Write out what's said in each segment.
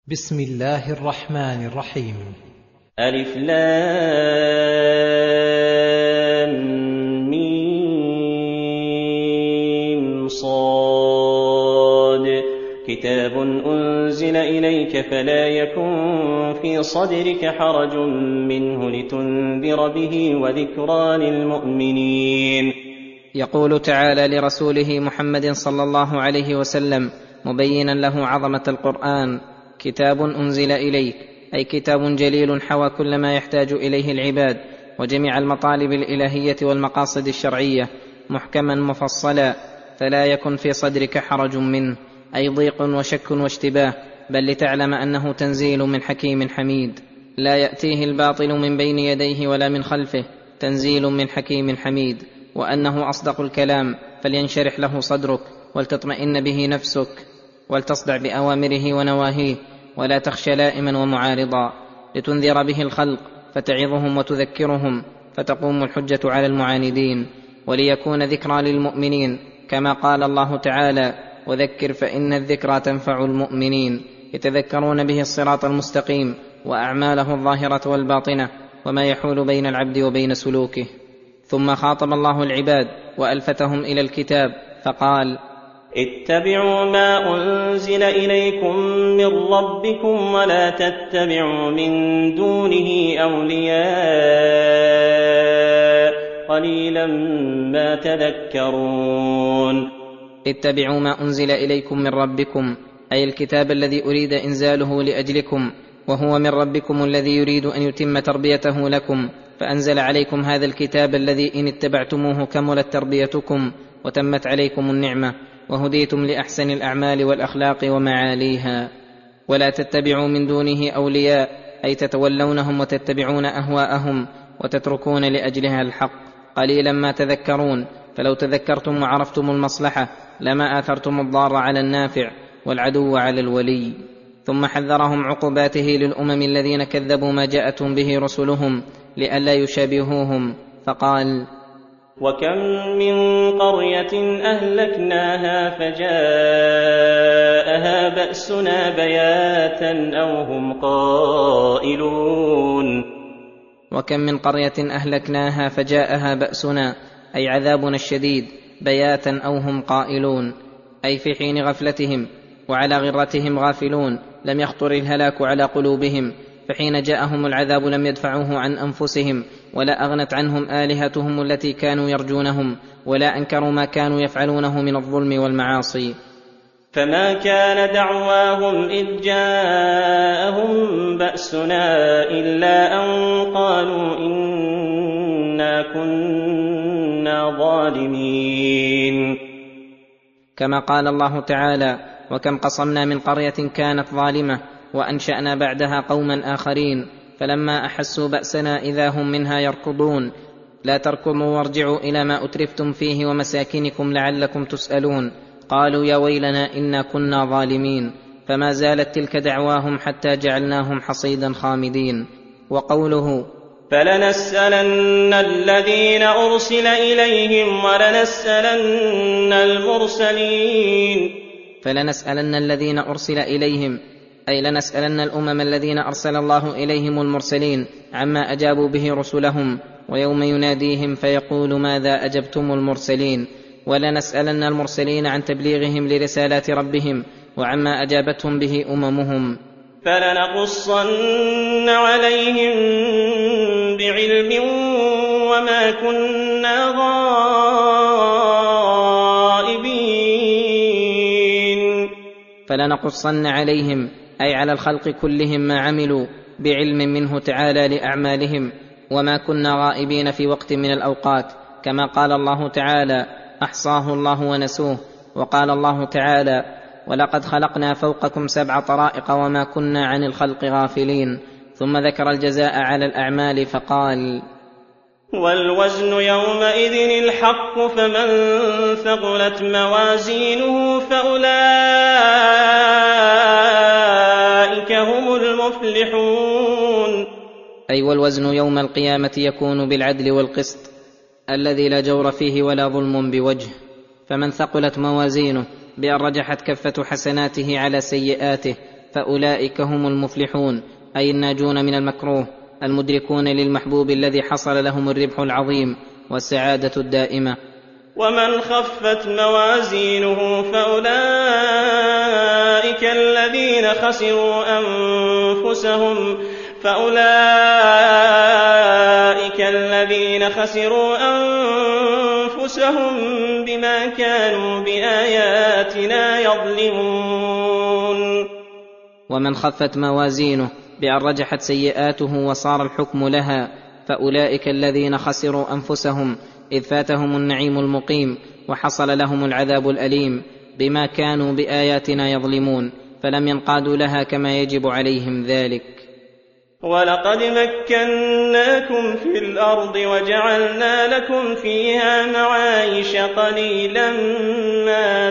بسم الله الرحمن الرحيم. ألف لام ميم صاد كتاب أنزل إليك فلا يكن في صدرك حرج منه لتنذر به وذكرى للمؤمنين. يقول تعالى لرسوله محمد صلى الله عليه وسلم مبينا له عظمة القرآن: كتاب أنزل إليك، أي كتاب جليل حوى كل ما يحتاج إليه العباد وجميع المطالب الإلهية والمقاصد الشرعية، محكما مفصلا، فلا يكن في صدرك حرج منه، أي ضيق وشك واشتباه، بل لتعلم أنه تنزيل من حكيم حميد، لا يأتيه الباطل من بين يديه ولا من خلفه، تنزيل من حكيم حميد، وأنه أصدق الكلام، فلينشرح له صدرك ولتطمئن به نفسك ولتصدع بأوامره ونواهيه، ولا تخشى لائما ومعارضا، لتنذر به الخلق فتعظهم وتذكرهم، فتقوم الحجة على المعاندين، وليكون ذكرى للمؤمنين، كما قال الله تعالى: وذكر فإن الذكرى تنفع المؤمنين، يتذكرون به الصراط المستقيم وأعماله الظاهرة والباطنة وما يحول بين العبد وبين سلوكه. ثم خاطب الله العباد وألفتهم إلى الكتاب فقال: اتبعوا ما أنزل إليكم من ربكم ولا تتبعوا من دونه أولياء قليلا ما تذكرون. اتبعوا ما أنزل إليكم من ربكم، أي الكتاب الذي أريد إنزاله لأجلكم، وهو من ربكم الذي يريد أن يتم تربيته لكم، فأنزل عليكم هذا الكتاب الذي إن اتبعتموه كملت تربيتكم وتمت عليكم النعمة وهديتم لأحسن الأعمال والأخلاق ومعاليها. ولا تتبعوا من دونه أولياء، أي تتولونهم وتتبعون أهواءهم وتتركون لأجلها الحق، قليلا ما تذكرون، فلو تذكرتم وعرفتم المصلحة لما آثرتم الضار على النافع والعدو على الولي. ثم حذرهم عقوباته للأمم الذين كذبوا ما جاءتهم به رسلهم لئلا يشابهوهم، فقال: وكم من قرية أهلكناها فجاءها بأسنا بياتا أو هم قائلون. وكم من قرية أهلكناها فجاءها بأسنا، أي عذابنا الشديد، بياتا أو هم قائلون، أي في حين غفلتهم وعلى غرتهم غافلون، لم يخطر الهلاك على قلوبهم، فحين جاءهم العذاب لم يدفعوه عن أنفسهم، ولا أغنت عنهم آلهتهم التي كانوا يرجونهم، ولا أنكروا ما كانوا يفعلونه من الظلم والمعاصي. فما كان دعواهم إذ جاءهم بأسنا إلا أن قالوا إنا كنا ظالمين. كما قال الله تعالى: وكم قصمنا من قرية كانت ظالمة وأنشأنا بعدها قوما آخرين فلما أحسوا بأسنا إذا هم منها يركضون. لا تركضوا وارجعوا إلى ما أترفتم فيه ومساكنكم لعلكم تسألون. قالوا يا ويلنا إنا كنا ظالمين، فما زالت تلك دعواهم حتى جعلناهم حصيدا خامدين. وقوله: فلنسألن الذين أرسل إليهم ولنسألن المرسلين. فلنسألن الذين أرسل إليهم، أي لنسألن الأمم الذين أرسل الله إليهم المرسلين عما أجابوا به رسلهم، ويوم يناديهم فيقول ماذا أجبتم المرسلين. ولنسألن المرسلين عن تبليغهم لرسالات ربهم وعما أجابتهم به أممهم. فلنقصن عليهم بعلم وما كنا غائبين. فلنقصن عليهم، أي على الخلق كلهم، ما عملوا بعلم منه تعالى لأعمالهم، وما كنا غائبين في وقت من الأوقات، كما قال الله تعالى: أحصاه الله ونسوه. وقال الله تعالى: ولقد خلقنا فوقكم 7 طرائق وما كنا عن الخلق غافلين. ثم ذكر الجزاء على الأعمال فقال: والوزن يومئذ الحق فمن ثقلت موازينه فأولئك هم المفلحون. أي والوزن يوم القيامة يكون بالعدل والقسط الذي لا جور فيه ولا ظلم بوجه، فمن ثقلت موازينه بأن رجحت كفة حسناته على سيئاته فأولئك هم المفلحون، أي الناجون من المكروه، المدركون للمحبوب الذي حصل لهم الربح العظيم والسعادة الدائمة. ومن خفت موازينه فأولئك الذين خسروا أنفسهم بما كانوا بآياتنا يظلمون. ومن خفت موازينه بأن رجحت سيئاته وصار الحكم لها، فأولئك الذين خسروا أنفسهم إذ فاتهم النعيم المقيم وحصل لهم العذاب الأليم بما كانوا بآياتنا يظلمون، فلم ينقادوا لها كما يجب عليهم ذلك. ولقد مكناكم في الأرض وجعلنا لكم فيها معايش قليلا ما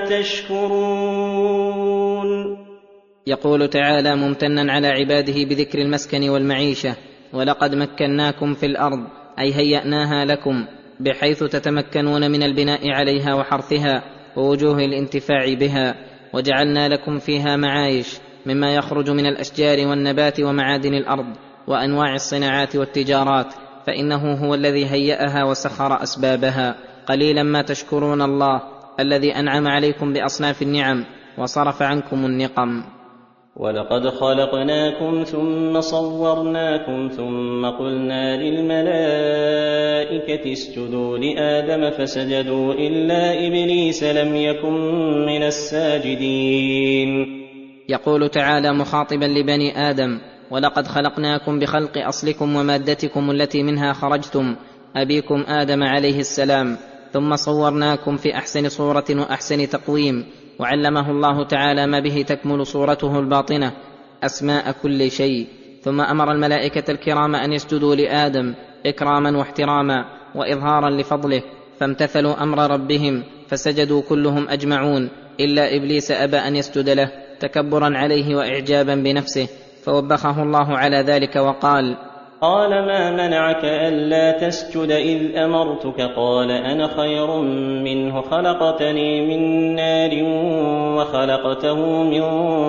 تشكرون. يقول تعالى ممتنا على عباده بذكر المسكن والمعيشة: ولقد مكناكم في الأرض، أي هيأناها لكم بحيث تتمكنون من البناء عليها وحرثها ووجوه الانتفاع بها، وجعلنا لكم فيها معايش مما يخرج من الأشجار والنبات ومعادن الأرض وأنواع الصناعات والتجارات، فإنه هو الذي هيأها وسخر أسبابها. قليلا ما تشكرون الله الذي أنعم عليكم بأصناف النعم وصرف عنكم النقم. ولقد خلقناكم ثم صورناكم ثم قلنا للملائكة اسجدوا لآدم فسجدوا إلا إبليس لم يكن من الساجدين. يقول تعالى مخاطبا لبني آدم: ولقد خلقناكم بخلق أصلكم ومادتكم التي منها خرجتم، أبيكم آدم عليه السلام، ثم صورناكم في أحسن صورة وأحسن تقويم، وعلمه الله تعالى ما به تكمل صورته الباطنة أسماء كل شيء، ثم أمر الملائكة الكرام أن يسجدوا لآدم إكراما واحتراما وإظهارا لفضله، فامتثلوا أمر ربهم فسجدوا كلهم أجمعون إلا إبليس أبى أن يسجد له تكبرا عليه وإعجابا بنفسه، فوبخه الله على ذلك وقال: قال ما منعك ألا تسجد إذ أمرتك؟ قال أنا خير منه خلقتني من نار وخلقته من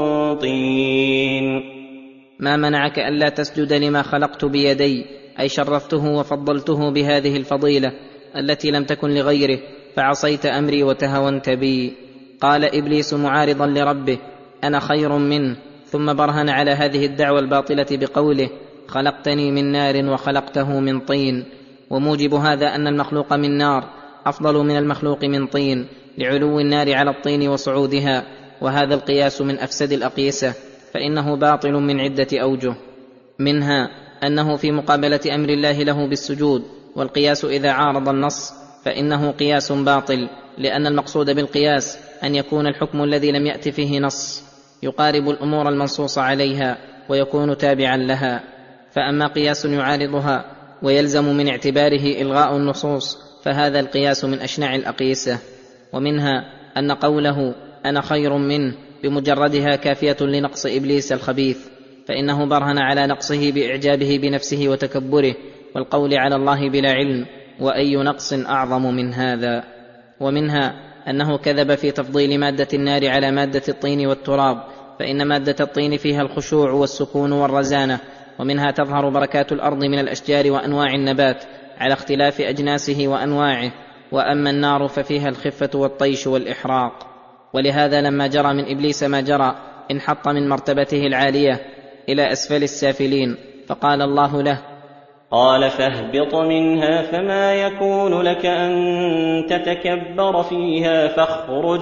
طين. ما منعك ألا تسجد لما خلقت بيدي، أي شرفته وفضلته بهذه الفضيلة التي لم تكن لغيره، فعصيت أمري وتهونت بي. قال إبليس معارضا لربه: أنا خير منه، ثم برهن على هذه الدعوة الباطلة بقوله: خلقتني من نار وخلقته من طين. وموجب هذا أن المخلوق من نار أفضل من المخلوق من طين لعلو النار على الطين وصعودها، وهذا القياس من أفسد الأقيسة، فإنه باطل من عدة أوجه، منها أنه في مقابلة أمر الله له بالسجود، والقياس إذا عارض النص فإنه قياس باطل، لأن المقصود بالقياس أن يكون الحكم الذي لم يأت فيه نص يقارب الأمور المنصوص عليها ويكون تابعا لها. فأما قياس يعارضها ويلزم من اعتباره إلغاء النصوص فهذا القياس من أشنع الأقيسة. ومنها أن قوله أنا خير منه بمجردها كافية لنقص إبليس الخبيث، فإنه برهن على نقصه بإعجابه بنفسه وتكبره والقول على الله بلا علم، وأي نقص أعظم من هذا. ومنها أنه كذب في تفضيل مادة النار على مادة الطين والتراب، فإن مادة الطين فيها الخشوع والسكون والرزانة، ومنها تظهر بركات الأرض من الأشجار وأنواع النبات على اختلاف أجناسه وأنواعه، وأما النار ففيها الخفة والطيش والإحراق. ولهذا لما جرى من إبليس ما جرى انحط من مرتبته العالية إلى أسفل السافلين، فقال الله له: قال فاهبط منها فما يكون لك أن تتكبر فيها فاخرج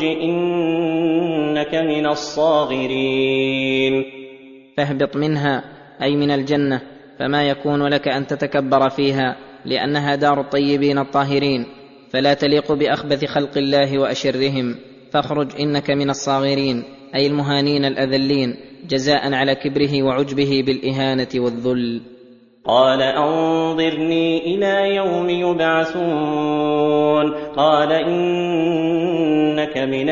إنك من الصاغرين. فاهبط منها أي من الجنة، فما يكون لك أن تتكبر فيها، لأنها دار الطيبين الطاهرين، فلا تليق بأخبث خلق الله وأشرهم. فاخرج إنك من الصاغرين أي المهانين الأذلين، جزاء على كبره وعجبه بالإهانة والذل. قال أنظرني إلى يوم يبعثون. قال إنك من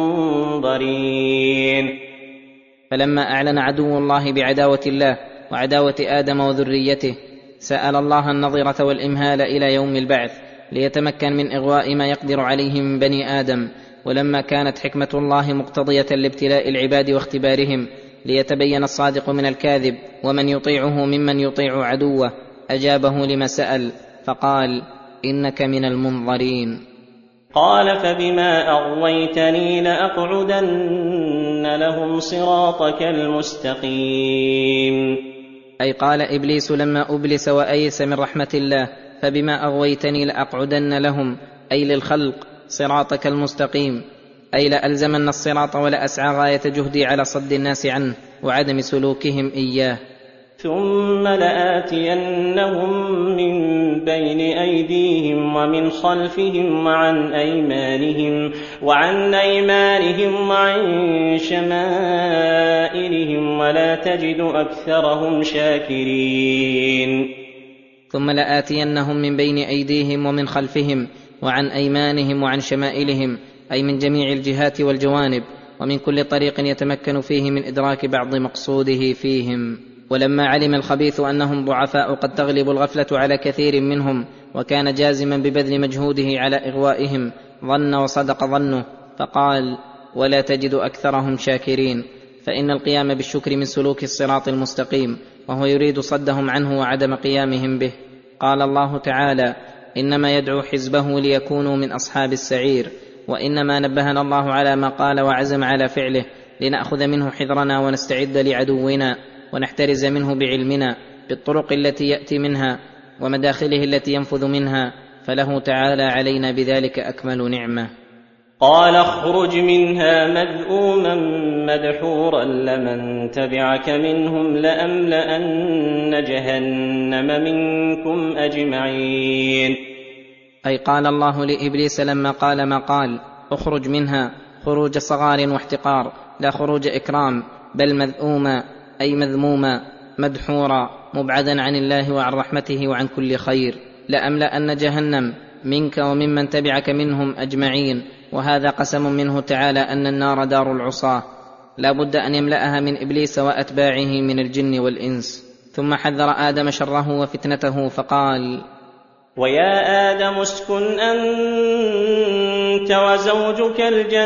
المنظرين. فلما أعلن عدو الله بعداوة الله وعداوة آدم وذريته سأل الله النظرة والإمهال إلى يوم البعث ليتمكن من إغواء ما يقدر عليه من بني آدم. ولما كانت حكمة الله مقتضية لابتلاء العباد واختبارهم ليتبين الصادق من الكاذب ومن يطيعه ممن يطيع عدوه، أجابه لما سأل فقال: إنك من المنظرين. قال: فبما أغويتني لأقعدن لهم صراطك المستقيم. أي قال إبليس لما أبلس وأيس من رحمة الله: فبما أغويتني لأقعدن لهم، أي للخلق، صراطك المستقيم، أي لألزمن الصراط ولأسعى غاية جهدي على صد الناس عنه وعدم سلوكهم إياه. ثم لآتينهم من بين أيديهم ومن خلفهم وعن أيمانهم وعن شمائلهم ولا تجد أكثرهم شاكرين. ثم لآتينهم من بين أيديهم ومن خلفهم وعن أيمانهم وعن شمائلهم، أي من جميع الجهات والجوانب ومن كل طريق يتمكن فيه من إدراك بعض مقصوده فيهم. ولما علم الخبيث أنهم ضعفاء قد تغلب الغفلة على كثير منهم، وكان جازما ببذل مجهوده على إغوائهم، ظن وصدق ظنه فقال: ولا تجد أكثرهم شاكرين، فإن القيام بالشكر من سلوك الصراط المستقيم، وهو يريد صدهم عنه وعدم قيامهم به. قال الله تعالى: إنما يدعو حزبه ليكونوا من أصحاب السعير. وإنما نبهنا الله على ما قال وعزم على فعله لنأخذ منه حذرنا ونستعد لعدونا ونحترز منه بعلمنا بالطرق التي يأتي منها ومداخله التي ينفذ منها، فله تعالى علينا بذلك أكمل نعمة. قال: اخرج منها مذءوما مدحورا لمن تبعك منهم لأملأن جهنم منكم أجمعين. أي قال الله لإبليس لما قال ما قال: اخرج منها، خروج صغار واحتقار، لا خروج إكرام، بل مذءوما أي مذموما مدحورا مبعدا عن الله وعن رحمته وعن كل خير. لأملأن جهنم منك وممن تبعك منهم أجمعين، وهذا قسم منه تعالى أن النار دار العصاة، لا بد أن يملأها من إبليس وأتباعه من الجن والإنس. ثم حذر آدم شره وفتنته فقال: ويا آدم اسكن أنت وزوجك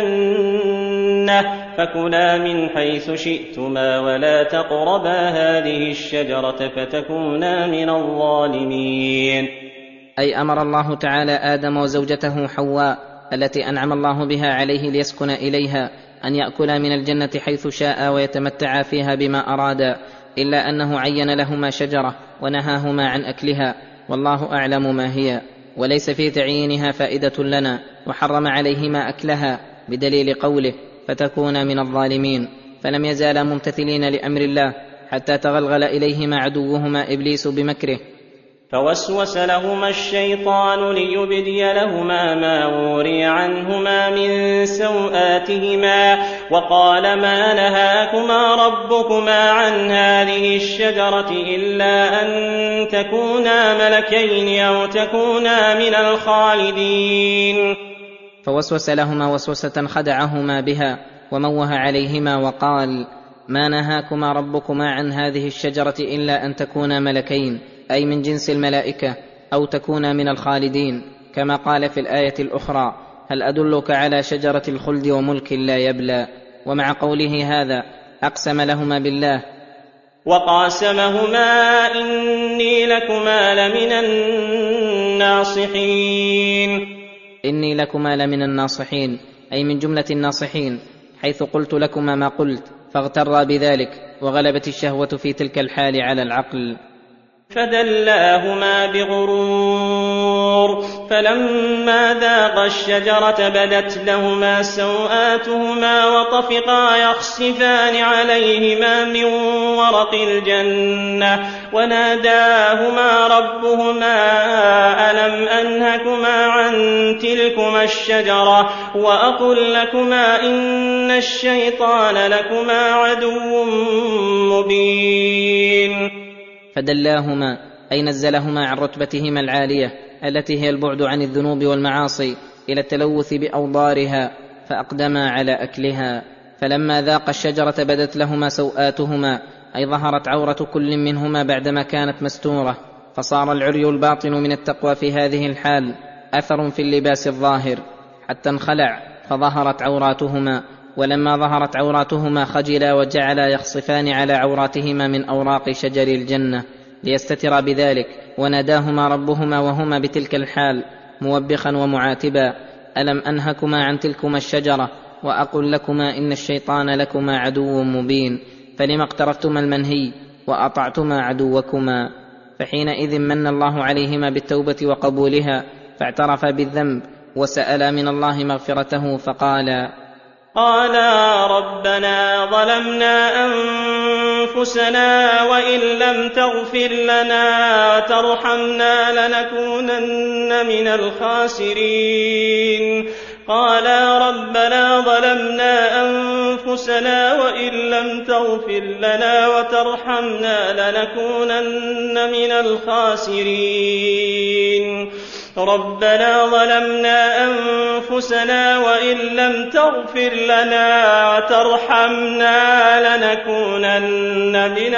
الجنة فكلا من حيث شئتما ولا تقربا هذه الشجرة فتكونا من الظالمين. أي أمر الله تعالى آدم وزوجته حواء التي أنعم الله بها عليه ليسكن إليها أن يأكلا من الجنة حيث شاء ويتمتعا فيها بما أرادا، إلا أنه عين لهما شجرة ونهاهما عن أكلها، والله أعلم ما هي، وليس في تعيينها فائدة لنا، وحرم عليهما أكلها بدليل قوله: فتكونا من الظالمين. فلم يزالا ممتثلين لأمر الله حتى تغلغل إليهما عدوهما إبليس بمكره، فوسوس لهما الشيطان ليبدي لهما ما وري عنهما من سوآتهما وقال: ما نهاكما ربكما عن هذه الشجرة إلا أن تكونا ملكين أو تكونا من الخالدين. فوسوس لهما وسوسة خدعهما بها وموه عليهما وقال: ما نهاكما ربكما عن هذه الشجرة إلا أن تكونا ملكين، أي من جنس الملائكة، أو تكونا من الخالدين، كما قال في الآية الأخرى: هل أدلك على شجرة الخلد وملك لا يبلى. ومع قوله هذا أقسم لهما بالله وقاسمهما إني لكما لمن الناصحين. إني لكما لمن الناصحين، أي من جملة الناصحين، حيث قلت لكما ما قلت، فاغترا بذلك وغلبت الشهوة في تلك الحال على العقل. فدلاهما بغرور، فلما ذاقا الشجرة بدت لهما سوآتهما وطفقا يخصفان عليهما من ورق الجنة وناداهما ربهما ألم أنهكما عن تلكما الشجرة وأقل لكما إن الشيطان لكما عدو مبين. فدلاهما أي نزلهما عن رتبتهما العالية التي هي البعد عن الذنوب والمعاصي إلى التلوث بأوضارها، فأقدما على أكلها. فلما ذاق الشجرة بدت لهما سوآتهما، أي ظهرت عورة كل منهما بعدما كانت مستورة، فصار العري الباطن من التقوى في هذه الحال أثر في اللباس الظاهر، حتى انخلع فظهرت عوراتهما، ولما ظهرت عوراتهما خجلا وجعلا يخصفان على عوراتهما من أوراق شجر الجنة ليستترا بذلك، وناداهما ربهما وهما بتلك الحال موبخا ومعاتبا: ألم أنهكما عن تلكما الشجرة وأقل لكما إن الشيطان لكما عدو مبين، فلما اقترفتما المنهي وأطعتما عدوكما؟ فحينئذ من الله عليهما بالتوبة وقبولها، فاعترفا بالذنب وسألا من الله مغفرته، فقالا: ربنا ظلمنا أنفسنا وإن لم تغفر لنا وترحمنا لنكونن من الخاسرين. ربنا ظلمنا أنفسنا وإن لم تغفر لنا وترحمنا لنكونن من الخاسرين. ربنا ظلمنا أنفسنا وإن لم تغفر لنا وترحمنا لنكونن من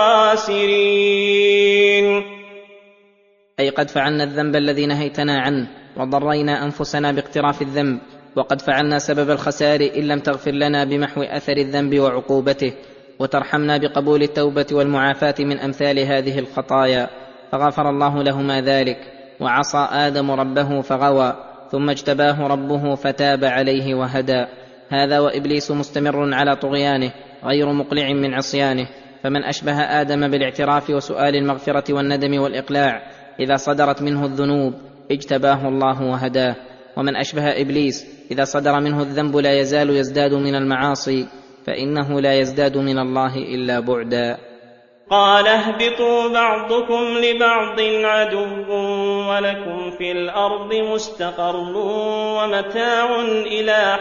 الخاسرين. أي قد فعلنا الذنب الذي نهيتنا عنه، وضرينا أنفسنا باقتراف الذنب، وقد فعلنا سبب الخسار إن لم تغفر لنا بمحو أثر الذنب وعقوبته، وترحمنا بقبول التوبة والمعافاة من أمثال هذه الخطايا. فغفر الله لهما ذلك. وعصى آدم ربه فغوى، ثم اجتباه ربه فتاب عليه وهدى. هذا وإبليس مستمر على طغيانه غير مقلع من عصيانه. فمن أشبه آدم بالاعتراف وسؤال المغفرة والندم والإقلاع إذا صدرت منه الذنوب اجتباه الله وهداه. ومن أشبه إبليس إذا صدر منه الذنب لا يزال يزداد من المعاصي، فإنه لا يزداد من الله إلا بعدا. اهبطوا بعضكم لبعض عدو ولكم في الأرض مستقر ومتاع إلى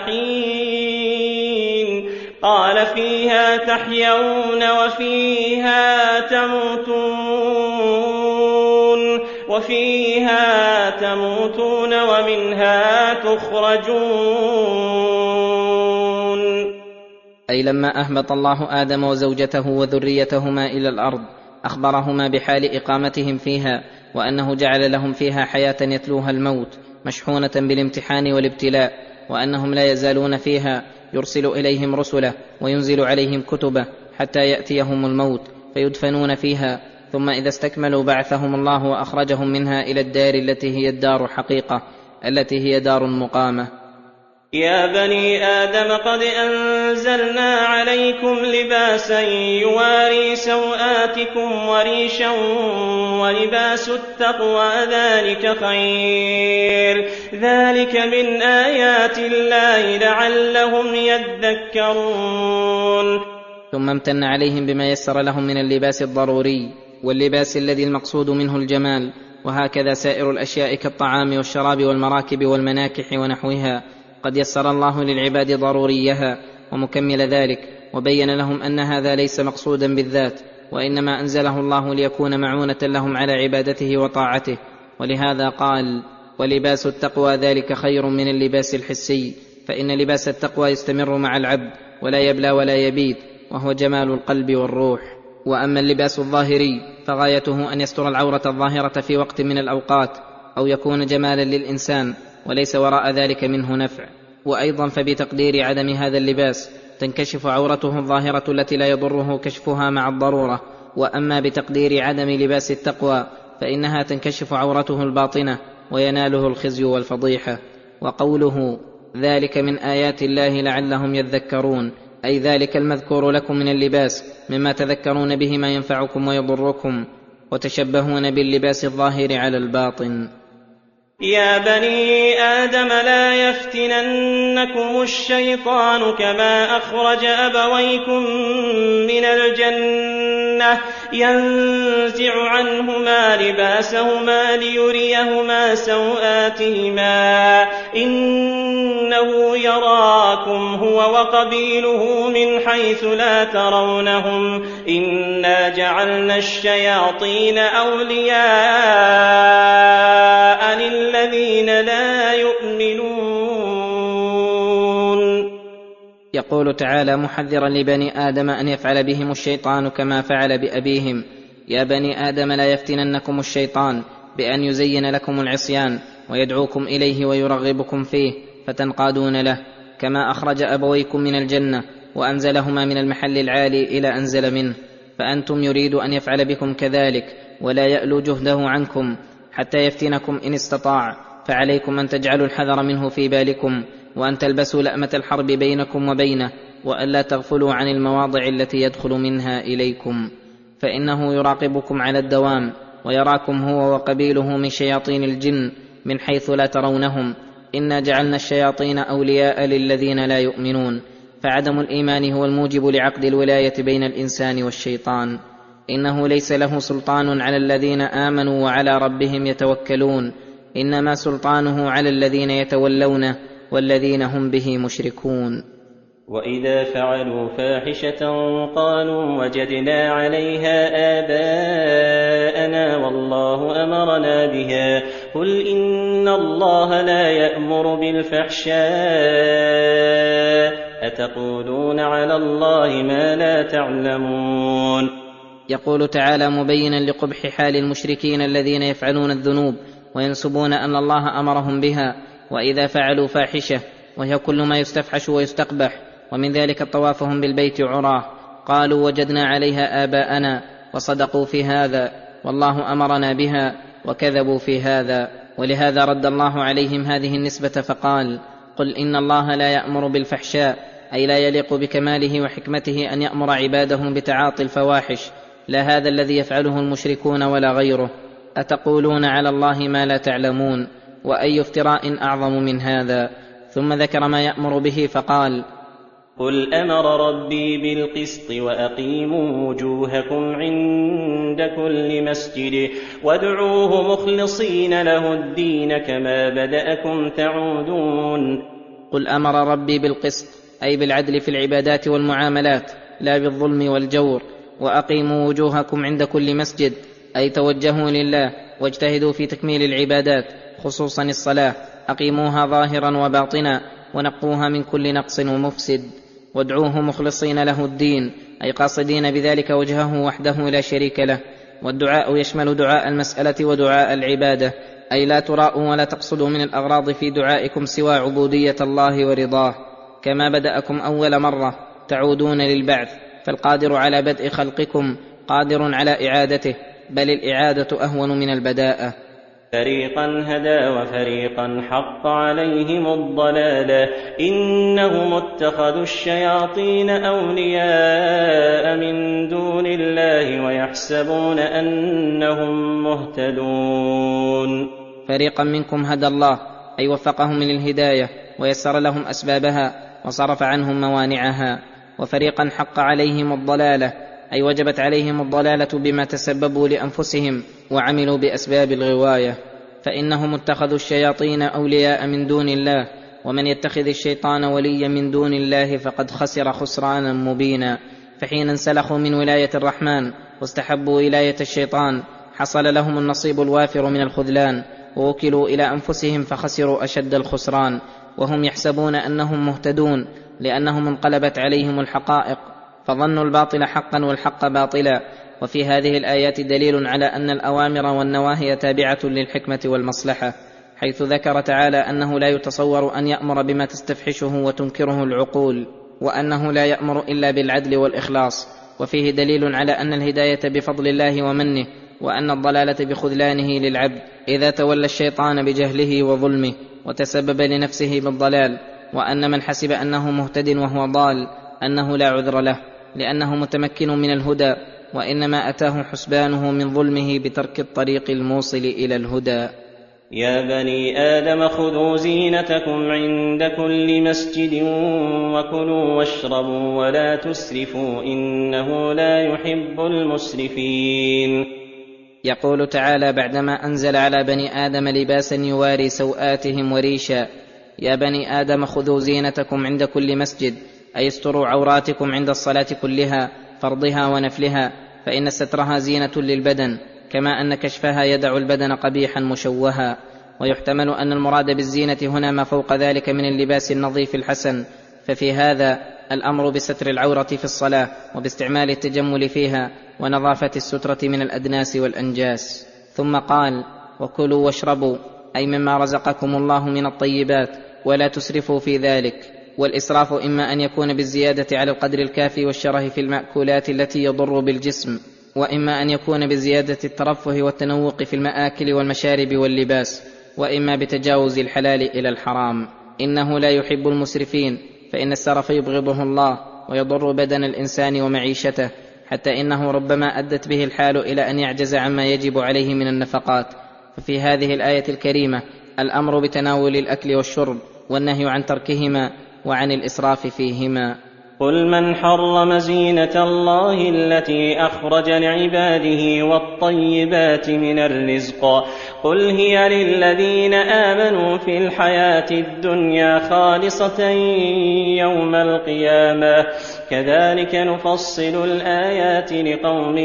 حين. فيها تحيون وفيها تموتون ومنها تخرجون. أي لما أهبط الله آدم وزوجته وذريتهما إلى الأرض أخبرهما بحال إقامتهم فيها، وأنه جعل لهم فيها حياة يتلوها الموت مشحونة بالامتحان والابتلاء، وأنهم لا يزالون فيها يرسل إليهم رسله وينزل عليهم كتبه حتى يأتيهم الموت فيدفنون فيها، ثم إذا استكملوا بعثهم الله وأخرجهم منها إلى الدار التي هي الدار حقيقة، التي هي دار مقامة. يا بني آدم قد أنزلنا عليكم لباسا يواري سوآتكم وريشا ولباس التقوى ذلك خير، ذلك من آيات الله لعلهم يذكرون. ثم امتن عليهم بما يسر لهم من اللباس الضروري واللباس الذي المقصود منه الجمال، وهكذا سائر الأشياء كالطعام والشراب والمراكب والمناكح ونحوها قد يسر الله للعباد ضروريها ومكمل ذلك، وبين لهم أن هذا ليس مقصودا بالذات، وإنما أنزله الله ليكون معونة لهم على عبادته وطاعته. ولهذا قال: ولباس التقوى ذلك خير من اللباس الحسي، فإن لباس التقوى يستمر مع العبد ولا يبلى ولا يبيد، وهو جمال القلب والروح. وأما اللباس الظاهري فغايته أن يستر العورة الظاهرة في وقت من الأوقات، أو يكون جمالا للإنسان وليس وراء ذلك منه نفع. وأيضا فبتقدير عدم هذا اللباس تنكشف عورته الظاهرة التي لا يضره كشفها مع الضرورة. وأما بتقدير عدم لباس التقوى فإنها تنكشف عورته الباطنة ويناله الخزي والفضيحة. وقوله ذلك من آيات الله لعلهم يذكرون، أي ذلك المذكور لكم من اللباس مما تذكرون به ما ينفعكم ويضركم، وتشبهون باللباس الظاهر على الباطن. يا بني آدم لا يفتننكم الشيطان كما أخرج أبويكم من الجنة ينزع عنهما لباسهما ليريهما سوآتهما إنه يراكم هو وقبيله من حيث لا ترونهم إنا جعلنا الشياطين أولياء للذين لا يؤمنون. يقول تعالى محذرا لبني آدم أن يفعل بهم الشيطان كما فعل بأبيهم: يا بني آدم لا يفتننكم الشيطان بأن يزين لكم العصيان ويدعوكم إليه ويرغبكم فيه فتنقادون له، كما أخرج أبويكم من الجنة وأنزلهما من المحل العالي إلى أنزل منه، فأنتم يريد أن يفعل بكم كذلك ولا يألو جهده عنكم حتى يفتنكم إن استطاع، فعليكم أن تجعلوا الحذر منه في بالكم، وأن تلبسوا لأمة الحرب بينكم وبينه، وألا تغفلوا عن المواضع التي يدخل منها إليكم، فإنه يراقبكم على الدوام، ويراكم هو وقبيله من شياطين الجن من حيث لا ترونهم. إنا جعلنا الشياطين أولياء للذين لا يؤمنون، فعدم الإيمان هو الموجب لعقد الولاية بين الإنسان والشيطان. إنه ليس له سلطان على الذين آمنوا وعلى ربهم يتوكلون، إنما سلطانه على الذين يتولونه والذين هم به مشركون. وإذا فعلوا فاحشة قالوا وجدنا عليها آباءنا والله أمرنا بها، قل إن الله لا يأمر بالفحشاء أتقولون على الله ما لا تعلمون. يقول تعالى مبينا لقبح حال المشركين الذين يفعلون الذنوب وينسبون أن الله أمرهم بها، وإذا فعلوا فاحشة وهي كل ما يستفحش ويستقبح، ومن ذلك طوافهم بالبيت عراه، قالوا وجدنا عليها آباءنا وصدقوا في هذا والله أمرنا بها وكذبوا في هذا. ولهذا رد الله عليهم هذه النسبة فقال قل إن الله لا يأمر بالفحشاء، أي لا يليق بكماله وحكمته أن يأمر عباده بتعاطي الفواحش، لا هذا الذي يفعله المشركون ولا غيره. أتقولون على الله ما لا تعلمون، وأي افتراء أعظم من هذا. ثم ذكر ما يأمر به فقال قل أمر ربي بالقسط وأقيموا وجوهكم عند كل مسجد وادعوه مخلصين له الدين كما بدأكم تعودون. قل أمر ربي بالقسط، أي بالعدل في العبادات والمعاملات لا بالظلم والجور. وأقيموا وجوهكم عند كل مسجد، أي توجهوا لله واجتهدوا في تكميل العبادات خصوصا الصلاة، أقيموها ظاهرا وباطنا ونقوها من كل نقص ومفسد. وادعوه مخلصين له الدين، أي قاصدين بذلك وجهه وحده لا شريك له. والدعاء يشمل دعاء المسألة ودعاء العبادة، أي لا تراءوا ولا تقصدوا من الأغراض في دعائكم سوى عبودية الله ورضاه، كما بدأكم أول مرة تعودون للبعث، فالقادر على بدء خلقكم قادر على إعادته، بل الإعادة أهون من البداءة. فريقا هدى وفريقا حق عليهم الضلالة، إنهم اتخذوا الشياطين أولياء من دون الله ويحسبون أنهم مهتدون. فريقا منكم هدى الله، أي وفقهم للهداية ويسر لهم أسبابها وصرف عنهم موانعها. وفريقا حق عليهم الضلالة، أي وجبت عليهم الضلالة بما تسببوا لأنفسهم وعملوا بأسباب الغواية. فإنهم اتخذوا الشياطين أولياء من دون الله، ومن يتخذ الشيطان وليا من دون الله فقد خسر خسرانا مبينا. فحين انسلخوا من ولاية الرحمن واستحبوا ولاية الشيطان حصل لهم النصيب الوافر من الخذلان، ووكلوا إلى أنفسهم فخسروا أشد الخسران، وهم يحسبون أنهم مهتدون لأنهم انقلبت عليهم الحقائق، فظنوا الباطل حقا والحق باطلا. وفي هذه الآيات دليل على أن الأوامر والنواهي تابعة للحكمة والمصلحة، حيث ذكر تعالى أنه لا يتصور أن يأمر بما تستفحشه وتنكره العقول، وأنه لا يأمر إلا بالعدل والإخلاص. وفيه دليل على أن الهداية بفضل الله ومنه، وأن الضلالة بخذلانه للعبد إذا تولى الشيطان بجهله وظلمه وتسبب لنفسه بالضلال، وأن من حسب أنه مهتد وهو ضال أنه لا عذر له، لأنه متمكن من الهدى، وإنما أتاه حسبانه من ظلمه بترك الطريق الموصل إلى الهدى. يا بني آدم خذوا زينتكم عند كل مسجد وكلوا واشربوا ولا تسرفوا إنه لا يحب المسرفين. يقول تعالى بعدما أنزل على بني آدم لباسا يواري سوآتهم وريشا: يا بني آدم خذوا زينتكم عند كل مسجد، أي استروا عوراتكم عند الصلاة كلها فرضها ونفلها، فإن سترها زينة للبدن، كما أن كشفها يدع البدن قبيحا مشوها. ويحتمل أن المراد بالزينة هنا ما فوق ذلك من اللباس النظيف الحسن، ففي هذا الأمر بستر العورة في الصلاة وباستعمال التجمل فيها ونظافة السترة من الأدناس والأنجاس. ثم قال: وكلوا واشربوا، أي مما رزقكم الله من الطيبات، ولا تسرفوا في ذلك. والإسراف إما أن يكون بالزيادة على القدر الكافي والشره في المأكولات التي يضر بالجسم، وإما أن يكون بزيادة الترفه والتنوق في المآكل والمشارب واللباس، وإما بتجاوز الحلال إلى الحرام. إنه لا يحب المسرفين، فإن السرف يبغضه الله ويضر بدن الإنسان ومعيشته، حتى إنه ربما أدت به الحال إلى أن يعجز عما يجب عليه من النفقات. ففي هذه الآية الكريمة الأمر بتناول الأكل والشرب، والنهي عن تركهما وعن الإسراف فيهما. قل من حرم زينة الله التي أخرج لعباده والطيبات من الرزق قل هي للذين آمنوا في الحياة الدنيا خالصة يوم القيامة كذلك نفصل الآيات لقوم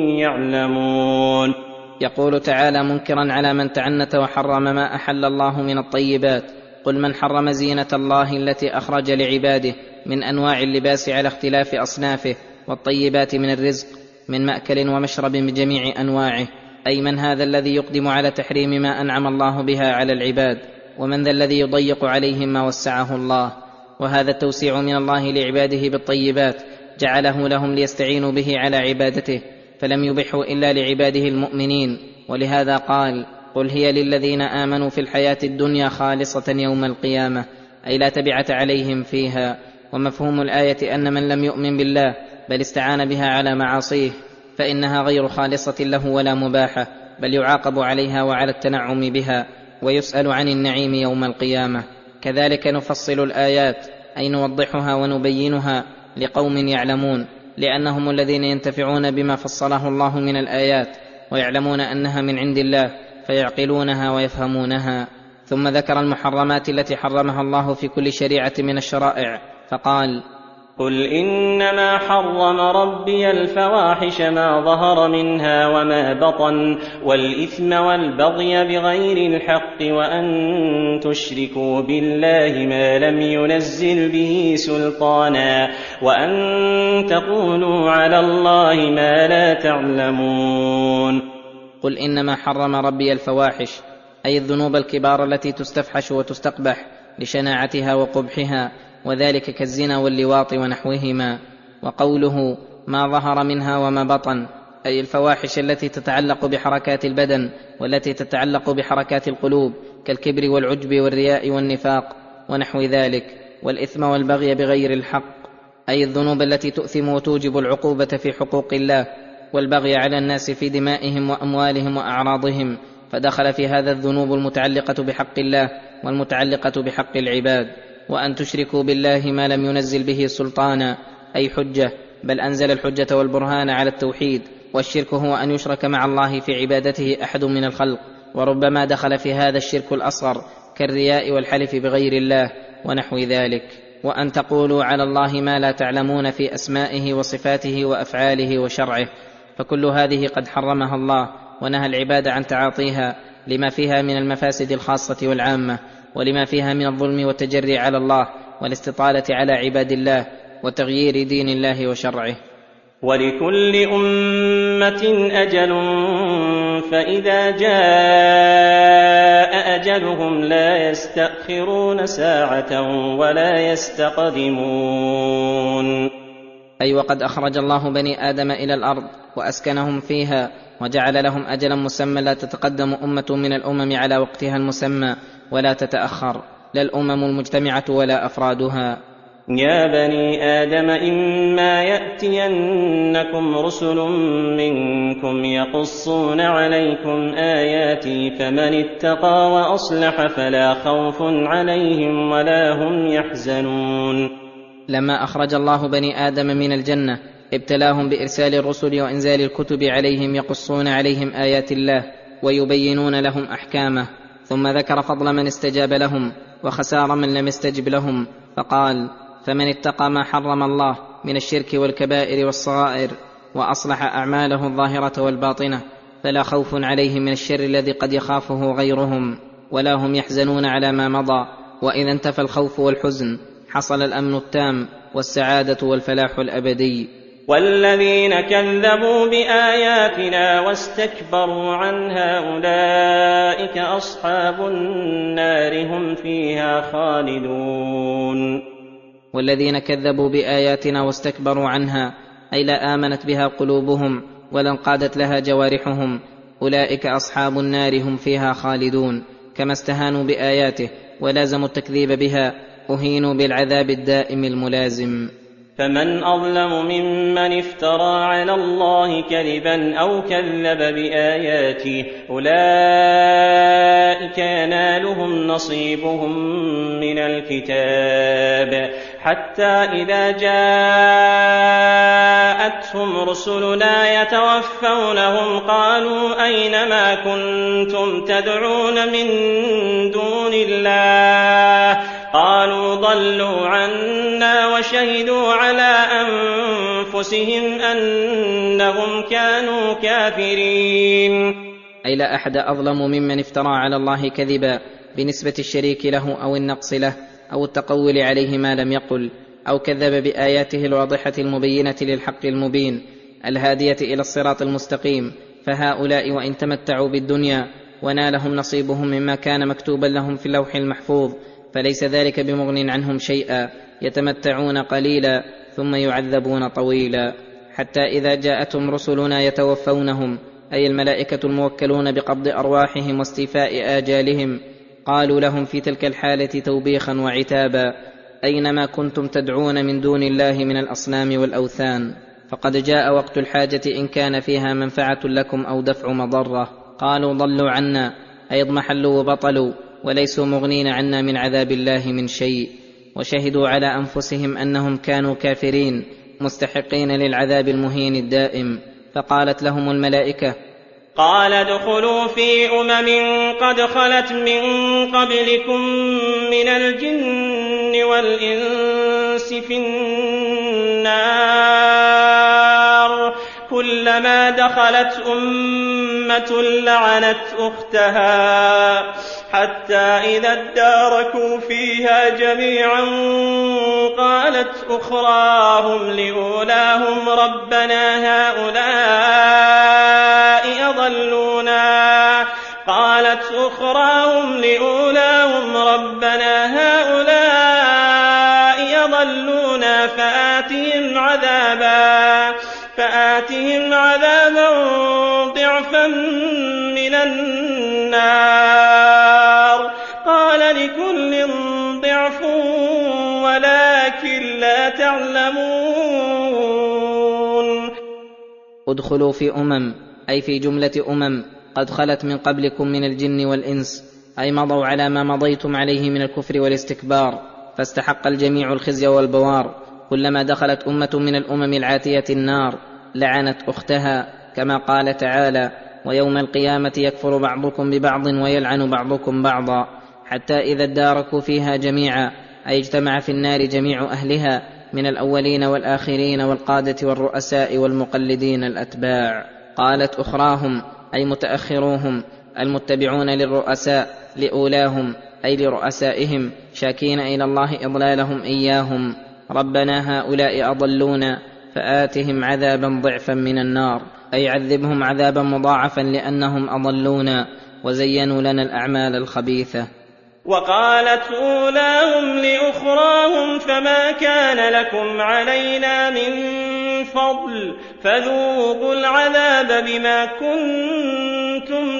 يعلمون. يقول تعالى منكرا على من تعنت وحرم ما أحل الله من الطيبات: قل من حرم زينة الله التي أخرج لعباده من أنواع اللباس على اختلاف أصنافه، والطيبات من الرزق من مأكل ومشرب بجميع أنواعه، أي من هذا الذي يقدم على تحريم ما أنعم الله بها على العباد، ومن ذا الذي يضيق عليهم ما وسعه الله. وهذا التوسيع من الله لعباده بالطيبات جعله لهم ليستعينوا به على عبادته، فلم يبحه إلا لعباده المؤمنين، ولهذا قال: قل هي للذين آمنوا في الحياة الدنيا خالصة يوم القيامة، أي لا تبعة عليهم فيها. ومفهوم الآية أن من لم يؤمن بالله بل استعان بها على معاصيه فإنها غير خالصة له ولا مباحة، بل يعاقب عليها وعلى التنعم بها، ويسأل عن النعيم يوم القيامة. كذلك نفصل الآيات، أي نوضحها ونبينها لقوم يعلمون، لأنهم الذين ينتفعون بما فصله الله من الآيات ويعلمون أنها من عند الله فيعقلونها ويفهمونها. ثم ذكر المحرمات التي حرمها الله في كل شريعة من الشرائع فقال: قل إنما حرم ربي الفواحش ما ظهر منها وما بطن والإثم والبغي بغير الحق وأن تشركوا بالله ما لم ينزل به سلطانا وأن تقولوا على الله ما لا تعلمون. قل إنما حرم ربي الفواحش، أي الذنوب الكبار التي تستفحش وتستقبح لشناعتها وقبحها، وذلك كالزنا واللواط ونحوهما. وقوله ما ظهر منها وما بطن، أي الفواحش التي تتعلق بحركات البدن والتي تتعلق بحركات القلوب كالكبر والعجب والرياء والنفاق ونحو ذلك. والإثم والبغي بغير الحق، أي الذنوب التي تؤثم وتوجب العقوبة في حقوق الله، والبغي على الناس في دمائهم وأموالهم وأعراضهم، فدخل في هذا الذنوب المتعلقة بحق الله والمتعلقة بحق العباد. وأن تشركوا بالله ما لم ينزل به سلطانا، أي حجة، بل أنزل الحجة والبرهان على التوحيد. والشرك هو أن يشرك مع الله في عبادته أحد من الخلق، وربما دخل في هذا الشرك الأصغر كالرياء والحلف بغير الله ونحو ذلك. وأن تقولوا على الله ما لا تعلمون في أسمائه وصفاته وأفعاله وشرعه، فكل هذه قد حرمها الله ونهى العباد عن تعاطيها، لما فيها من المفاسد الخاصة والعامة، ولما فيها من الظلم والتجري على الله والاستطالة على عباد الله وتغيير دين الله وشرعه. ولكل أمة أجل فإذا جاء أجلهم لا يستأخرون ساعة ولا يستقدمون. أي وقد أخرج الله بني آدم إلى الأرض وأسكنهم فيها وجعل لهم أجلا مسمى لا تتقدم أمة من الأمم على وقتها المسمى ولا تتأخر، لا الأمم المجتمعة ولا أفرادها. يا بني آدم إما يأتينكم رسل منكم يقصون عليكم آياتي فمن اتقى وأصلح فلا خوف عليهم ولا هم يحزنون. لما أخرج الله بني آدم من الجنة ابتلاهم بإرسال الرسل وإنزال الكتب عليهم يقصون عليهم آيات الله ويبينون لهم أحكامه، ثم ذكر فضل من استجاب لهم وخسار من لم يستجب لهم، فقال: فمن اتقى ما حرم الله من الشرك والكبائر والصغائر وأصلح أعماله الظاهرة والباطنة فلا خوف عليهم من الشر الذي قد يخافه غيرهم ولا هم يحزنون على ما مضى. وإذا انتفى الخوف والحزن حصل الأمن التام والسعادة والفلاح الأبدي. والذين كذبوا بآياتنا واستكبروا عنها أولئك أصحاب النار هم فيها خالدون. والذين كذبوا بآياتنا واستكبروا عنها أي لا آمنت بها قلوبهم ولا انقادت لها جوارحهم أولئك أصحاب النار هم فيها خالدون. كما استهانوا بآياته ولازموا التكذيب بها أهينوا بالعذاب الدائم الملازم. فمن أظلم ممن افترى على الله كذبا أو كذب بآياته أولئك ينالهم نصيبهم من الكتاب حتى إذا جاءتهم رسلنا يتوفونهم قالوا أين ما كنتم تدعون من دون الله قالوا ضلوا عنا وشهدوا على أنفسهم أنهم كانوا كافرين. أي لا أحد أظلم ممن افترى على الله كذبا بنسبة الشريك له أو النقص له أو التقول عليه ما لم يقل أو كذب بآياته الواضحة المبينة للحق المبين الهادية إلى الصراط المستقيم. فهؤلاء وإن تمتعوا بالدنيا ونالهم نصيبهم مما كان مكتوبا لهم في اللوح المحفوظ فليس ذلك بمغن عنهم شيئا، يتمتعون قليلا ثم يعذبون طويلا. حتى إذا جاءتهم رسلنا يتوفونهم أي الملائكة الموكلون بقبض أرواحهم واستيفاء آجالهم قالوا لهم في تلك الحالة توبيخا وعتابا أينما كنتم تدعون من دون الله من الأصنام والأوثان فقد جاء وقت الحاجة إن كان فيها منفعة لكم أو دفع مضرة. قالوا ضلوا عنا أي اضمحلوا وبطلوا وليسوا مغنين عنا من عذاب الله من شيء. وشهدوا على أنفسهم أنهم كانوا كافرين مستحقين للعذاب المهين الدائم. فقالت لهم الملائكة قال ادخلوا في قد خلت من قبلكم من الجن والإنس في النار كلما دخلت أمة لعنت أختها حتى إذا اداركوا فيها جميعا قالت أخراهم لأولاهم ربنا هؤلاء أضلونا فآتهم عذابا ضعفا من النار قال لكل ضعف ولكن لا تعلمون. ادخلوا في أي في جملة قد خلت من قبلكم من الجن والإنس أي مضوا على ما مضيتم عليه من الكفر والاستكبار فاستحق الجميع الخزي والبوار. كلما دخلت أمة من الأمم العاتية النار لعنت أختها كما قال تعالى ويوم القيامة يكفر بعضكم ببعض ويلعن بعضكم بعضا حتى إذا اداركوا فيها جميعا أي اجتمع في النار جميع أهلها من الأولين والآخرين والقادة والرؤساء والمقلدين الأتباع. قالت أخراهم أي متأخروهم المتبعون للرؤساء لأولاهم أي لرؤسائهم شاكين إلى الله إضلالهم إياهم ربنا هؤلاء أضلونا فآتهم عذابا ضعفا من النار أي عذبهم عذابا مضاعفا لأنهم أضلونا وزينوا لنا الأعمال الخبيثة. وقالت أولاهم لأخراهم فما كان لكم علينا من فضل فذوقوا العذاب بما كنتم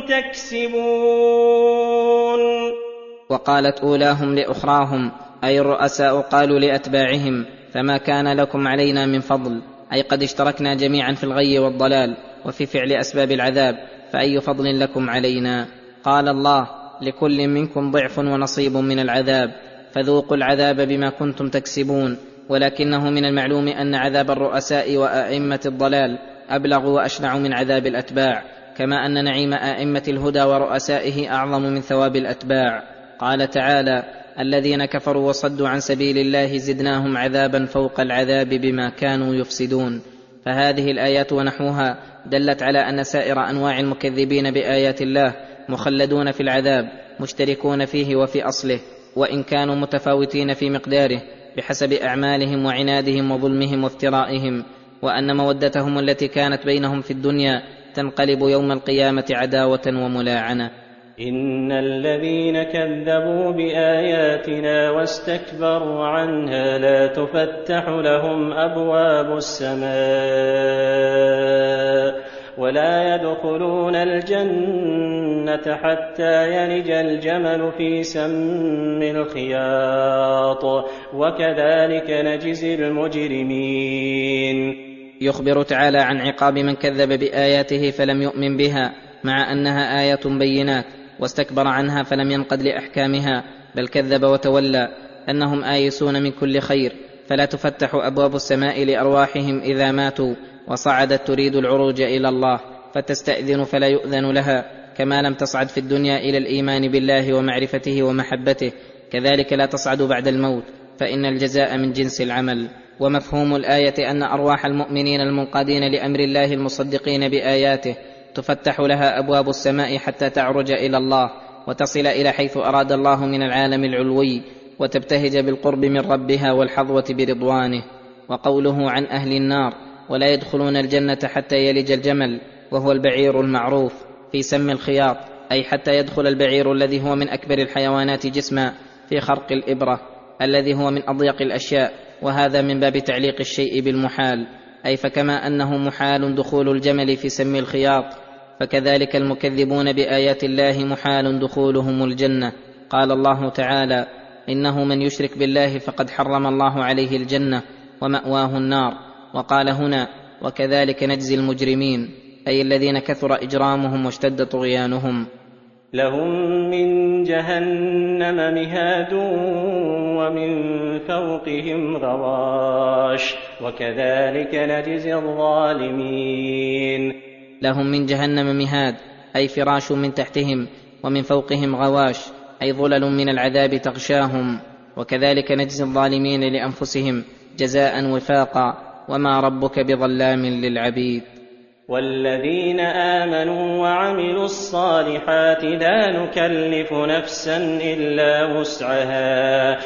تكسبون. وقالت أولاهم لأخراهم أي الرؤساء قالوا لأتباعهم فما كان لكم علينا من فضل أي قد اشتركنا جميعا في الغي والضلال وفي فعل أسباب العذاب فأي فضل لكم علينا. قال الله لكل منكم ضعف ونصيب من العذاب فذوقوا العذاب بما كنتم تكسبون. ولكنه من المعلوم أن عذاب الرؤساء وأئمة الضلال أبلغ وأشنع من عذاب الأتباع كما أن نعيم أئمة الهدى ورؤسائه أعظم من ثواب الأتباع. قال تعالى الذين كفروا وصدوا عن سبيل الله زدناهم عذابا فوق العذاب بما كانوا يفسدون. فهذه الآيات ونحوها دلت على أن سائر أنواع المكذبين بآيات الله مخلدون في العذاب مشتركون فيه وفي أصله وإن كانوا متفاوتين في مقداره بحسب أعمالهم وعنادهم وظلمهم وافترائهم وأن مودتهم التي كانت بينهم في الدنيا تنقلب يوم القيامة عداوة وملاعنة. إن الذين كذبوا بآياتنا واستكبروا عنها لا تفتح لهم أبواب السماء ولا يدخلون الجنة حتى يلج الجمل في سم الخياط وكذلك نجزي المجرمين. يخبر تعالى عن عقاب من كذب بآياته فلم يؤمن بها مع أنها آيات بينات واستكبر عنها فلم ينقد لأحكامها بل كذب وتولى، أنهم آيسون من كل خير فلا تفتح أبواب السماء لأرواحهم إذا ماتوا وصعدت تريد العروج إلى الله فتستأذن فلا يؤذن لها، كما لم تصعد في الدنيا إلى الإيمان بالله ومعرفته ومحبته كذلك لا تصعد بعد الموت، فإن الجزاء من جنس العمل. ومفهوم الآية أن أرواح المؤمنين المنقادين لأمر الله المصدقين بآياته تفتح لها أبواب السماء حتى تعرج إلى الله وتصل إلى حيث أراد الله من العالم العلوي وتبتهج بالقرب من ربها والحظوة برضوانه. وقوله عن أهل النار ولا يدخلون الجنة حتى يلج الجمل وهو البعير المعروف في سم الخياط، أي حتى يدخل البعير الذي هو من أكبر الحيوانات جسما في خرق الإبرة الذي هو من أضيق الأشياء، وهذا من باب تعليق الشيء بالمحال، أي فكما أنه محال دخول الجمل في سم الخياط فكذلك المكذبون بآيات الله محال دخولهم الجنة. قال الله تعالى: إنه من يشرك بالله فقد حرم الله عليه الجنة ومأواه النار. وقال هنا: وكذلك نجزي المجرمين، أي الذين كثر إجرامهم واشتد طغيانهم. لهم من جهنم مهاد ومن فوقهم غواش وكذلك نجزي الظالمين. لهم من جهنم مهاد أي فراش من تحتهم، ومن فوقهم غواش أي ظلل من العذاب تغشاهم، وكذلك نجزي الظالمين لأنفسهم جزاء وفاقا، وما ربك بظلام للعبيد. والذين آمنوا وعملوا الصالحات لا نكلف نفسا إلا وسعها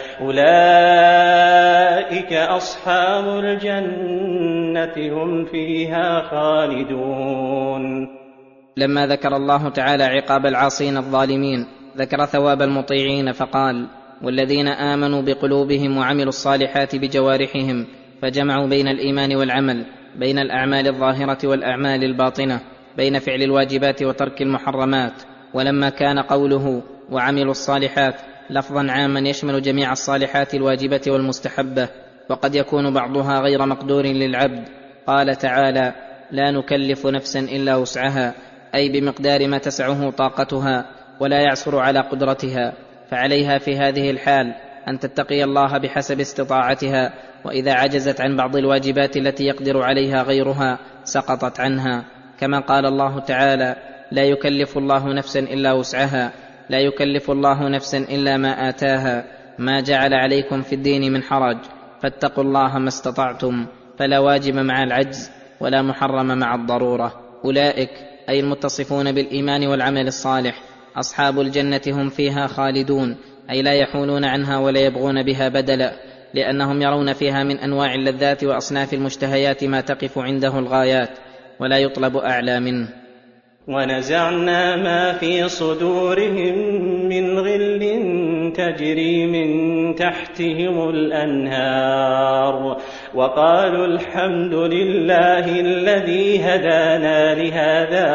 أولئك أصحاب الجنة هم فيها خالدون. لما ذكر الله تعالى عقاب العاصين الظالمين ذكر ثواب المطيعين فقال: والذين آمنوا بقلوبهم وعملوا الصالحات بجوارحهم، فجمعوا بين الإيمان والعمل، بين الأعمال الظاهرة والأعمال الباطنة، بين فعل الواجبات وترك المحرمات. ولما كان قوله وعملوا الصالحات لفظا عاما يشمل جميع الصالحات الواجبة والمستحبة، وقد يكون بعضها غير مقدور للعبد، قال تعالى: لا نكلف نفسا إلا وسعها، أي بمقدار ما تسعه طاقتها ولا يعسر على قدرتها، فعليها في هذه الحال أن تتقي الله بحسب استطاعتها، وإذا عجزت عن بعض الواجبات التي يقدر عليها غيرها سقطت عنها، كما قال الله تعالى: لا يكلف الله نفسا إلا وسعها، لا يكلف الله نفسا إلا ما آتاها، ما جعل عليكم في الدين من حرج، فاتقوا الله ما استطعتم، فلا واجب مع العجز ولا محرم مع الضرورة. أولئك أي المتصفون بالإيمان والعمل الصالح أصحاب الجنة هم فيها خالدون، أي لا يحولون عنها ولا يبغون بها بدلا، لأنهم يرون فيها من أنواع اللذات وأصناف المشتهيات ما تقف عنده الغايات ولا يطلب أعلى منه. ونزعنا ما في صدورهم من غل تجري من تحتهم الأنهار وقالوا الحمد لله الذي هدانا لهذا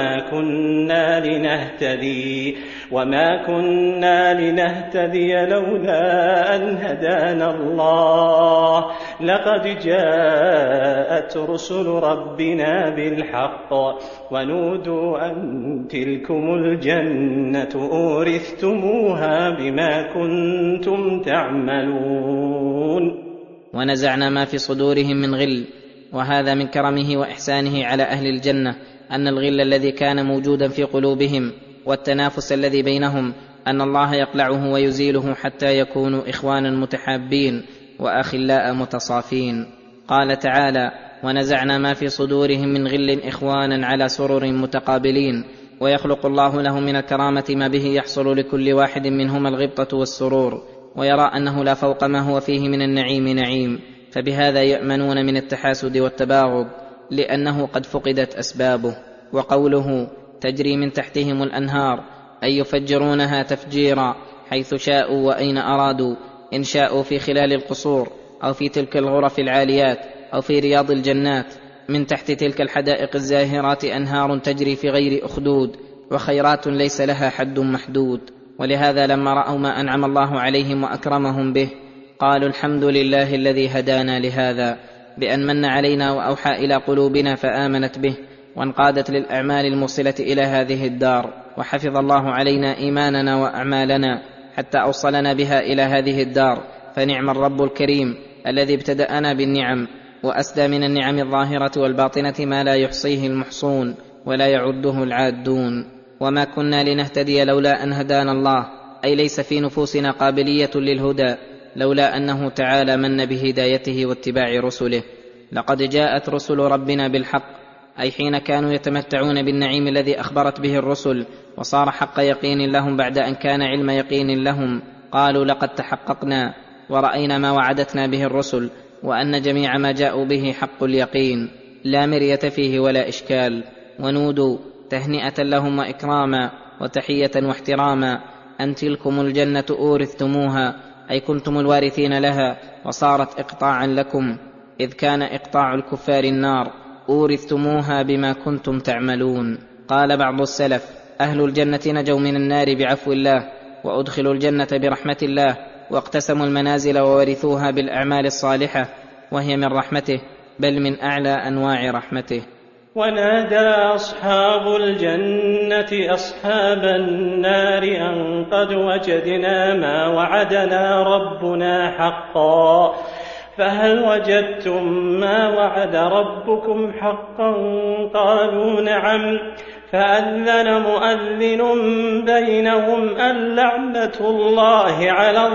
وما كنا لنهتدي لولا أن هدانا الله لقد جاءت رسل ربنا بالحق ونودوا أن تلكم الجنة أورثتموها بما كنتم تعملون. ونزعنا ما في صدورهم من غل، وهذا من كرمه وإحسانه على أهل الجنة، أن الغل الذي كان موجودا في قلوبهم والتنافس الذي بينهم أن الله يقلعه ويزيله حتى يكونوا إخوانا متحابين وأخلاء متصافين. قال تعالى: ونزعنا ما في صدورهم من غل إخوانا على سرر متقابلين، ويخلق الله لهم من الكرامة ما به يحصل لكل واحد منهما الغبطة والسرور، ويرى أنه لا فوق ما هو فيه من النعيم نعيم، فبهذا يأمنون من التحاسد والتباغض لأنه قد فقدت أسبابه. وقوله تجري من تحتهم الأنهار أي يفجرونها تفجيرا حيث شاءوا وأين أرادوا، إن شاءوا في خلال القصور أو في تلك الغرف العاليات أو في رياض الجنات. من تحت تلك الحدائق الزاهرات أنهار تجري في غير أخدود، وخيرات ليس لها حد محدود. ولهذا لما رأوا ما أنعم الله عليهم وأكرمهم به قالوا الحمد لله الذي هدانا لهذا، بأن من علينا وأوحى إلى قلوبنا فآمنت به وانقادت للأعمال الموصلة إلى هذه الدار، وحفظ الله علينا إيماننا وأعمالنا حتى أوصلنا بها إلى هذه الدار. فنعم الرب الكريم الذي ابتدأنا بالنعم، وأسدى من النعم الظاهرة والباطنة ما لا يحصيه المحصون ولا يعده العادون. وما كنا لنهتدي لولا أن هدانا الله، أي ليس في نفوسنا قابلية للهدى لولا أنه تعالى من بهدايته واتباع رسله. لقد جاءت رسل ربنا بالحق، أي حين كانوا يتمتعون بالنعيم الذي أخبرت به الرسل وصار حق يقين لهم بعد أن كان علم يقين لهم، قالوا لقد تحققنا ورأينا ما وعدتنا به الرسل، وأن جميع ما جاءوا به حق اليقين لا مرية فيه ولا إشكال. ونودوا تهنئة لهم وإكراما وتحية واحتراما أن تلكم الجنة أورثتموها، أي كنتم الوارثين لها وصارت إقطاعا لكم، إذ كان إقطاع الكفار النار، أورثتموها بما كنتم تعملون. قال بعض السلف أهل الجنة نجوا من النار بعفو الله، وأدخلوا الجنة برحمة الله، واقتسموا المنازل وورثوها بالأعمال الصالحة، وهي من رحمته بل من أعلى أنواع رحمته. ونادى أصحاب الجنة أصحاب النار أن قد وجدنا ما وعدنا ربنا حقا، فهل وجدتم ما وعد ربكم حقا؟ قالوا نعم. فأذن مؤذن بينهم اللعنة الله على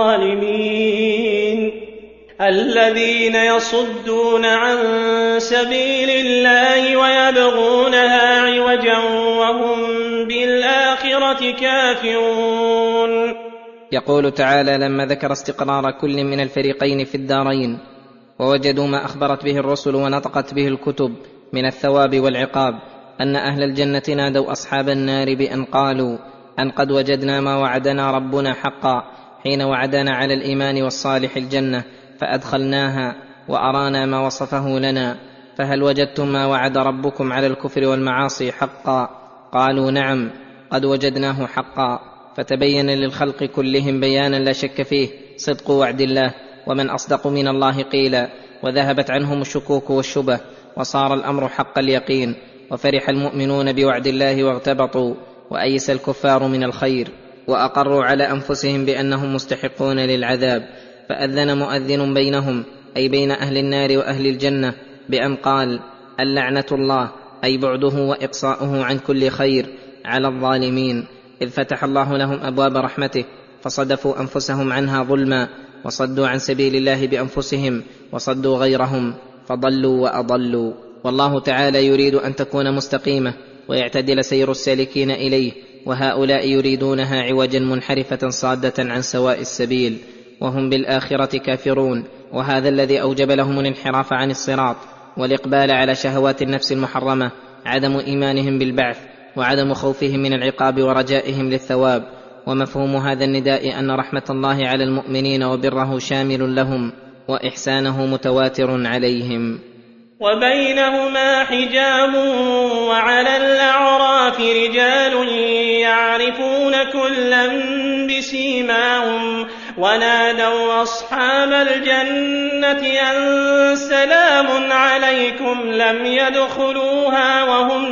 الظالمين الذين يصدون عن سبيل الله ويبغونها عوجا وهم بالآخرة كافرون. يقول تعالى لما ذكر استقرار كل من الفريقين في الدارين، ووجدوا ما أخبرت به الرسل ونطقت به الكتب من الثواب والعقاب، أن أهل الجنة نادوا أصحاب النار بأن قالوا أن قد وجدنا ما وعدنا ربنا حقا، حين وعدنا على الإيمان والصالح الجنة فأدخلناها وأرانا ما وصفه لنا، فهل وجدتم ما وعد ربكم على الكفر والمعاصي حقا؟ قالوا نعم قد وجدناه حقا. فتبين للخلق كلهم بيانا لا شك فيه صدق وعد الله، ومن أصدق من الله قيلا، وذهبت عنهم الشكوك والشبه، وصار الأمر حق اليقين، وفرح المؤمنون بوعد الله واغتبطوا، وأيس الكفار من الخير، وأقروا على أنفسهم بأنهم مستحقون للعذاب. فأذن مؤذن بينهم، أي بين أهل النار وأهل الجنة، بأن قال اللعنة الله، أي بعده وإقصاؤه عن كل خير، على الظالمين، إذ فتح الله لهم أبواب رحمته فصدفوا أنفسهم عنها ظلما، وصدوا عن سبيل الله بأنفسهم، وصدوا غيرهم فضلوا وأضلوا. والله تعالى يريد أن تكون مستقيمة ويعتدل سير السالكين إليه، وهؤلاء يريدونها عوجا منحرفة صادة عن سواء السبيل، وهم بالآخرة كافرون. وهذا الذي أوجب لهم الانحراف عن الصراط والإقبال على شهوات النفس المحرمة، عدم إيمانهم بالبعث، وعدم خوفهم من العقاب ورجائهم للثواب. ومفهوم هذا النداء أن رحمة الله على المؤمنين وبره شامل لهم، وإحسانه متواتر عليهم. وبينهما حجاب، وعلى الأعراف رجال يعرفون كلا بسيماهم، ونادوا أصحاب الجنة أن سلام عليكم لم يدخلوها وهم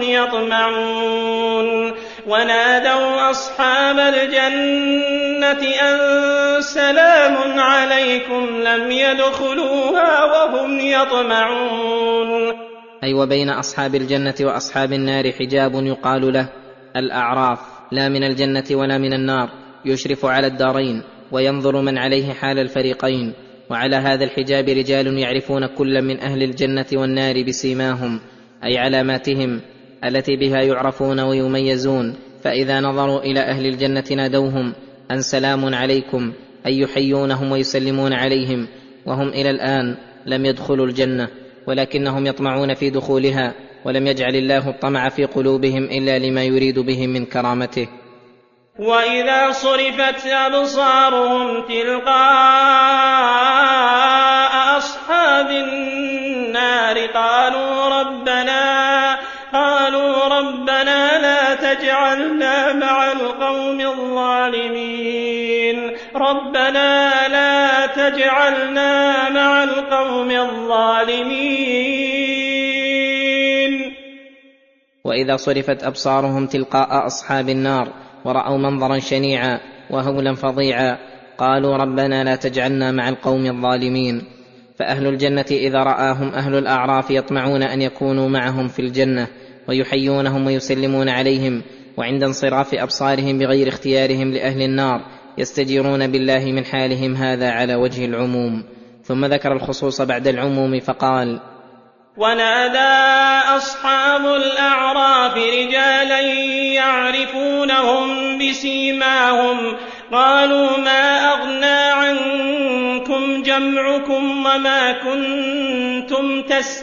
يطمعون. ونادوا أصحاب الجنة أن سلام عليكم لم يدخلوها وهم يطمعون. أي وبين أصحاب الجنة وأصحاب النار حجاب يقال له الأعراف، لا من الجنة ولا من النار، يشرف على الدارين وينظر من عليه حال الفريقين. وعلى هذا الحجاب رجال يعرفون كل من أهل الجنة والنار بسيماهم، أي علاماتهم التي بها يعرفون ويميزون. فإذا نظروا إلى أهل الجنة نادوهم أن سلام عليكم، أي يحيونهم ويسلمون عليهم، وهم إلى الآن لم يدخلوا الجنة، ولكنهم يطمعون في دخولها، ولم يجعل الله الطمع في قلوبهم إلا لما يريد به من كرامته. وإذا صرفت أبصارهم تلقاء أصحاب النار قالوا ربنا لا تجعلنا مع القوم الظالمين ربنا لا تجعلنا مع القوم الظالمين. وإذا صرفت أبصارهم تلقاء أصحاب النار ورأوا منظرا شنيعا وهولا فظيعا قالوا ربنا لا تجعلنا مع القوم الظالمين. فأهل الجنة إذا رآهم أهل الأعراف يطمعون أن يكونوا معهم في الجنة ويحيونهم ويسلمون عليهم، وعند انصراف أبصارهم بغير اختيارهم لأهل النار يستجيرون بالله من حالهم هذا على وجه العموم. ثم ذكر الخصوص بعد العموم فقال: ونادى أصحاب الأعراف رجالا يعرفونهم بسيماهم قالوا ما أغنى عنكم جمعكم وما كنتم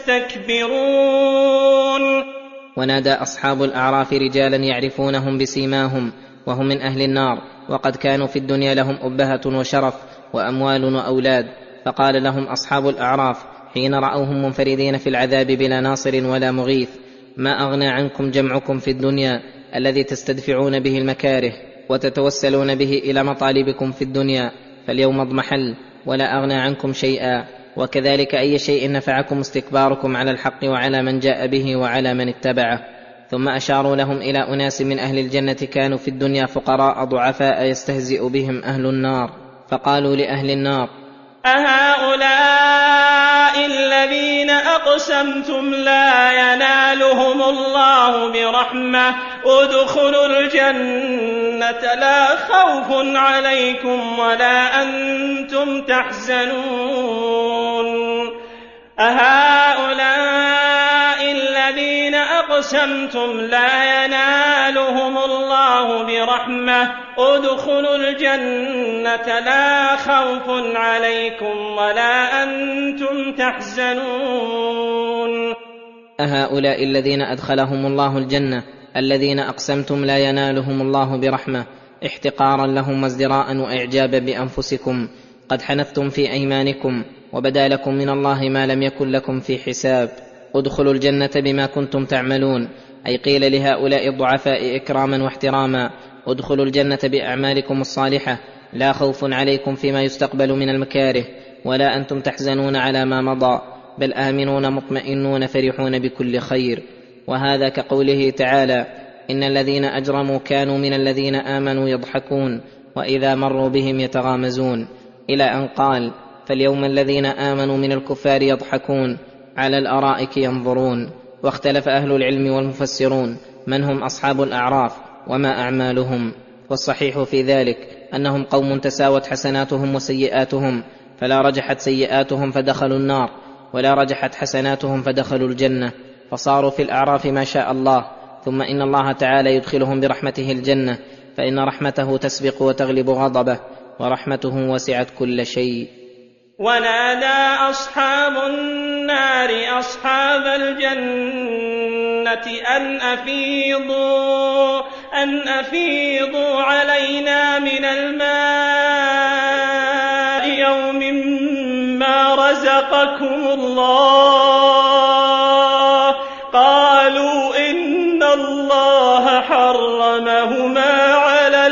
تستكبرون. ونادى أصحاب الأعراف رجالا يعرفونهم بسيماهم وهم من أهل النار، وقد كانوا في الدنيا لهم أبهة وشرف وأموال وأولاد، فقال لهم أصحاب الأعراف حين رأوهم منفردين في العذاب بلا ناصر ولا مغيث: ما أغنى عنكم جمعكم في الدنيا الذي تستدفعون به المكاره وتتوسلون به إلى مطالبكم في الدنيا، فاليوم اضمحل ولا أغنى عنكم شيئا، وكذلك أي شيء نفعكم استكباركم على الحق وعلى من جاء به وعلى من اتبعه. ثم أشاروا لهم إلى أناس من أهل الجنة كانوا في الدنيا فقراء ضعفاء يستهزئ بهم أهل النار، فقالوا لأهل النار: أهؤلاء الذين أقسمتم لا ينالهم الله برحمة ادخلوا الجنة لا خوف عليكم ولا أنتم تحزنون. أهؤلاء الذين أقسمتم لا ينالهم الله برحمة ادخلوا الجنة لا خوف عليكم ولا أنتم تحزنون. أهؤلاء الذين أدخلهم الله الجنة الذين أقسمتم لا ينالهم الله برحمة احتقارا لهم وازدراء وإعجابا بأنفسكم، قد حنثتم في أيمانكم وبدا لكم من الله ما لم يكن لكم في حساب. ادخلوا الجنة بما كنتم تعملون، أي قيل لهؤلاء الضعفاء إكراما واحتراما: ادخلوا الجنة بأعمالكم الصالحة لا خوف عليكم فيما يستقبل من المكاره ولا أنتم تحزنون على ما مضى، بل آمنون مطمئنون فرحون بكل خير. وهذا كقوله تعالى: إن الذين أجرموا كانوا من الذين آمنوا يضحكون وإذا مروا بهم يتغامزون، إلى أن قال: فاليوم الذين آمنوا من الكفار يضحكون على الأرائك ينظرون. واختلف أهل العلم والمفسرون من هم أصحاب الأعراف وما أعمالهم، والصحيح في ذلك أنهم قوم تساوت حسناتهم وسيئاتهم، فلا رجحت سيئاتهم فدخلوا النار ولا رجحت حسناتهم فدخلوا الجنة، فصاروا في الأعراف ما شاء الله، ثم إن الله تعالى يدخلهم برحمته الجنة، فإن رحمته تسبق وتغلب غضبه، ورحمته وسعت كل شيء. ونادى أصحاب النار أصحاب الجنة أن أفيضوا علينا من الماء يوم ما رزقكم الله. قالوا إن الله حرمهما على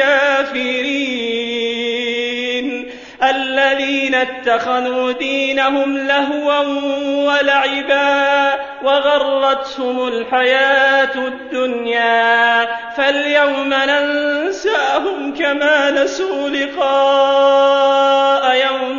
الكافرين الذين اتخذوا دينهم لهوا ولعبا وغرتهم الحياة الدنيا، فاليوم ننساهم كما نسوا لقاء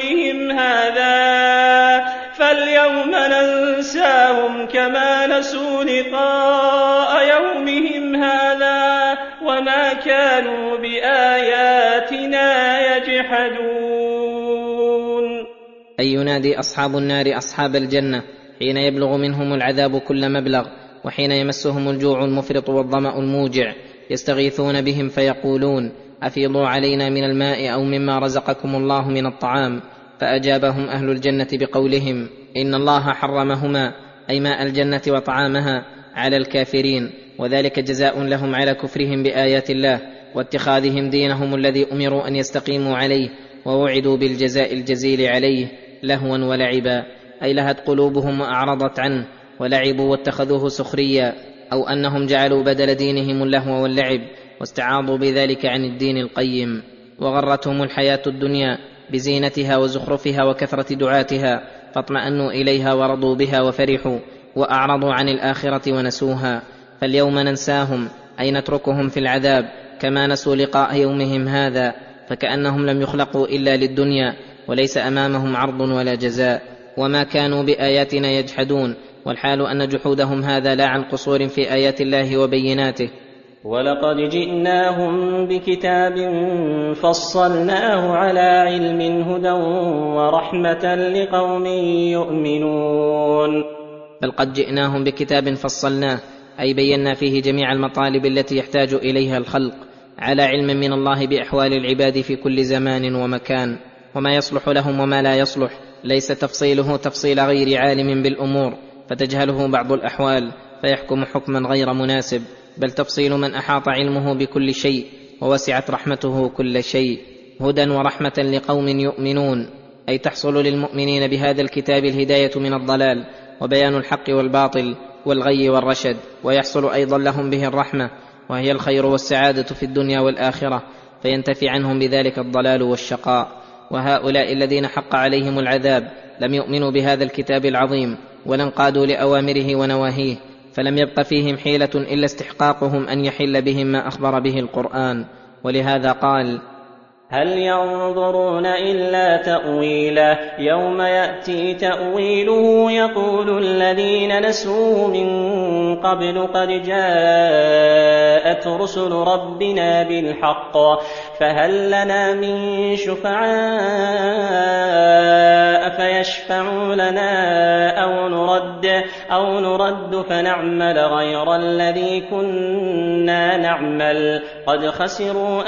يومهم هذا وما كانوا بآياتنا يجحدون. أي ينادي أصحاب النار أصحاب الجنة حين يبلغ منهم العذاب كل مبلغ، وحين يمسهم الجوع المفرط والظمأ الموجع، يستغيثون بهم فيقولون: أفيضوا علينا من الماء أو مما رزقكم الله من الطعام. فأجابهم أهل الجنة بقولهم: إن الله حرمهما، أي ماء الجنة وطعامها، على الكافرين، وذلك جزاء لهم على كفرهم بآيات الله واتخاذهم دينهم الذي أمروا أن يستقيموا عليه ووعدوا بالجزاء الجزيل عليه لهوا ولعبا، أي لهت قلوبهم وأعرضت عنه، ولعبوا واتخذوه سخريا، أو أنهم جعلوا بدل دينهم اللهو واللعب واستعاضوا بذلك عن الدين القيم، وغرتهم الحياة الدنيا بزينتها وزخرفها وكثرة دعاتها، فاطمأنوا إليها ورضوا بها وفرحوا، وأعرضوا عن الآخرة ونسوها. فاليوم ننساهم، أي نتركهم في العذاب كما نسوا لقاء يومهم هذا، فكأنهم لم يخلقوا إلا للدنيا، وليس أمامهم عرض ولا جزاء، وما كانوا بآياتنا يجحدون، والحال أن جحودهم هذا لا عن قصور في آيات الله وبيناته. ولقد جئناهم بكتاب فصلناه على علم هدى ورحمة لقوم يؤمنون. بل قد جئناهم بكتاب فصلناه، أي بينا فيه جميع المطالب التي يحتاج إليها الخلق، على علم من الله بأحوال العباد في كل زمان ومكان، وما يصلح لهم وما لا يصلح، ليس تفصيله تفصيل غير عالم بالأمور فتجهله بعض الأحوال فيحكم حكما غير مناسب، بل تفصيل من أحاط علمه بكل شيء ووسعت رحمته كل شيء. هدى ورحمة لقوم يؤمنون، أي تحصل للمؤمنين بهذا الكتاب الهداية من الضلال، وبيان الحق والباطل والغي والرشد، ويحصل أيضا لهم به الرحمة، وهي الخير والسعادة في الدنيا والآخرة، فينتفي عنهم بذلك الضلال والشقاء. وهؤلاء الذين حق عليهم العذاب لم يؤمنوا بهذا الكتاب العظيم، ولا انقادوا لأوامره ونواهيه، فلم يبق فيهم حيلة إلا استحقاقهم أن يحل بهم ما أخبر به القرآن. ولهذا قال: هل ينظرون إلا تأويله، يوم يأتي تأويله يقول الذين نسوه من قبل قد جاءت رسل ربنا بالحق فهل لنا من شفعاء فيشفعوا لنا أو نرد فنعمل غير الذي كنا نعمل قد خسروا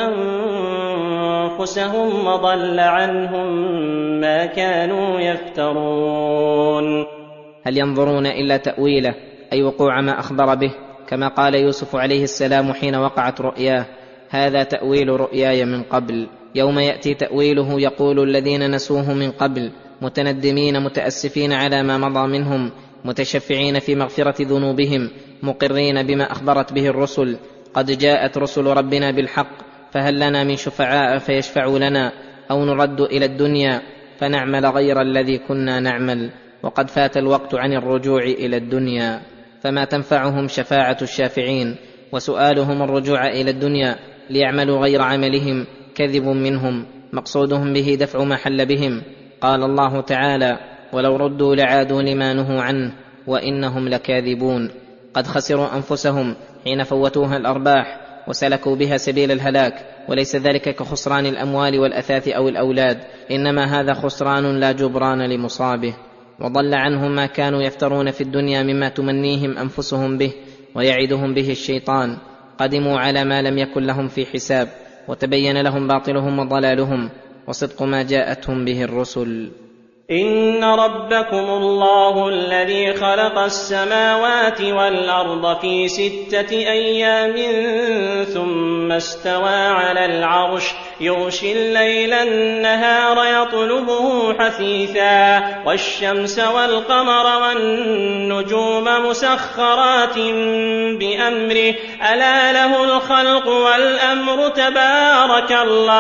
أنفسهم وضل عنهم ما كانوا يفترون. هل ينظرون إلا تأويله، أي وقوع ما أخبر به، كما قال يوسف عليه السلام حين وقعت رؤياه: هذا تأويل رؤياي من قبل. يوم يأتي تأويله يقول الذين نسوه من قبل، متندمين متأسفين على ما مضى منهم، متشفعين في مغفرة ذنوبهم، مقرين بما أخبرت به الرسل: قد جاءت رسل ربنا بالحق فهل لنا من شفعاء فيشفعوا لنا أو نرد إلى الدنيا فنعمل غير الذي كنا نعمل. وقد فات الوقت عن الرجوع إلى الدنيا، فما تنفعهم شفاعة الشافعين، وسؤالهم الرجوع إلى الدنيا ليعملوا غير عملهم كذب منهم، مقصودهم به دفع ما حل بهم. قال الله تعالى: ولو ردوا لعادوا لما نهوا عنه وإنهم لكاذبون. قد خسروا أنفسهم حين فوتوها الأرباح وسلكوا بها سبيل الهلاك، وليس ذلك كخسران الأموال والأثاث أو الأولاد، إنما هذا خسران لا جبران لمصابه. وضل عنهم ما كانوا يفترون في الدنيا مما تمنيهم أنفسهم به ويعدهم به الشيطان. قدموا على ما لم يكن لهم في حساب، وتبين لهم باطلهم وضلالهم وصدق ما جاءتهم به الرسل. إن ربكم الله الذي خلق السماوات والأرض في 6 أيام ثم استوى على العرش يغشي الليل النهار يطلبه حثيثا والشمس والقمر والنجوم مسخرات بأمره ألا له الخلق والأمر تبارك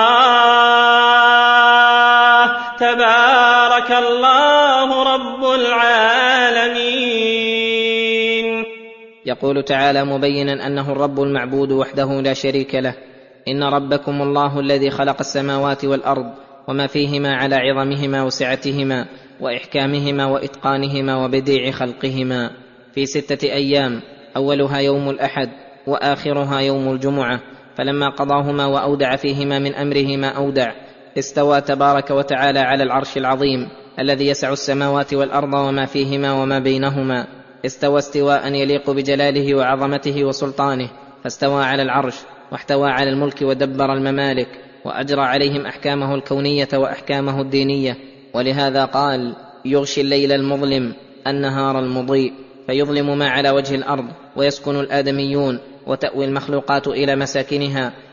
الله رب العالمين. يقول تعالى مبينا أنه الرب المعبود وحده لا شريك له: إن ربكم الله الذي خلق السماوات والأرض وما فيهما على عظمهما وسعتهما وإحكامهما وإتقانهما وبديع خلقهما في 6 أيام، أولها يوم الأحد وآخرها يوم الجمعة، فلما قضاهما وأودع فيهما من أمره ما أودع استوى تبارك وتعالى على العرش العظيم الذي يسع السماوات والأرض وما فيهما وما بينهما، استوى استواء يليق بجلاله وعظمته وسلطانه، فاستوى على العرش واحتوى على الملك ودبر الممالك وأجرى عليهم أحكامه الكونية وأحكامه الدينية. ولهذا قال: يغشي الليل المظلم النهار المضيء، فيظلم ما على وجه الأرض ويسكن الآدميون وتأوي المخلوقات إلى مساكنها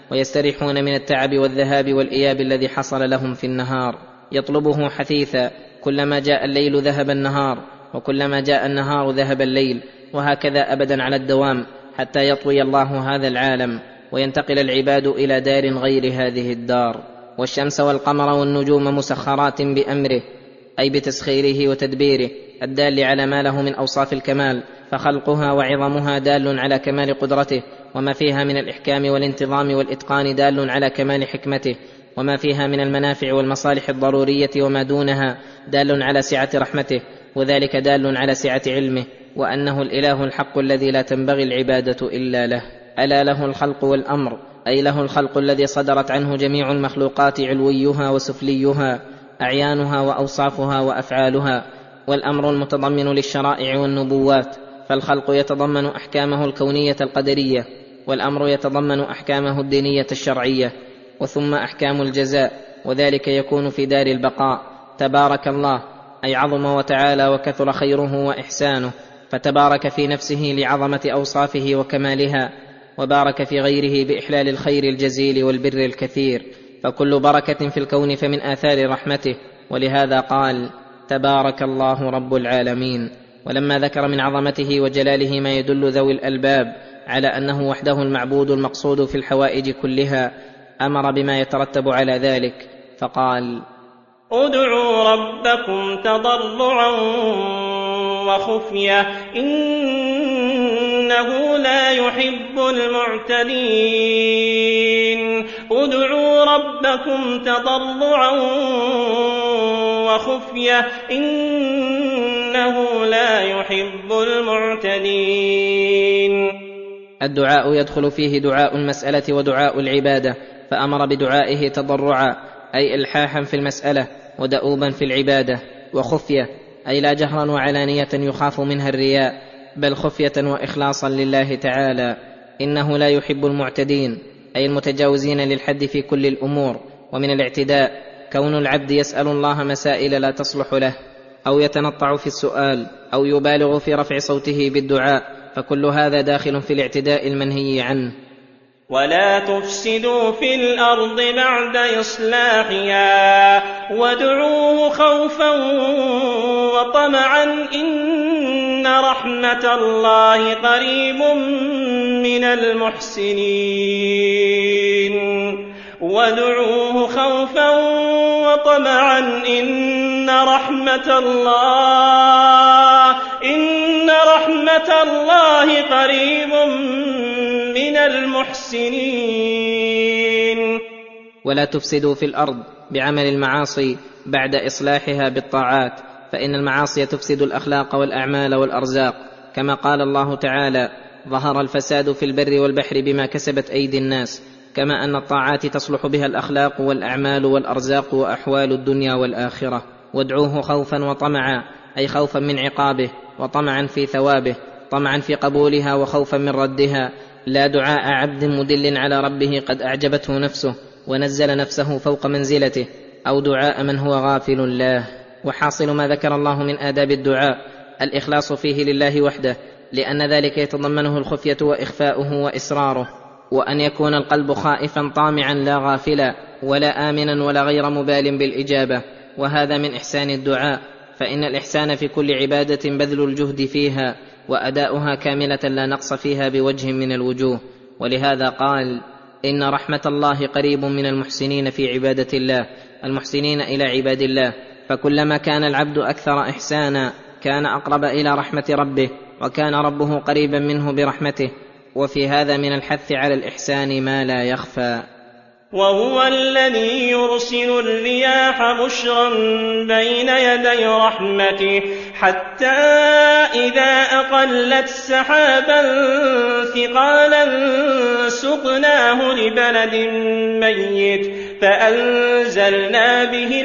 ويستريحون من التعب والذهاب والإياب الذي حصل لهم في النهار. يطلبه حثيثا، كلما جاء الليل ذهب النهار، وكلما جاء النهار ذهب الليل، وهكذا أبدا على الدوام، حتى يطوي الله هذا العالم وينتقل العباد إلى دار غير هذه الدار. والشمس والقمر والنجوم مسخرات بأمره، أي بتسخيره وتدبيره الدال على ما له من أوصاف الكمال، فخلقها وعظمها دال على كمال قدرته، وما فيها من الإحكام والانتظام والإتقان دال على كمال حكمته، وما فيها من المنافع والمصالح الضرورية وما دونها دال على سعة رحمته، وذلك دال على سعة علمه، وأنه الإله الحق الذي لا تنبغي العبادة إلا له. ألا له الخلق والأمر، أي له الخلق الذي صدرت عنه جميع المخلوقات علويها وسفليها، أعيانها وأوصافها وأفعالها، والأمر المتضمن للشرائع والنبوات، فالخلق يتضمن أحكامه الكونية القدرية، والأمر يتضمن أحكامه الدينية الشرعية، وثم أحكام الجزاء، وذلك يكون في دار البقاء. تبارك الله، أي عظم وتعالى وكثر خيره وإحسانه، فتبارك في نفسه لعظمة أوصافه وكمالها، وبارك في غيره بإحلال الخير الجزيل والبر الكثير، فكل بركة في الكون فمن آثار رحمته، ولهذا قال: تبارك الله رب العالمين. ولما ذكر من عظمته وجلاله ما يدل ذوي الألباب على أنه وحده المعبود المقصود في الحوائج كلها، أمر بما يترتب على ذلك فقال: ادعوا ربكم تضرعا وخفية إنه لا يحب المعتدين. ادعوا ربكم تضرعا وخفية إنه لا يحب المعتدين. الدعاء يدخل فيه دعاء المسألة ودعاء العبادة، فأمر بدعائه تضرعا، أي إلحاحا في المسألة ودؤوبا في العبادة، وخفية أي لا جهرا وعلانية يخاف منها الرياء، بل خفية وإخلاصا لله تعالى. إنه لا يحب المعتدين، أي المتجاوزين للحد في كل الأمور. ومن الاعتداء كون العبد يسأل الله مسائل لا تصلح له، أو يتنطع في السؤال، أو يبالغ في رفع صوته بالدعاء، فكل هذا داخل في الاعتداء المنهي عنه. ولا تفسدوا في الأرض بعد إصلاحها وادعوه خوفا وطمعا إن رحمة الله قريب من المحسنين. وادعوه خوفا وطمعا إن رحمة الله قريب من المحسنين. ولا تفسدوا في الأرض بعمل المعاصي بعد إصلاحها بالطاعات، فإن المعاصي تفسد الأخلاق والأعمال والأرزاق، كما قال الله تعالى: ظهر الفساد في البر والبحر بما كسبت أيدي الناس. كما أن الطاعات تصلح بها الأخلاق والأعمال والأرزاق وأحوال الدنيا والآخرة. وادعوه خوفا وطمعا، أي خوفا من عقابه وطمعا في ثوابه، طمعا في قبولها وخوفا من ردها، لا دعاء عبد مدل على ربه قد أعجبته نفسه ونزل نفسه فوق منزلته، أو دعاء من هو غافل الله. وحاصل ما ذكر الله من آداب الدعاء الإخلاص فيه لله وحده، لأن ذلك يتضمنه الخفية وإخفاؤه وإسراره، وأن يكون القلب خائفا طامعا لا غافلا، ولا آمنا ولا غير مبال بالإجابة. وهذا من إحسان الدعاء، فإن الإحسان في كل عبادة بذل الجهد فيها وأداؤها كاملة لا نقص فيها بوجه من الوجوه. ولهذا قال: إن رحمة الله قريب من المحسنين في عبادة الله، المحسنين إلى عباد الله. فكلما كان العبد أكثر إحسانا كان أقرب إلى رحمة ربه، وكان ربه قريبا منه برحمته. وفي هذا من الحث على الإحسان ما لا يخفى. وهو الذي يرسل الرياح بشرا بين يدي رحمته حتى إذا أقلت سحابا ثقالا سقناه لبلد ميت فأنزلنا به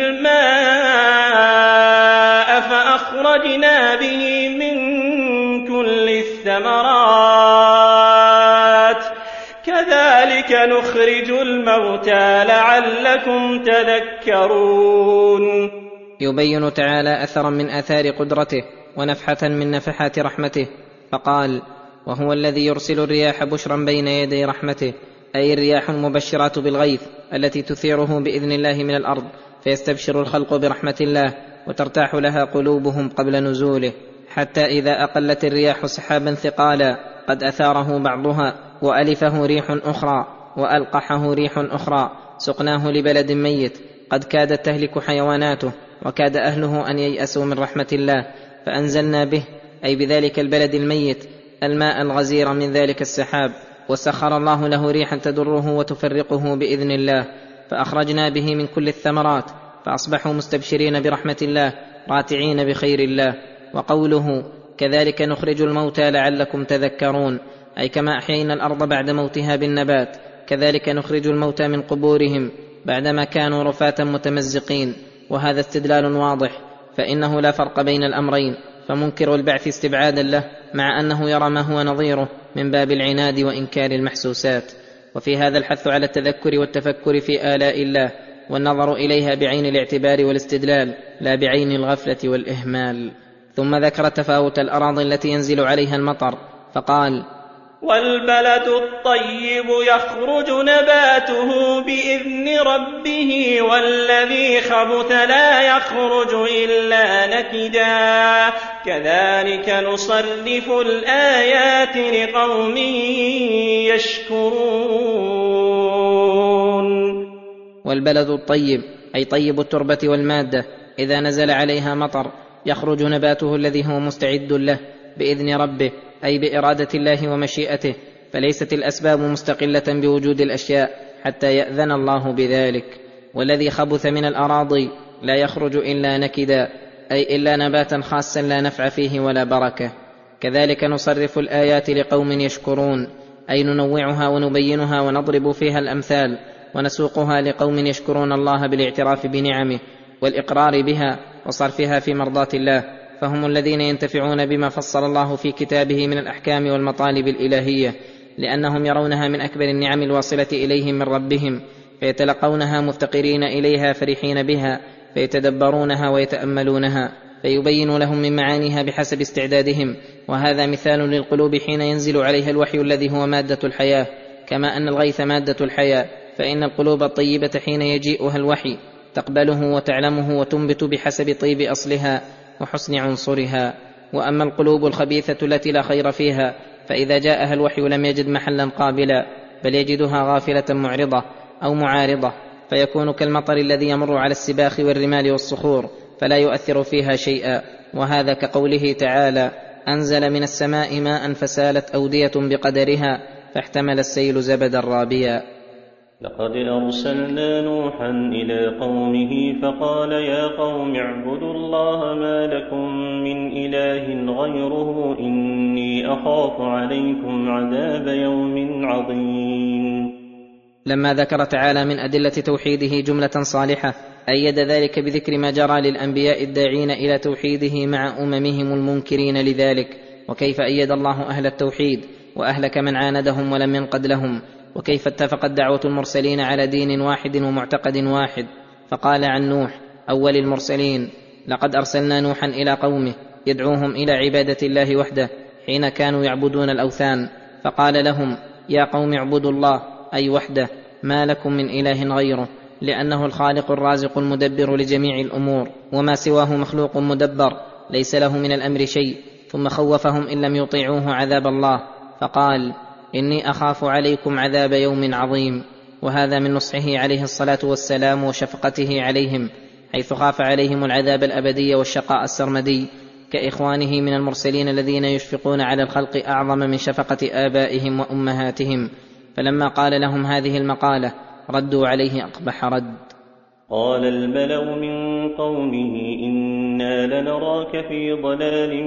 الماء فأخرجنا به من كل الثمرات كذلك نخرج الموتى لعلكم تذكرون. يبين تعالى أثرا من آثار قدرته ونفحة من نفحات رحمته، فقال: وهو الذي يرسل الرياح بشرا بين يدي رحمته، أي الرياح المبشرات بالغيث التي تثيره بإذن الله من الأرض، فيستبشر الخلق برحمة الله وترتاح لها قلوبهم قبل نزوله، حتى إذا أقلت الرياح سحابا ثقالا قد أثاره بعضها وألفه ريح أخرى وألقحه ريح أخرى سقناه لبلد ميت قد كادت تهلك حيواناته وكاد أهله أن ييأسوا من رحمة الله، فأنزلنا به أي بذلك البلد الميت الماء الغزير من ذلك السحاب، وسخر الله له ريحا تدره وتفرقه بإذن الله، فأخرجنا به من كل الثمرات فأصبحوا مستبشرين برحمة الله راتعين بخير الله. وقوله كذلك نخرج الموتى لعلكم تذكرون، أي كما أحيينا الأرض بعد موتها بالنبات كذلك نخرج الموتى من قبورهم بعدما كانوا رفاة متمزقين. وهذا استدلال واضح، فإنه لا فرق بين الأمرين، فمنكر البعث استبعادا له مع أنه يرى ما هو نظيره من باب العناد وإنكار المحسوسات. وفي هذا الحث على التذكر والتفكر في آلاء الله والنظر إليها بعين الاعتبار والاستدلال لا بعين الغفلة والإهمال. ثم ذكر تفاوت الأراضي التي ينزل عليها المطر فقال: والبلد الطيب يخرج نباته بإذن ربه والذي خبث لا يخرج إلا نكدا كذلك نصرف الآيات لقوم يشكرون. والبلد الطيب أي طيب التربة والمادة إذا نزل عليها مطر يخرج نباته الذي هو مستعد له بإذن ربه أي بإرادة الله ومشيئته، فليست الأسباب مستقلة بوجود الأشياء حتى يأذن الله بذلك. والذي خبث من الأراضي لا يخرج إلا نكدا أي إلا نباتا خاصا لا نفع فيه ولا بركة. كذلك نصرف الآيات لقوم يشكرون، أي ننوعها ونبينها ونضرب فيها الأمثال ونسوقها لقوم يشكرون الله بالاعتراف بنعمه والإقرار بها وصرفها في مرضاة الله، فهم الذين ينتفعون بما فصل الله في كتابه من الأحكام والمطالب الإلهية، لأنهم يرونها من أكبر النعم الواصلة إليهم من ربهم، فيتلقونها مفتقرين إليها فرحين بها، فيتدبرونها ويتأملونها، فيبين لهم من معانيها بحسب استعدادهم. وهذا مثال للقلوب حين ينزل عليها الوحي الذي هو مادة الحياة، كما أن الغيث مادة الحياة، فإن القلوب الطيبة حين يجيئها الوحي تقبله وتعلمه وتنبت بحسب طيب أصلها وحسن عنصرها. وأما القلوب الخبيثة التي لا خير فيها فإذا جاءها الوحي لم يجد محلا قابلا، بل يجدها غافلة معرضة أو معارضة، فيكون كالمطر الذي يمر على السباخ والرمال والصخور فلا يؤثر فيها شيئا. وهذا كقوله تعالى: أنزل من السماء ماء فسالت أودية بقدرها فاحتمل السيل زبدا رابيا. لقد أرسلنا نوحا إلى قومه فقال: يا قوم اعبدوا الله ما لكم من إله غيره إني أخاف عليكم عذاب يوم عظيم. لما ذكر تعالى من أدلة توحيده جملة صالحة أيد ذلك بذكر ما جرى للأنبياء الداعين إلى توحيده مع أممهم المنكرين لذلك، وكيف أيد الله أهل التوحيد وأهلك من عاندهم ولم ينقد لهم، وكيف اتفقت دعوة المرسلين على دين واحد ومعتقد واحد. فقال عن نوح أول المرسلين: لقد أرسلنا نوحا إلى قومه يدعوهم إلى عبادة الله وحده حين كانوا يعبدون الأوثان، فقال لهم: يا قوم اعبدوا الله أي وحده ما لكم من إله غيره، لأنه الخالق الرازق المدبر لجميع الأمور، وما سواه مخلوق مدبر ليس له من الأمر شيء. ثم خوفهم إن لم يطيعوه عذاب الله، فقال: إني أخاف عليكم عذاب يوم عظيم. وهذا من نصحه عليه الصلاة والسلام وشفقته عليهم، حيث خاف عليهم العذاب الأبدي والشقاء السرمدي، كإخوانه من المرسلين الذين يشفقون على الخلق أعظم من شفقة آبائهم وأمهاتهم. فلما قال لهم هذه المقالة ردوا عليه أقبح رد. قال الملأ من قومه: إنا لنراك في ضلال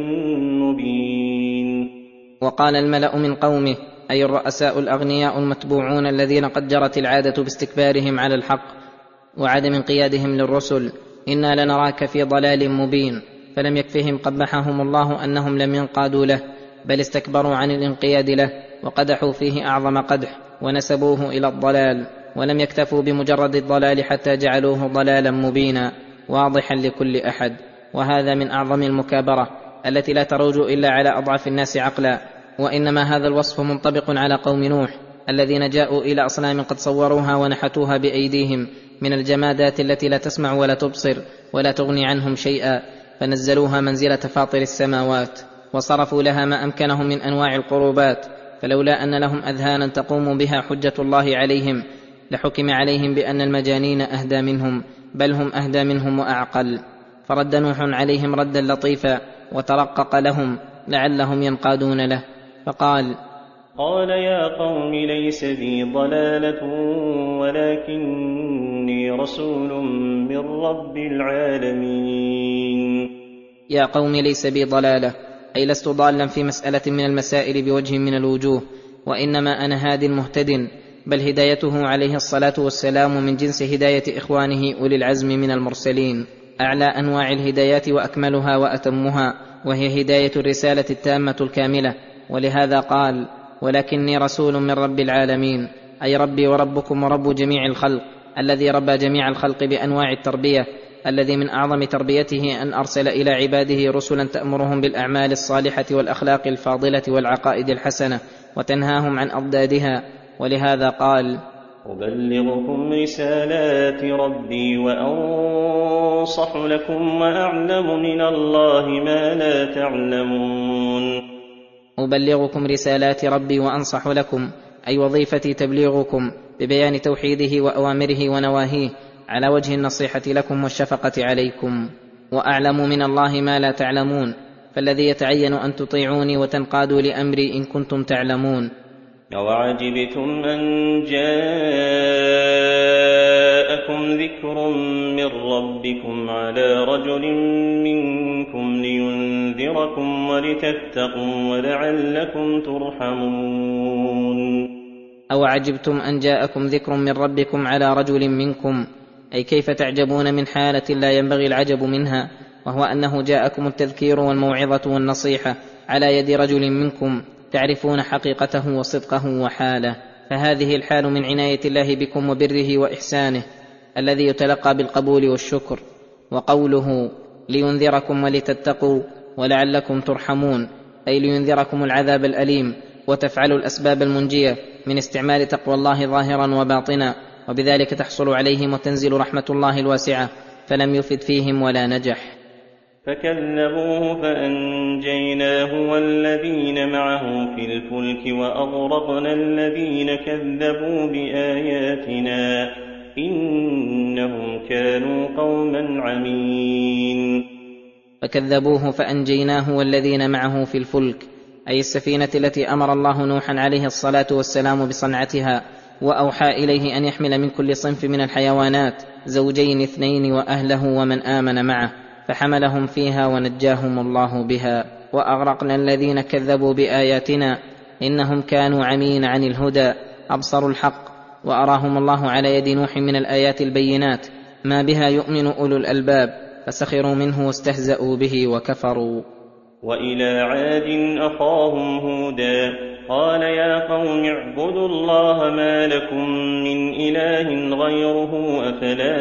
مبين. وقال الملأ من قومه أي الرؤساء الأغنياء المتبوعون الذين قد جرت العادة باستكبارهم على الحق وعدم انقيادهم للرسل: إنا لنراك في ضلال مبين. فلم يكفهم قبحهم الله أنهم لم ينقادوا له، بل استكبروا عن الانقياد له وقدحوا فيه أعظم قدح ونسبوه إلى الضلال، ولم يكتفوا بمجرد الضلال حتى جعلوه ضلالا مبينا واضحا لكل أحد. وهذا من أعظم المكابرة التي لا تروج إلا على أضعف الناس عقلا، وإنما هذا الوصف منطبق على قوم نوح، الذين جاءوا إلى أصنام قد صوروها ونحتوها بأيديهم من الجمادات التي لا تسمع ولا تبصر ولا تغني عنهم شيئا، فنزلوها منزلة فاطر السماوات، وصرفوا لها ما أمكنهم من أنواع القربات، فلولا أن لهم أذهانا تقوم بها حجة الله عليهم لحكم عليهم بأن المجانين أهدى منهم، بل هم أهدى منهم وأعقل. فرد نوح عليهم ردا لطيفا وترقق لهم لعلهم ينقادون له، فقال: قال يا قوم ليس بي ضلالة ولكني رسول من رب العالمين. يا قوم ليس بي ضلالة، أي لست ضالا في مسألة من المسائل بوجه من الوجوه، وإنما أنا هاد مهتد، بل هدايته عليه الصلاة والسلام من جنس هداية إخوانه أولي العزم من المرسلين، أعلى أنواع الهدايات وأكملها وأتمها، وهي هداية الرسالة التامة الكاملة. ولهذا قال: ولكني رسول من رب العالمين، أي ربي وربكم ورب جميع الخلق، الذي ربى جميع الخلق بأنواع التربية، الذي من أعظم تربيته أن أرسل إلى عباده رسلا تأمرهم بالأعمال الصالحة والأخلاق الفاضلة والعقائد الحسنة وتنهاهم عن أضدادها. ولهذا قال: أبلغكم رسالات ربي وأنصح لكم وأعلم من الله ما لا تعلمون. أبلغكم رسالات ربي وأنصح لكم، أي وظيفتي تبليغكم ببيان توحيده وأوامره ونواهيه على وجه النصيحة لكم والشفقة عليكم. وأعلم من الله ما لا تعلمون، فالذي يتعين أن تطيعوني وتنقادوا لأمري إن كنتم تعلمون. أوعجبتم أن جاءكم ذكر من ربكم على رجل منكم لينذركم ولتتقوا ولعلكم ترحمون. أوعجبتم أن جاءكم ذكر من ربكم على رجل منكم، أي كيف تعجبون من حالة لا ينبغي العجب منها، وهو أنه جاءكم التذكير والموعظة والنصيحة على يد رجل منكم تعرفون حقيقته وصدقه وحاله، فهذه الحال من عناية الله بكم وبره وإحسانه الذي يتلقى بالقبول والشكر. وقوله لينذركم ولتتقوا ولعلكم ترحمون، أي لينذركم العذاب الأليم وتفعلوا الأسباب المنجية من استعمال تقوى الله ظاهرا وباطنا، وبذلك تحصل عليهم وتنزل رحمة الله الواسعة، فلم يفد فيهم ولا نجح. فكذبوه فأنجيناه والذين معه في الفلك وأغرقنا الذين كذبوا بآياتنا إنهم كانوا قوما عمين. فكذبوه فأنجيناه والذين معه في الفلك، أي السفينة التي أمر الله نوحا عليه الصلاة والسلام بصنعتها، وأوحى إليه أن يحمل من كل صنف من الحيوانات زوجين اثنين وأهله ومن آمن معه، فحملهم فيها ونجاهم الله بها. وأغرقنا الذين كذبوا بآياتنا إنهم كانوا عمين عن الهدى، أبصروا الحق، وأراهم الله على يد نوح من الآيات البينات ما بها يؤمن أولو الألباب، فسخروا منه واستهزأوا به وكفروا. وإلى عاد أخاهم هودا قال يا قوم اعبدوا الله ما لكم من إله غيره أفلا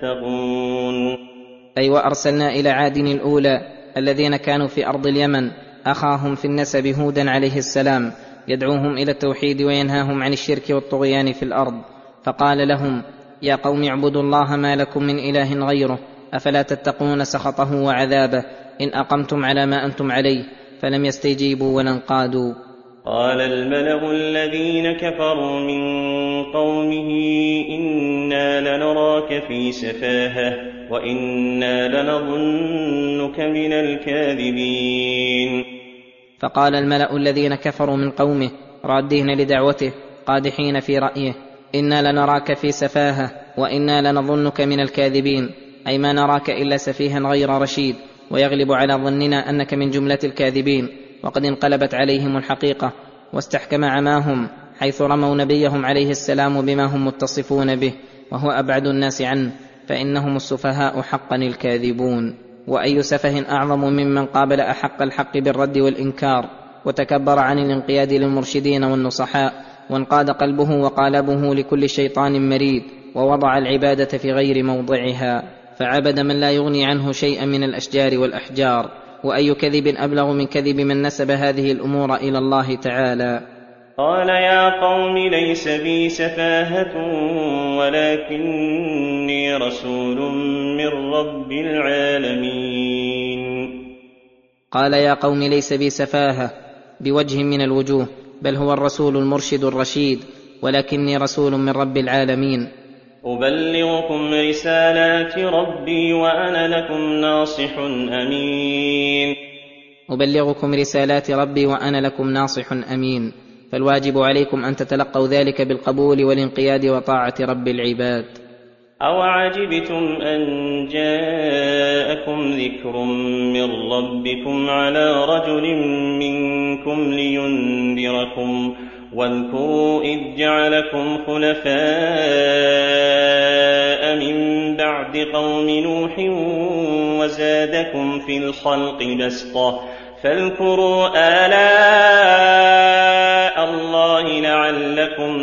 تتقون. أي وأرسلنا إلى عاد الأولى الذين كانوا في أرض اليمن أخاهم في النسب هودا عليه السلام، يدعوهم إلى التوحيد وينهاهم عن الشرك والطغيان في الأرض، فقال لهم يا قوم اعبدوا الله ما لكم من إله غيره أفلا تتقون سخطه وعذابه إن أقمتم على ما أنتم عليه. فلم يستجيبوا ولا انقادوا. قال الملأ الذين كفروا من قومه إنا لنراك في سفاهة وإنا لنظنك من الكاذبين. فقال الملأ الذين كفروا من قومه رادين لدعوته قادحين في رأيه إنا لنراك في سفاهة وإنا لنظنك من الكاذبين، أي ما نراك إلا سفيها غير رشيد، ويغلب على ظننا أنك من جملة الكاذبين. وقد انقلبت عليهم الحقيقة واستحكم عماهم حيث رموا نبيهم عليه السلام بما هم متصفون به، وهو أبعد الناس عنه، فإنهم السفهاء حقا الكاذبون. وأي سفه أعظم ممن قابل أحق الحق بالرد والإنكار وتكبر عن الانقياد للمرشدين والنصحاء، وانقاد قلبه وقالبه لكل شيطان مريد، ووضع العبادة في غير موضعها، فعبد من لا يغني عنه شيئا من الأشجار والأحجار. وأي كذب أبلغ من كذب من نسب هذه الأمور إلى الله تعالى. قال يا قوم ليس بي سفاهة ولكني رسول من رب العالمين. قال يا قوم ليس بي سفاهة بوجه من الوجوه، بل هو الرسول المرشد الرشيد، ولكني رسول من رب العالمين. أبلغكم رسالات ربي وأنا لكم ناصح أمين. أبلغكم رسالات ربي وأنا لكم ناصح أمين، فالواجب عليكم أن تتلقوا ذلك بالقبول والانقياد وطاعة رب العباد. أوعجبتم أن جاءكم ذكر من ربكم على رجل منكم لينذركم، واذكروا إذ جعلكم خلفاء من بعد قوم نوح وزادكم في الخلق بسطة، فاذكروا آلاء الله لعلكم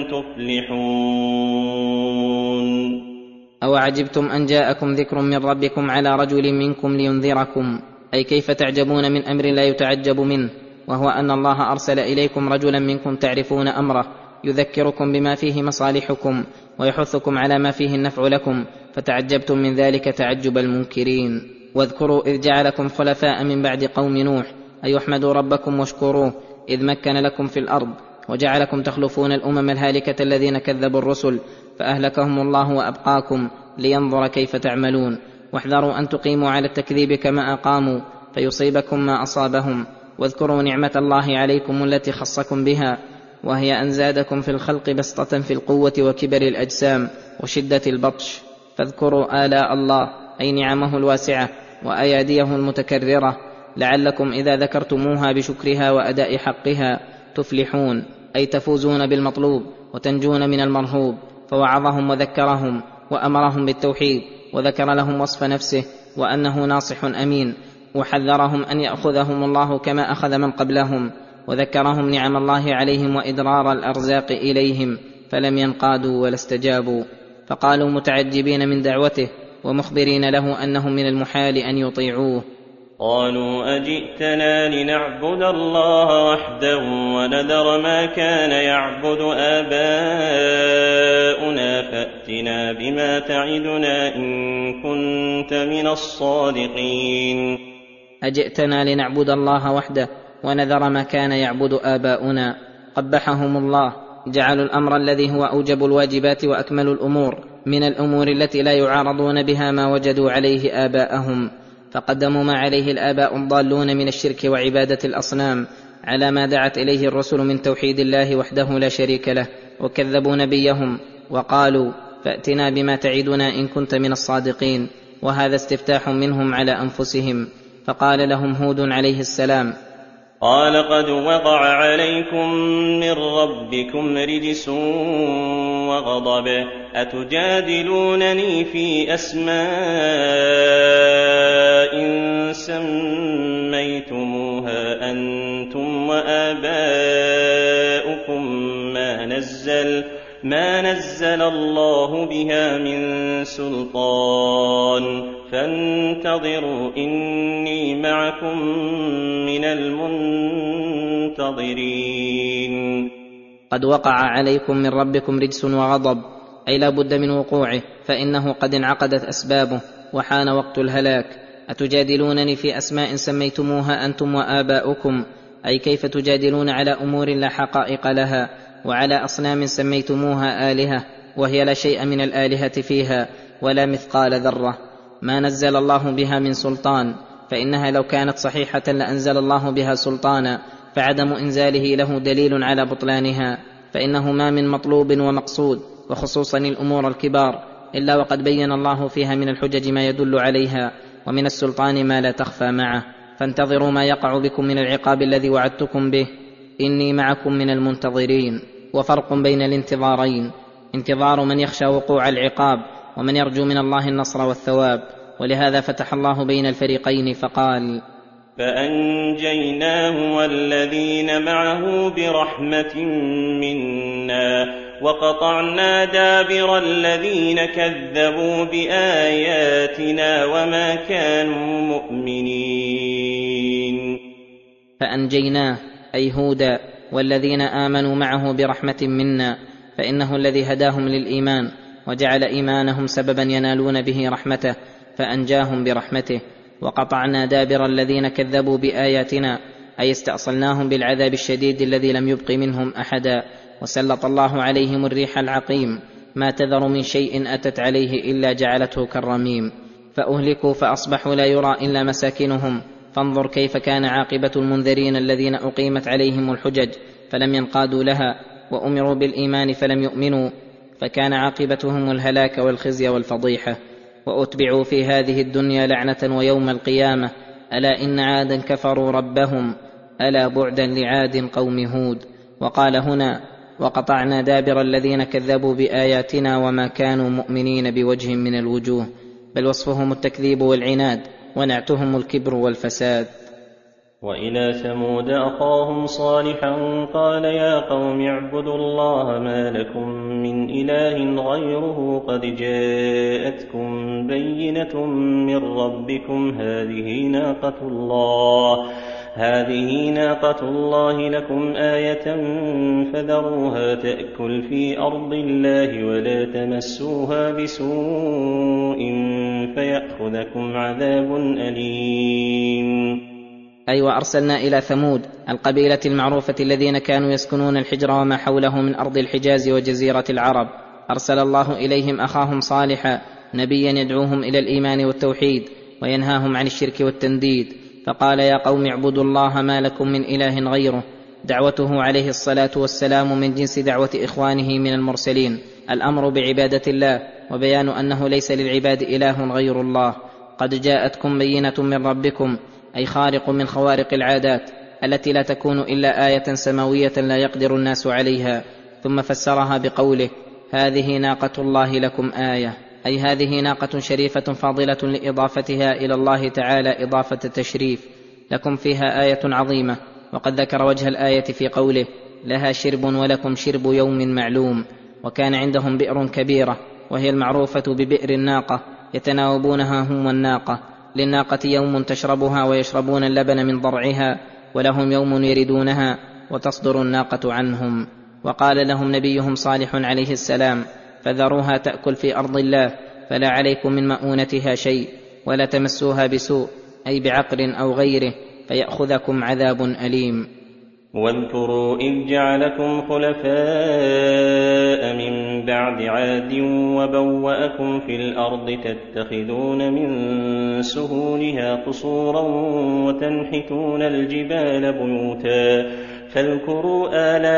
تفلحون. أوعجبتم أن جاءكم ذكر من ربكم على رجل منكم لينذركم، أي كيف تعجبون من أمر لا يتعجب منه، وهو أن الله أرسل إليكم رجلا منكم تعرفون أمره، يذكركم بما فيه مصالحكم ويحثكم على ما فيه النفع لكم، فتعجبتم من ذلك تعجب المنكرين. واذكروا إذ جعلكم خلفاء من بعد قوم نوح، أي احمدوا ربكم واشكروه إذ مكن لكم في الأرض وجعلكم تخلفون الأمم الهالكة الذين كذبوا الرسل، فأهلكهم الله وأبقاكم لينظر كيف تعملون. واحذروا أن تقيموا على التكذيب كما أقاموا فيصيبكم ما أصابهم. واذكروا نعمة الله عليكم التي خصكم بها، وهي أن زادكم في الخلق بسطة في القوة وكبر الأجسام وشدة البطش. فاذكروا آلاء الله، أي نعمه الواسعة وأياديه المتكررة، لعلكم إذا ذكرتموها بشكرها وأداء حقها تفلحون، أي تفوزون بالمطلوب وتنجون من المرهوب. فوعظهم وذكرهم وأمرهم بالتوحيد، وذكر لهم وصف نفسه وأنه ناصح أمين، وحذرهم أن يأخذهم الله كما أخذ من قبلهم، وذكرهم نعم الله عليهم وإدرار الأرزاق إليهم، فلم ينقادوا ولا استجابوا، فقالوا متعجبين من دعوته ومخبرين له أنه من المحال أن يطيعوه. قالوا أجئتنا لنعبد الله وحده ونذر ما كان يعبد آباؤنا، فأتنا بما تعدنا إن كنت من الصادقين. أجئتنا لنعبد الله وحده ونذر ما كان يعبد آباؤنا، قبحهم الله، جعلوا الأمر الذي هو أوجب الواجبات وأكمل الأمور من الأمور التي لا يعارضون بها ما وجدوا عليه آباءهم، فقدموا ما عليه الآباء الضالون من الشرك وعبادة الأصنام على ما دعت إليه الرسل من توحيد الله وحده لا شريك له، وكذبوا نبيهم وقالوا فأتنا بما تعدنا إن كنت من الصادقين، وهذا استفتاح منهم على أنفسهم. فقال لهم هود عليه السلام: قال قد وقع عليكم من ربكم رجس وغضب، أتجادلونني في أسماء سميتموها أنتم وآباؤكم ما نزل الله بها من سلطان، فانتظروا إني معكم من المنتظرين. قد وقع عليكم من ربكم رجس وغضب، أي لا بد من وقوعه، فإنه قد انعقدت أسبابه وحان وقت الهلاك. أتجادلونني في أسماء سميتموها أنتم وآباؤكم، أي كيف تجادلون على أمور لا حقائق لها، وعلى أصنام سميتموها آلهة وهي لا شيء من الآلهة فيها ولا مثقال ذرة، ما نزل الله بها من سلطان، فإنها لو كانت صحيحة لأنزل الله بها سلطانا، فعدم إنزاله له دليل على بطلانها، فإنه ما من مطلوب ومقصود، وخصوصا الأمور الكبار، إلا وقد بين الله فيها من الحجج ما يدل عليها، ومن السلطان ما لا تخفى معه. فانتظروا ما يقع بكم من العقاب الذي وعدتكم به، إني معكم من المنتظرين. وفرق بين الانتظارين: انتظار من يخشى وقوع العقاب، ومن يرجو من الله النصر والثواب، ولهذا فتح الله بين الفريقين فقال: فأنجيناه والذين معه برحمة منا وقطعنا دابر الذين كذبوا بآياتنا وما كانوا مؤمنين. فأنجيناه أي هودا والذين آمنوا معه برحمة منا، فإنه الذي هداهم للإيمان وجعل إيمانهم سببا ينالون به رحمته فأنجاهم برحمته. وقطعنا دابر الذين كذبوا بآياتنا، أي استأصلناهم بالعذاب الشديد الذي لم يبق منهم أحدا. وسلط الله عليهم الريح العقيم، ما تذر من شيء أتت عليه إلا جعلته كالرميم، فأهلكوا فأصبحوا لا يرى إلا مساكنهم. فانظر كيف كان عاقبة المنذرين الذين أقيمت عليهم الحجج فلم ينقادوا لها، وأمروا بالإيمان فلم يؤمنوا، فكان عاقبتهم الهلاك والخزي والفضيحة. وأتبعوا في هذه الدنيا لعنة ويوم القيامة، ألا إن عادا كفروا ربهم، ألا بعدا لعاد قوم هود. وقال هنا: وقطعنا دابر الذين كذبوا بآياتنا وما كانوا مؤمنين بوجه من الوجوه، بل وصفهم التكذيب والعناد، ونعتهم الكبر والفساد. وإلى ثمود أخاهم صالحا قال يا قوم اعبدوا الله ما لكم من إله غيره قد جاءتكم بينة من ربكم هذه ناقة الله لكم آية فذروها تأكل في أرض الله ولا تمسوها بسوء فيأخذكم عذاب أليم. أي وأرسلنا إلى ثمود القبيلة المعروفة الذين كانوا يسكنون الحجر وما حوله من أرض الحجاز وجزيرة العرب، أرسل الله إليهم أخاهم صالحا نبيا يدعوهم إلى الإيمان والتوحيد وينهاهم عن الشرك والتنديد، فقال يا قوم اعبدوا الله ما لكم من إله غيره. دعوته عليه الصلاة والسلام من جنس دعوة إخوانه من المرسلين، الأمر بعبادة الله وبيان أنه ليس للعباد إله غير الله. قد جاءتكم بينة من ربكم، أي خارق من خوارق العادات التي لا تكون إلا آية سماوية لا يقدر الناس عليها. ثم فسرها بقوله هذه ناقة الله لكم آية، أي هذه ناقة شريفة فاضلة لإضافتها إلى الله تعالى إضافة تشريف، لكم فيها آية عظيمة. وقد ذكر وجه الآية في قوله لها شرب ولكم شرب يوم معلوم. وكان عندهم بئر كبيرة وهي المعروفة ببئر الناقة، يتناوبونها هم والناقة، للناقة يوم تشربها ويشربون اللبن من ضرعها، ولهم يوم يردونها وتصدر الناقة عنهم. وقال لهم نبيهم صالح عليه السلام فذروها تأكل في أرض الله فلا عليكم من مؤونتها شيء، ولا تمسوها بسوء، أي بعقر أو غيره، فيأخذكم عذاب أليم. واذكروا إذ جعلكم خلفاء من بعد عاد وبوأكم في الأرض تتخذون من سهولها قصورا وتنحتون الجبال بيوتا، فاذكروا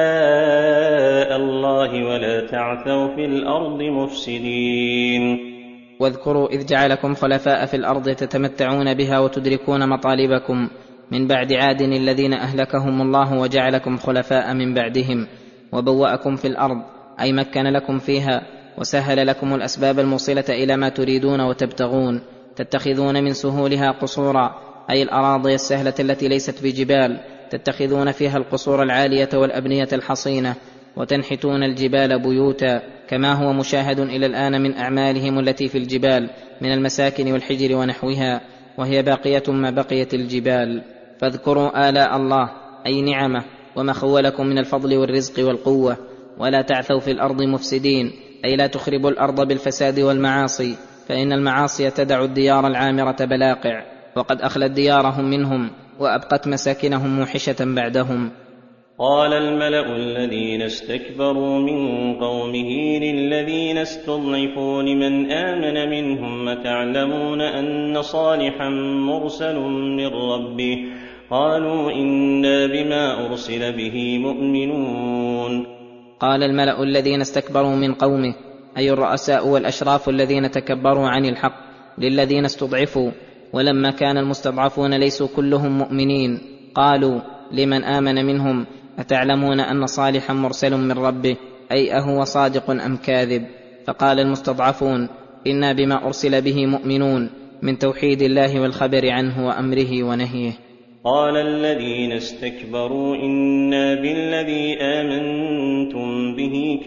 آلاء الله ولا تعثوا في الأرض مفسدين. واذكروا إذ جعلكم خلفاء في الأرض تتمتعون بها وتدركون مطالبكم من بعد عاد الذين أهلكهم الله وجعلكم خلفاء من بعدهم، وبوأكم في الأرض أي مكن لكم فيها وسهل لكم الأسباب الموصلة إلى ما تريدون وتبتغون، تتخذون من سهولها قصورا، أي الأراضي السهلة التي ليست بجبال، تتخذون فيها القصور العالية والأبنية الحصينة، وتنحتون الجبال بيوتا، كما هو مشاهد إلى الآن من أعمالهم التي في الجبال من المساكن والحجر ونحوها، وهي باقية ما بقيت الجبال. فاذكروا آلاء الله أي نعمه وما خولكم من الفضل والرزق والقوة، ولا تعثوا في الأرض مفسدين، أي لا تخربوا الأرض بالفساد والمعاصي، فإن المعاصي تدع الديار العامرة بلاقع، وقد أخلت ديارهم منهم وأبقت مساكنهم موحشة بعدهم. قال الملأ الذين استكبروا من قومه للذين استضعفوا لمن آمن منهم أتعلمون أن صالحا مرسل من ربه؟ قالوا إنا بما أرسل به مؤمنون. قال الملأ الذين استكبروا من قومه، أي الرؤساء والأشراف الذين تكبروا عن الحق، للذين استضعفوا، ولما كان المستضعفون ليسوا كلهم مؤمنين، قالوا لمن آمن منهم أتعلمون أن صالحا مرسل من ربه، أي أهو صادق أم كاذب؟ فقال المستضعفون إنا بما أرسل به مؤمنون، من توحيد الله والخبر عنه وأمره ونهيه. قال الذين استكبروا إنا بالذي آمنتم به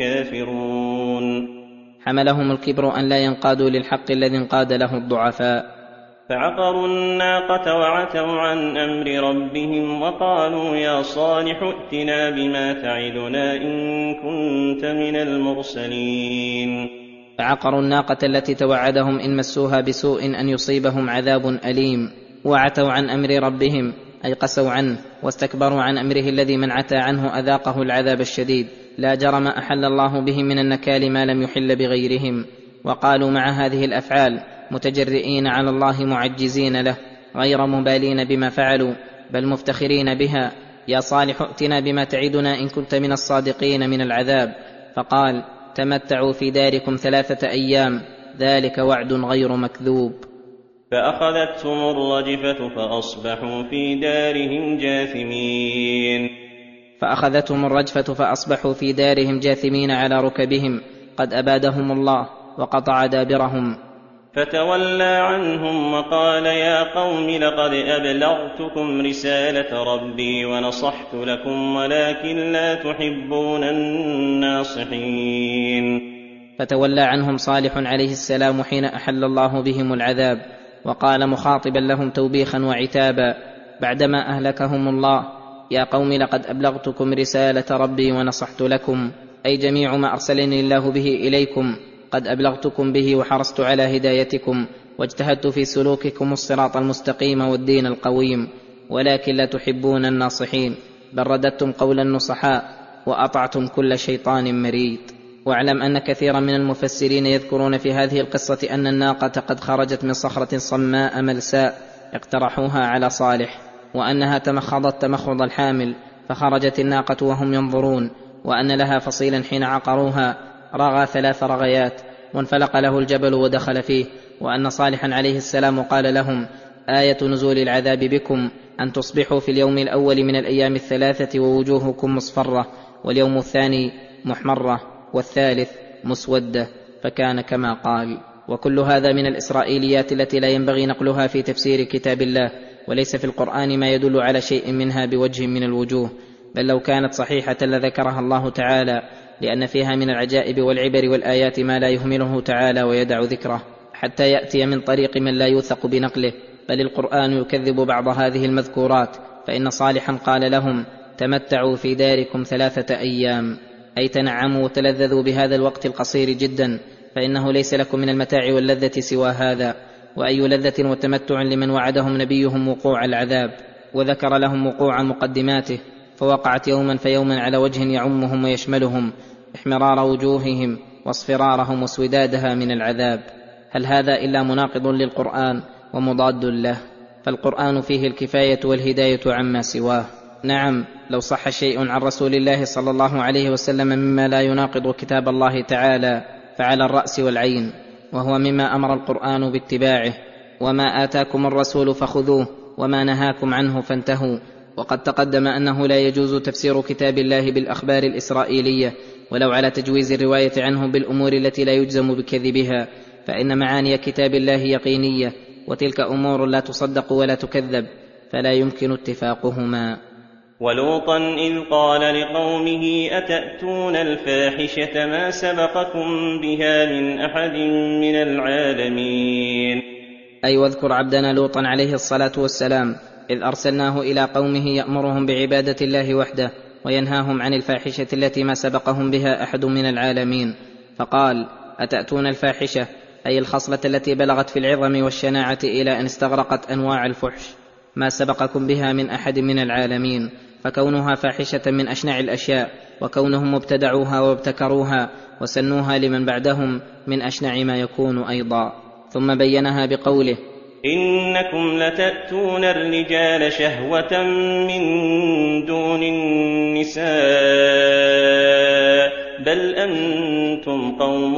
كافرون. حملهم الكبر أن لا ينقادوا للحق الذي انقاد له الضعفاء. فعقروا الناقة وعتوا عن أمر ربهم وقالوا يا صالح ائتنا بما تعدنا إن كنت من المرسلين. فعقروا الناقة التي توعدهم إن مسوها بسوء أن يصيبهم عذاب أليم، وعتوا عن أمر ربهم أي قسوا عنه واستكبروا عن أمره الذي من عتى عنه أذاقه العذاب الشديد. لا جرم أحل الله بهم من النكال ما لم يحل بغيرهم. وقالوا مع هذه الأفعال متجرئين على الله معجزين له غير مبالين بما فعلوا بل مفتخرين بها: يا صالح ائتنا بما تعدنا إن كنت من الصادقين من العذاب. فقال: تمتعوا في داركم 3 أيام ذلك وعد غير مكذوب. فأخذتهم الرجفة فأصبحوا في دارهم جاثمين. فأخذتهم الرجفة فأصبحوا في دارهم جاثمين على ركبهم، قد أبادهم الله وقطع دابرهم. فتولى عنهم وقال يا قوم لقد أبلغتكم رسالة ربي ونصحت لكم ولكن لا تحبون الناصحين. فتولى عنهم صالح عليه السلام حين أحل الله بهم العذاب، وقال مخاطبا لهم توبيخا وعتابا بعدما أهلكهم الله: يا قوم لقد أبلغتكم رسالة ربي ونصحت لكم، أي جميع ما أرسلني الله به إليكم قد أبلغتكم به وحرصت على هدايتكم واجتهدت في سلوككم الصراط المستقيم والدين القويم، ولكن لا تحبون الناصحين، بل رددتم قول النصحاء وأطعتم كل شيطان مريد. واعلم أن كثيرا من المفسرين يذكرون في هذه القصة أن الناقة قد خرجت من صخرة صماء ملساء اقترحوها على صالح، وأنها تمخضت تمخض الحامل فخرجت الناقة وهم ينظرون، وأن لها فصيلا حين عقروها رغى 3 رغيات وانفلق له الجبل ودخل فيه، وأن صالحا عليه السلام قال لهم: آية نزول العذاب بكم أن تصبحوا في اليوم الأول من الأيام 3 ووجوهكم مصفرة، واليوم الثاني محمرة، والثالث مسودة، فكان كما قال. وكل هذا من الإسرائيليات التي لا ينبغي نقلها في تفسير كتاب الله، وليس في القرآن ما يدل على شيء منها بوجه من الوجوه، بل لو كانت صحيحة لذكرها الله تعالى، لأن فيها من العجائب والعبر والآيات ما لا يهمله تعالى ويدع ذكره حتى يأتي من طريق من لا يوثق بنقله، بل القرآن يكذب بعض هذه المذكورات. فإن صالحا قال لهم: تمتعوا في داركم 3 أيام، أي تنعموا وتلذذوا بهذا الوقت القصير جدا، فإنه ليس لكم من المتاع واللذة سوى هذا. وأي لذة وتمتع لمن وعدهم نبيهم وقوع العذاب وذكر لهم وقوع مقدماته، فوقعت يوما فيوما على وجه يعمهم ويشملهم، احمرار وجوههم واصفرارهم وسودادها من العذاب. هل هذا إلا مناقض للقرآن ومضاد له؟ فالقرآن فيه الكفاية والهداية عما سواه. نعم، لو صح شيء عن رسول الله صلى الله عليه وسلم مما لا يناقض كتاب الله تعالى فعلى الرأس والعين، وهو مما أمر القرآن باتباعه: وما آتاكم الرسول فخذوه وما نهاكم عنه فانتهوا. وقد تقدم أنه لا يجوز تفسير كتاب الله بالأخبار الإسرائيلية ولو على تجويز الرواية عنه بالأمور التي لا يجزم بكذبها، فإن معاني كتاب الله يقينية، وتلك أمور لا تصدق ولا تكذب، فلا يمكن اتفاقهما. ولوطا إذ قال لقومه أتأتون الفاحشة ما سبقكم بها من أحد من العالمين. أي واذكر عبدنا لوطا عليه الصلاة والسلام إذ أرسلناه إلى قومه يأمرهم بعبادة الله وحده وينهاهم عن الفاحشة التي ما سبقهم بها أحد من العالمين، فقال: أتأتون الفاحشة، أي الخصلة التي بلغت في العظم والشناعة إلى أن استغرقت أنواع الفحش، ما سبقكم بها من أحد من العالمين، فكونها فاحشة من أشنع الأشياء، وكونهم ابتدعوها وابتكروها وسنوها لمن بعدهم من أشنع ما يكون أيضا. ثم بينها بقوله: إنكم لتأتون الرجال شهوة من دون النساء بل أنتم قوم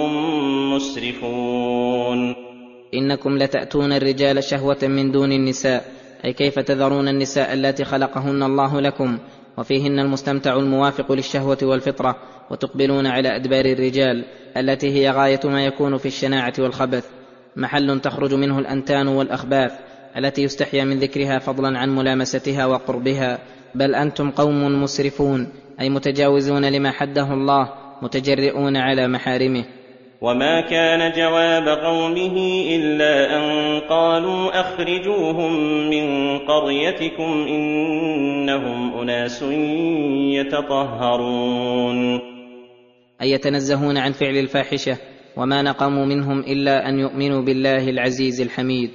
مسرفون. إنكم لتأتون الرجال شهوة من دون النساء، أي كيف تذرون النساء اللاتي خلقهن الله لكم وفيهن المستمتع الموافق للشهوة والفطرة، وتقبلون على أدبار الرجال التي هي غاية ما يكون في الشناعة والخبث، محل تخرج منه الأنتان والأخباث التي يستحيا من ذكرها فضلا عن ملامستها وقربها. بل أنتم قوم مسرفون، أي متجاوزون لما حده الله، متجرئون على محارمه. وما كان جواب قومه إلا أن قالوا أخرجوهم من قريتكم إنهم أناس يتطهرون. أي يتنزهون عن فعل الفاحشة، وما نقموا منهم إلا أن يؤمنوا بالله العزيز الحميد.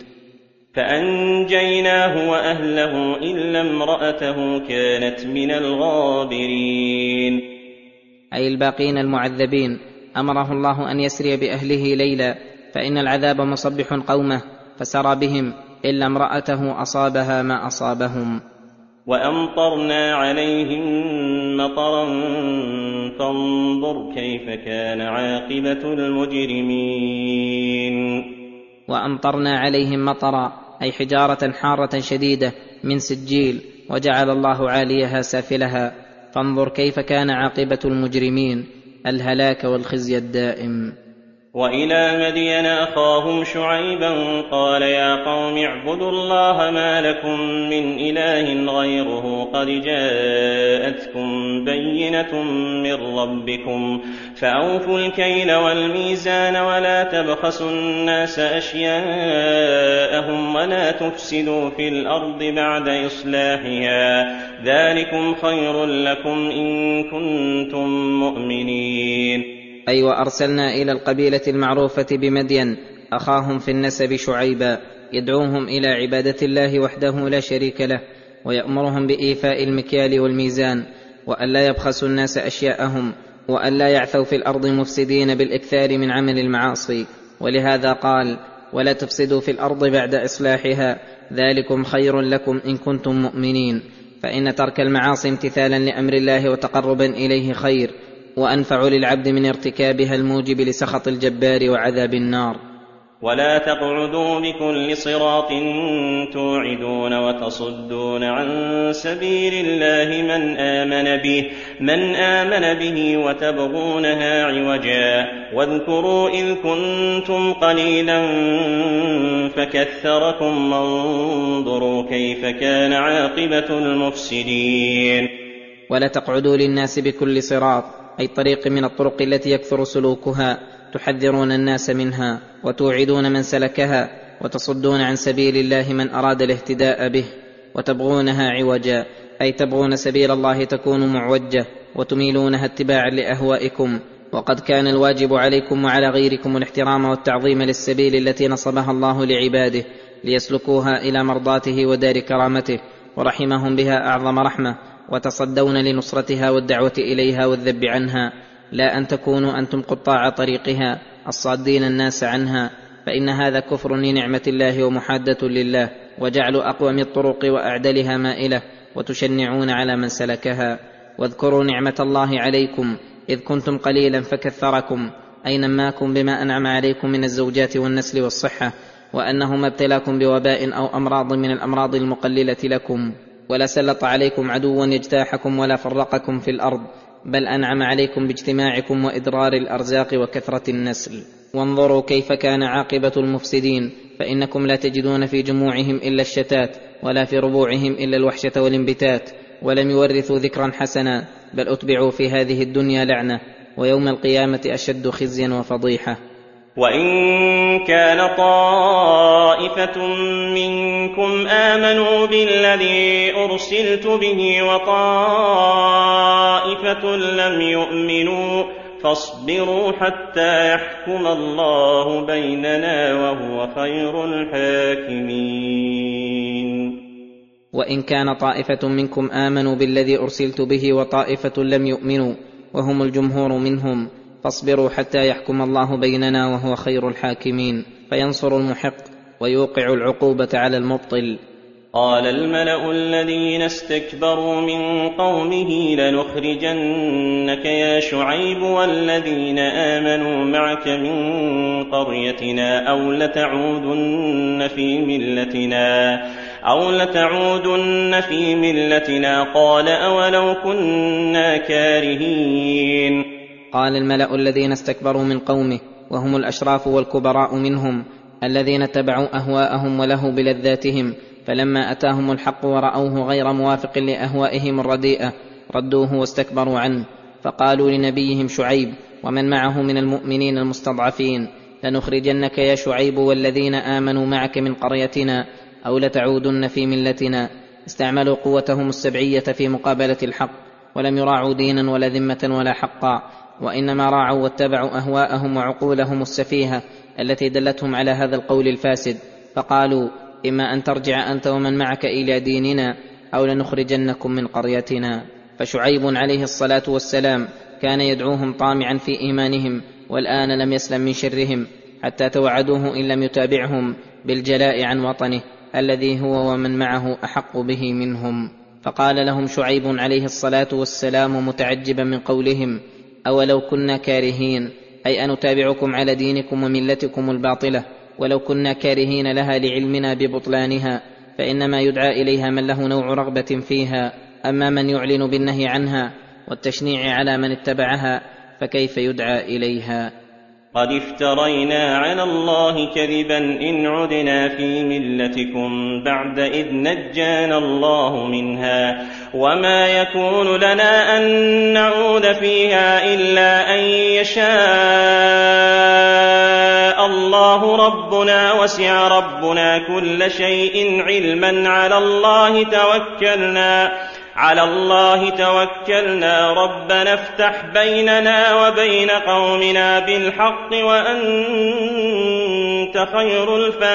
فأنجيناه وأهله إلا امرأته كانت من الغابرين. أي الباقين المعذبين أمره الله أن يسري بأهله ليلا، فإن العذاب مصبح قومه فسرى بهم، إلا امرأته أصابها ما أصابهم. وأمطرنا عليهم مطرا فانظر كيف كان عاقبة المجرمين. وأمطرنا عليهم مطرا أي حجارة حارة شديدة من سجيل، وجعل الله عاليها سافلها، فانظر كيف كان عاقبة المجرمين، الهلاك والخزي الدائم. وإلى مدين أخاهم شعيبا قال يا قوم اعبدوا الله ما لكم من إله غيره قد جاءتكم بينة من ربكم فأوفوا الكيل والميزان ولا تبخسوا الناس أشياءهم ولا تفسدوا في الأرض بعد إصلاحها ذلكم خير لكم إن كنتم مؤمنين. أي وأرسلنا إلى القبيلة المعروفة بمدين أخاهم في النسب شعيبا يدعوهم إلى عبادة الله وحده لا شريك له، ويأمرهم بإيفاء المكيال والميزان، وألا يبخسوا الناس أشياءهم، وألا يعثوا في الأرض مفسدين بالإكثار من عمل المعاصي. ولهذا قال ولا تفسدوا في الأرض بعد إصلاحها ذلكم خير لكم إن كنتم مؤمنين، فإن ترك المعاصي امتثالا لأمر الله وتقربا إليه خير، وأنفع للعبد من ارتكابها الموجب لسخط الجبار وعذاب النار. ولا تقعدوا بكل صراط توعدون وتصدون عن سبيل الله من آمن به وتبغونها عوجا واذكروا إذ كنتم قليلا فكثركم وانظروا كيف كان عاقبة المفسدين. ولا تقعدوا للناس بكل صراط أي طريق من الطرق التي يكثر سلوكها، تحذرون الناس منها وتوعدون من سلكها، وتصدون عن سبيل الله من أراد الاهتداء به، وتبغونها عوجا أي تبغون سبيل الله تكون معوجة وتميلونها اتباعا لأهوائكم. وقد كان الواجب عليكم وعلى غيركم الاحترام والتعظيم للسبيل التي نصبها الله لعباده ليسلكوها إلى مرضاته ودار كرامته، ورحمهم بها أعظم رحمة، وتصدون لنصرتها والدعوة إليها والذب عنها، لا أن تكونوا أنتم قطاع طريقها الصادين الناس عنها، فإن هذا كفر لنعمة الله ومحادة لله، وجعل أقوم الطرق وأعدلها مائلة، وتشنعون على من سلكها. واذكروا نعمة الله عليكم إذ كنتم قليلا فكثركم، أي نماكم بما أنعم عليكم من الزوجات والنسل والصحة، وأنه ما ابتلاكم بوباء أو أمراض من الأمراض المقللة لكم، ولا سلط عليكم عدوا يجتاحكم ولا فرقكم في الأرض، بل أنعم عليكم باجتماعكم وإدرار الأرزاق وكثرة النسل. وانظروا كيف كان عاقبة المفسدين، فإنكم لا تجدون في جموعهم إلا الشتات، ولا في ربوعهم إلا الوحشة والانبتات، ولم يورثوا ذكرا حسنا، بل أتبعوا في هذه الدنيا لعنة، ويوم القيامة أشد خزيا وفضيحة. وإن كان طائفة منكم آمنوا بالذي أرسلت به وطائفة لم يؤمنوا فاصبروا حتى يحكم الله بيننا وهو خير الحاكمين. وإن كان طائفة منكم آمنوا بالذي أرسلت به وطائفة لم يؤمنوا وهم الجمهور منهم فاصبروا حتى يحكم الله بيننا وهو خير الحاكمين، فينصر المحق ويوقع العقوبة على المبطل. قال الملأ الذين استكبروا من قومه لنخرجنك يا شعيب والذين آمنوا معك من قريتنا أو لتعودن في ملتنا قال أولو كنا كارهين. قال الملأ الذين استكبروا من قومه وهم الأشراف والكبراء منهم الذين اتبعوا أهواءهم ولهوا بلذاتهم، فلما أتاهم الحق ورأوه غير موافق لأهوائهم الرديئة ردوه واستكبروا عنه، فقالوا لنبيهم شعيب ومن معه من المؤمنين المستضعفين: لنخرجنك يا شعيب والذين آمنوا معك من قريتنا أو لتعودن في ملتنا. استعملوا قوتهم السبعية في مقابلة الحق، ولم يراعوا دينا ولا ذمة ولا حقا، وإنما راعوا واتبعوا أهواءهم وعقولهم السفيهة التي دلتهم على هذا القول الفاسد، فقالوا: إما أن ترجع أنت ومن معك إلى ديننا أو لنخرجنكم من قريتنا. فشعيب عليه الصلاة والسلام كان يدعوهم طامعا في إيمانهم، والآن لم يسلم من شرهم، حتى توعدوه إن لم يتابعهم بالجلاء عن وطنه الذي هو ومن معه أحق به منهم. فقال لهم شعيب عليه الصلاة والسلام متعجبا من قولهم: أولو كنا كارهين، أي أنتابعكم على دينكم وملتكم الباطلة ولو كنا كارهين لها لعلمنا ببطلانها، فإنما يدعى إليها من له نوع رغبة فيها، أما من يعلن بالنهي عنها والتشنيع على من اتبعها فكيف يدعى إليها؟ قد افترينا على الله كذبا إن عدنا في ملتكم بعد إذ نجانا الله منها، وما يكون لنا أن نعود فيها إلا أن يشاء الله ربنا، وسع ربنا كل شيء علما، على الله توكلنا ربنا افتح بيننا وبين قومنا بالحق وأنت خير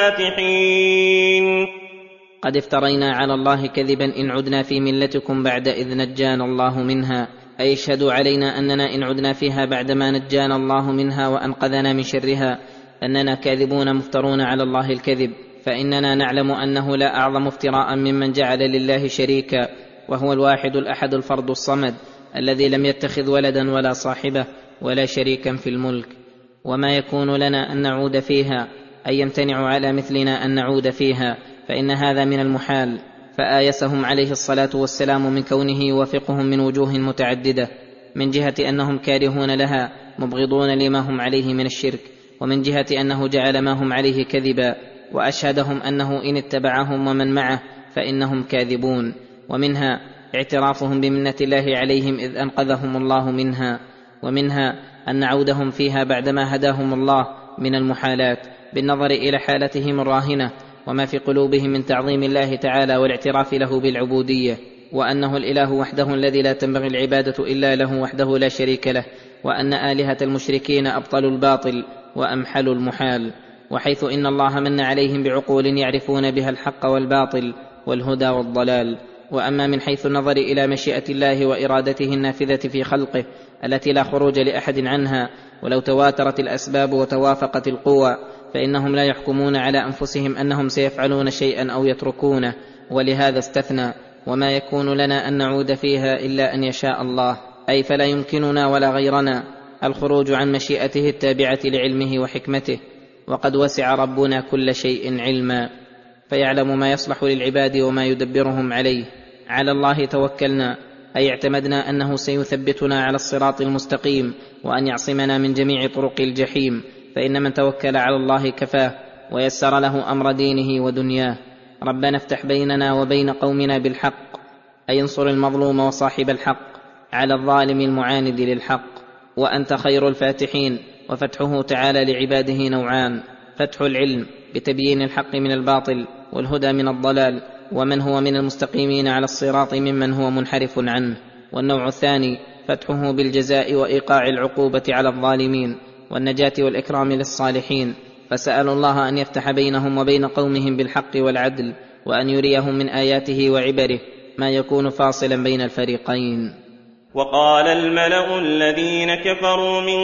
الفاتحين. قد افترينا على الله كذبا إن عدنا في ملتكم بعد إذ نجانا الله منها، أي اشهدوا علينا أننا إن عدنا فيها بعدما نجانا الله منها وأنقذنا من شرها أننا كاذبون مفترون على الله الكذب، فإننا نعلم أنه لا أعظم افتراء ممن جعل لله شريكا، وهو الواحد الأحد الفرد الصمد الذي لم يتخذ ولدا ولا صاحبة ولا شريكا في الملك. وما يكون لنا أن نعود فيها، أي يمتنع على مثلنا أن نعود فيها، فإن هذا من المحال. فآيسهم عليه الصلاة والسلام من كونه يوافقهم من وجوه متعددة، من جهة أنهم كارهون لها مبغضون لما هم عليه من الشرك، ومن جهة أنه جعل ما هم عليه كذبا، وأشهدهم أنه إن اتبعهم ومن معه فإنهم كاذبون. ومنها اعترافهم بمنة الله عليهم إذ أنقذهم الله منها، ومنها أن عودهم فيها بعدما هداهم الله من المحالات بالنظر إلى حالتهم الراهنة وما في قلوبهم من تعظيم الله تعالى والاعتراف له بالعبودية، وأنه الإله وحده الذي لا تنبغي العبادة إلا له وحده لا شريك له، وأن آلهة المشركين أبطلوا الباطل وأمحلوا المحال. وحيث إن الله من عليهم بعقول يعرفون بها الحق والباطل والهدى والضلال. وأما من حيث النظر إلى مشيئة الله وإرادته النافذة في خلقه التي لا خروج لأحد عنها، ولو تواترت الأسباب وتوافقت القوى، فإنهم لا يحكمون على أنفسهم أنهم سيفعلون شيئا أو يتركونه، ولهذا استثنى: وما يكون لنا أن نعود فيها إلا أن يشاء الله، أي فلا يمكننا ولا غيرنا الخروج عن مشيئته التابعة لعلمه وحكمته، وقد وسع ربنا كل شيء علما، فيعلم ما يصلح للعباد وما يدبرهم عليه. على الله توكلنا، أي اعتمدنا أنه سيثبتنا على الصراط المستقيم وأن يعصمنا من جميع طرق الجحيم، فإن من توكل على الله كفاه ويسر له أمر دينه ودنياه. ربنا افتح بيننا وبين قومنا بالحق، أي انصر المظلوم وصاحب الحق على الظالم المعاند للحق، وأنت خير الفاتحين. وفتحه تعالى لعباده نوعان: فتح العلم بتبيين الحق من الباطل والهدى من الضلال، ومن هو من المستقيمين على الصراط ممن هو منحرف عنه. والنوع الثاني فتحه بالجزاء وإيقاع العقوبة على الظالمين والنجاة والإكرام للصالحين، فسألوا الله أن يفتح بينهم وبين قومهم بالحق والعدل، وأن يريهم من آياته وعبره ما يكون فاصلا بين الفريقين. وقال الملأ الذين كفروا من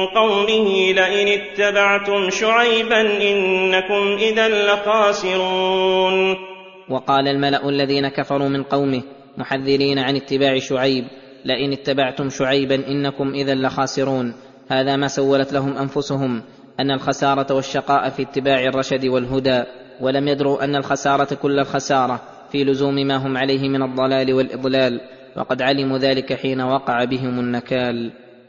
قومه لئن اتبعتم شعيبا إنكم إذا لخاسرون. وقال الملأ الذين كفروا من قومه محذرين عن اتباع شعيب: لئن اتبعتم شعيبا إنكم إذا لخاسرون. هذا ما سولت لهم أنفسهم أن الخسارة والشقاء في اتباع الرشد والهدى، ولم يدروا أن الخسارة كل الخسارة في لزوم ما هم عليه من الضلال والإضلال، وقد علموا ذلك حين وقع بهم النكال.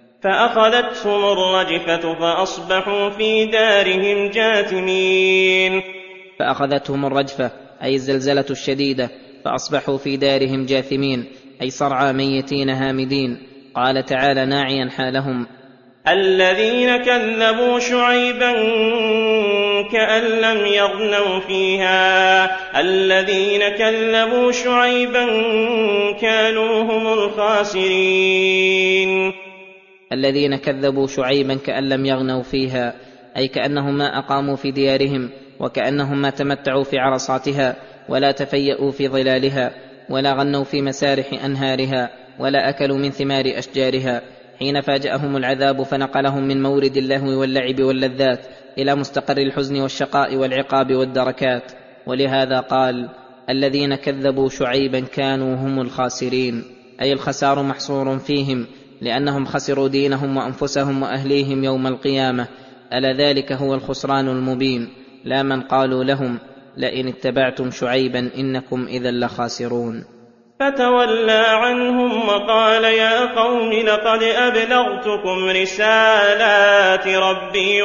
فأخذتهم الرجفة فأصبحوا في دارهم جاثمين. فأخذتهم الرجفة أي الزلزلة الشديدة، فأصبحوا في دارهم جاثمين أي صرعى ميتين هامدين. قال تعالى ناعيا حالهم: الذين كذبوا شعيبا كأن لم يغنوا فيها الذين كذبوا شعيبا كانوا هم الخاسرين. الذين كذبوا شعيبا كأن لم يغنوا فيها، أي كأنهم ما أقاموا في ديارهم، وكأنهم ما تمتعوا في عرصاتها، ولا تفيأوا في ظلالها، ولا غنوا في مسارح أنهارها، ولا أكلوا من ثمار أشجارها، حين فاجأهم العذاب فنقلهم من مورد اللهو واللعب واللذات إلى مستقر الحزن والشقاء والعقاب والدركات. ولهذا قال: الذين كذبوا شعيبا كانوا هم الخاسرين، أي الخسار محصور فيهم، لأنهم خسروا دينهم وأنفسهم وأهليهم يوم القيامة. ألا ذلك هو الخسران المبين، لا من قالوا لهم: لئن اتبعتم شعيبا إنكم إذا لخاسرون. فتولى عنهم وقال: يا قوم لقد أبلغتكم رسالات ربي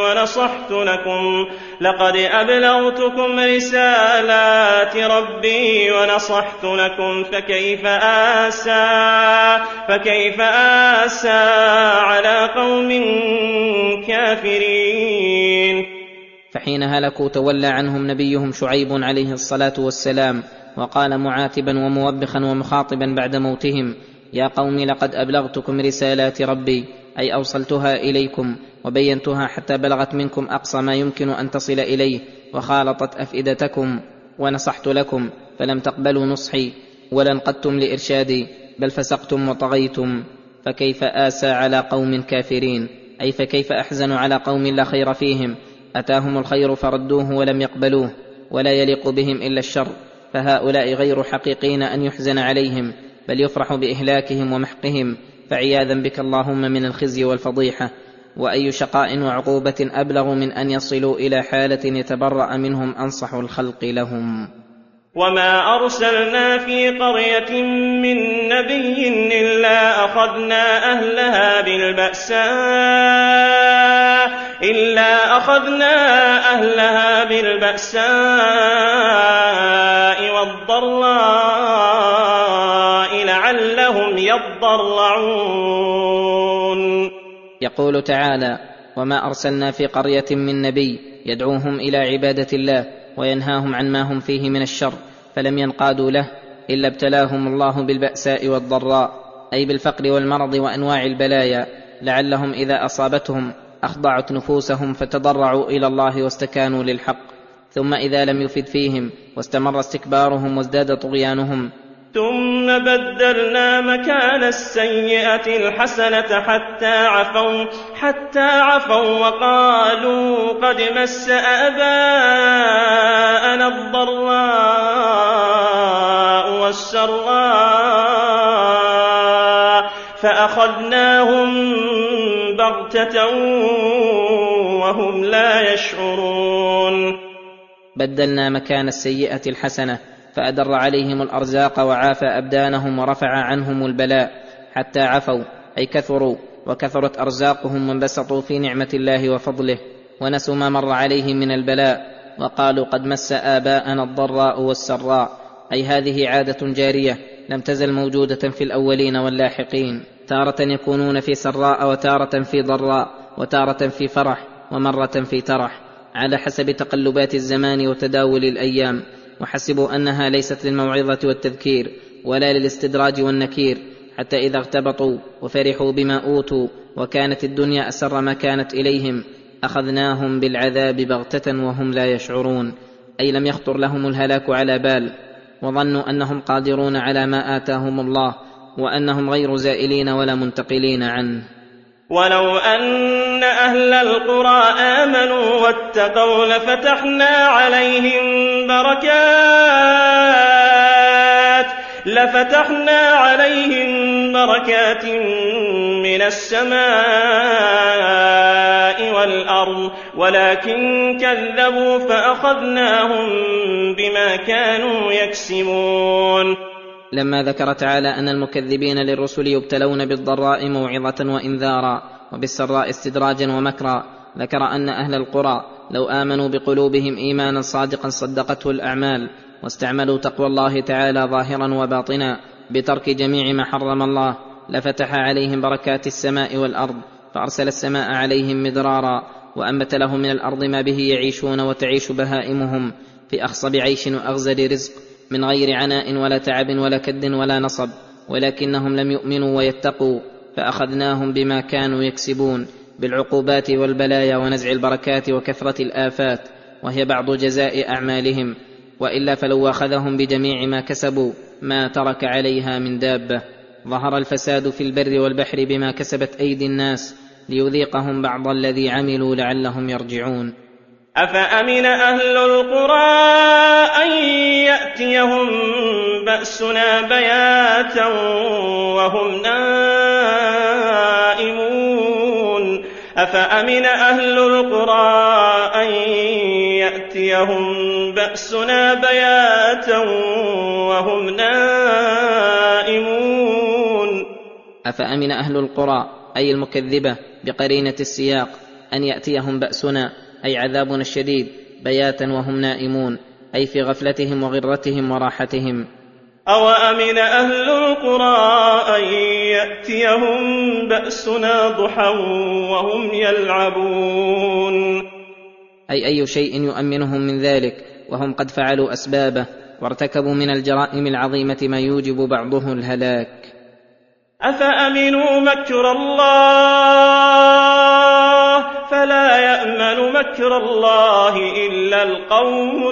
ونصحت لكم فكيف آسى على قوم كافرين. فحين هلكوا تولى عنهم نبيهم شعيب عليه الصلاة والسلام، وقال معاتبا وموبخا ومخاطبا بعد موتهم: يا قوم لقد أبلغتكم رسالات ربي، أي أوصلتها إليكم وبينتها حتى بلغت منكم أقصى ما يمكن أن تصل إليه وخالطت أفئدتكم، ونصحت لكم فلم تقبلوا نصحي ولا انقدتم لإرشادي، بل فسقتم وطغيتم. فكيف آسى على قوم كافرين، أي فكيف أحزن على قوم لا خير فيهم، أتاهم الخير فردوه ولم يقبلوه، ولا يليق بهم إلا الشر. فهؤلاء غير حقيقين أن يحزن عليهم، بل يفرح بإهلاكهم ومحقهم، فعياذا بك اللهم من الخزي والفضيحة. وأي شقاء وعقوبة أبلغ من أن يصلوا إلى حالة يتبرأ منهم أنصح الخلق لهم. وما أرسلنا في قرية من نبي إلا أخذنا أهلها بالبأساء والضراء لعلهم يضرعون. يقول تعالى: وما أرسلنا في قرية من نبي يدعوهم إلى عبادة الله وينهاهم عن ما هم فيه من الشر فلم ينقادوا له، إلا ابتلاهم الله بالبأساء والضراء، أي بالفقر والمرض وأنواع البلايا، لعلهم إذا أصابتهم أخضعت نفوسهم فتضرعوا إلى الله واستكانوا للحق، ثم إذا لم يفد فيهم واستمر استكبارهم وازداد طغيانهم، ثم بدلنا مكان السيئة الحسنة حتى عفوا وقالوا قد مس آباءنا الضراء والسراء فأخذناهم بغتة وهم لا يشعرون. بدلنا مكان السيئة الحسنة، فأدر عليهم الأرزاق وعافى أبدانهم ورفع عنهم البلاء حتى عفوا، أي كثروا وكثرت أرزاقهم وانبسطوا في نعمة الله وفضله، ونسوا ما مر عليهم من البلاء، وقالوا قد مس آباءنا الضراء والسراء، أي هذه عادة جارية لم تزل موجودة في الأولين واللاحقين، تارة يكونون في سراء وتارة في ضراء وتارة في فرح ومرة في ترح، على حسب تقلبات الزمان وتداول الأيام، وحسبوا أنها ليست للموعظة والتذكير ولا للاستدراج والنكير، حتى إذا اغتبطوا وفرحوا بما أوتوا وكانت الدنيا أسر ما كانت إليهم أخذناهم بالعذاب بغتة وهم لا يشعرون، أي لم يخطر لهم الهلاك على بال، وظنوا أنهم قادرون على ما آتاهم الله وأنهم غير زائلين ولا منتقلين عنه. ولو أن أهل القرى آمنوا واتقوا لفتحنا عليهم بركات من السماء والأرض، ولكن كذبوا فأخذناهم بما كانوا يكسبون. لما ذكر تعالى أن المكذبين للرسل يبتلون بالضراء موعظة وإنذارا، وبالسراء استدراجا ومكرا، ذكر أن أهل القرى لو آمنوا بقلوبهم إيمانا صادقا صدقته الأعمال، واستعملوا تقوى الله تعالى ظاهرا وباطنا بترك جميع ما حرم الله، لفتح عليهم بركات السماء والأرض، فأرسل السماء عليهم مدرارا وأنبت لهم من الأرض ما به يعيشون وتعيش بهائمهم في أخصب عيش وأغزر رزق من غير عناء ولا تعب ولا كد ولا نصب، ولكنهم لم يؤمنوا ويتقوا فأخذناهم بما كانوا يكسبون بالعقوبات والبلايا ونزع البركات وكثرة الآفات، وهي بعض جزاء أعمالهم، وإلا فلو أخذهم بجميع ما كسبوا ما ترك عليها من دابة. ظهر الفساد في البر والبحر بما كسبت أيدي الناس ليذيقهم بعض الذي عملوا لعلهم يرجعون. أفأمن أهل القرى أن يأتيهم بأسنا بياتا وهم نائمون أفأمن أهل القرى أن يأتيهم بأسنا بياتا وهم نائمون. أفأمن أهل القرى أي المكذبة بقرينة السياق أن يأتيهم بأسنا أي عذابنا الشديد بياتا وهم نائمون أي في غفلتهم وغرتهم وراحتهم. أوأمن أهل القرى أن يأتيهم بأسنا ضحى وهم يلعبون أي شيء يؤمنهم من ذلك وهم قد فعلوا أسبابه وارتكبوا من الجرائم العظيمة ما يوجب بعضه الهلاك. أفأمنوا مكر الله فلا يأمن مكر الله إلا القوم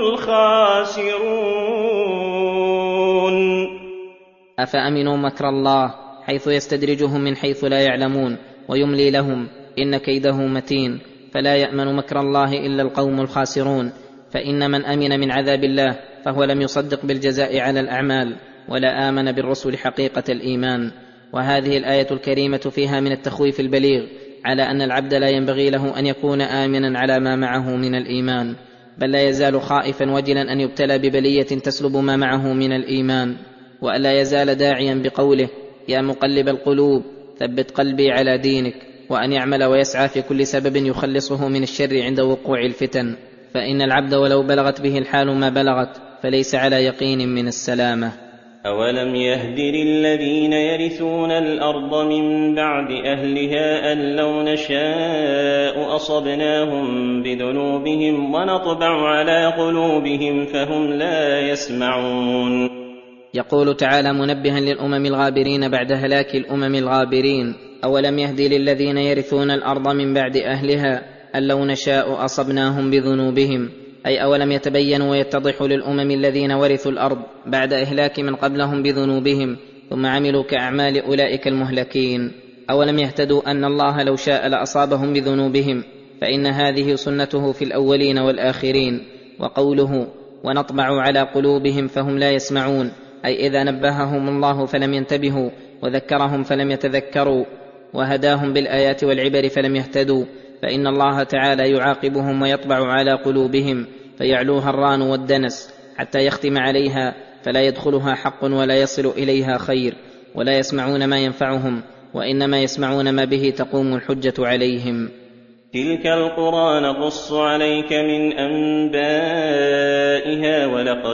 الخاسرون. أفأمنوا مكر الله حيث يستدرجهم من حيث لا يعلمون ويملي لهم إن كيده متين، فلا يأمن مكر الله إلا القوم الخاسرون، فإن من أمن من عذاب الله فهو لم يصدق بالجزاء على الأعمال ولا آمن بالرسل حقيقة الإيمان. وهذه الآية الكريمة فيها من التخويف البليغ على أن العبد لا ينبغي له أن يكون آمنا على ما معه من الإيمان، بل لا يزال خائفا وجلا أن يبتلى ببلية تسلب ما معه من الإيمان، وألا يزال داعيا بقوله يا مقلب القلوب ثبت قلبي على دينك، وأن يعمل ويسعى في كل سبب يخلصه من الشر عند وقوع الفتن، فإن العبد ولو بلغت به الحال ما بلغت فليس على يقين من السلامة. أولم يهد للذين يرثون الأرض من بعد أهلها أن لو نشاء أصبناهم بذنوبهم ونطبع على قلوبهم فهم لا يسمعون. يقول تعالى منبها للأمم الغابرين بعد هلاك الأمم الغابرين: أولم يهد للذين يرثون الأرض من بعد أهلها أن لو نشاء أصبناهم بذنوبهم، أي أولم يتبين ويتضح للأمم الذين ورثوا الأرض بعد إهلاك من قبلهم بذنوبهم ثم عملوا كأعمال أولئك المهلكين. أولم يهتدوا أن الله لو شاء لأصابهم بذنوبهم، فإن هذه سنته في الأولين والآخرين. وقوله ونطبع على قلوبهم فهم لا يسمعون، أي إذا نبههم الله فلم ينتبهوا وذكرهم فلم يتذكروا وهداهم بالآيات والعبر فلم يهتدوا، فإن الله تعالى يعاقبهم ويطبع على قلوبهم فيعلوها الران والدنس حتى يختم عليها فلا يدخلها حق ولا يصل إليها خير، ولا يسمعون ما ينفعهم وإنما يسمعون ما به تقوم الحجة عليهم. تلك القرى نقص عليك من أنبائها ولقد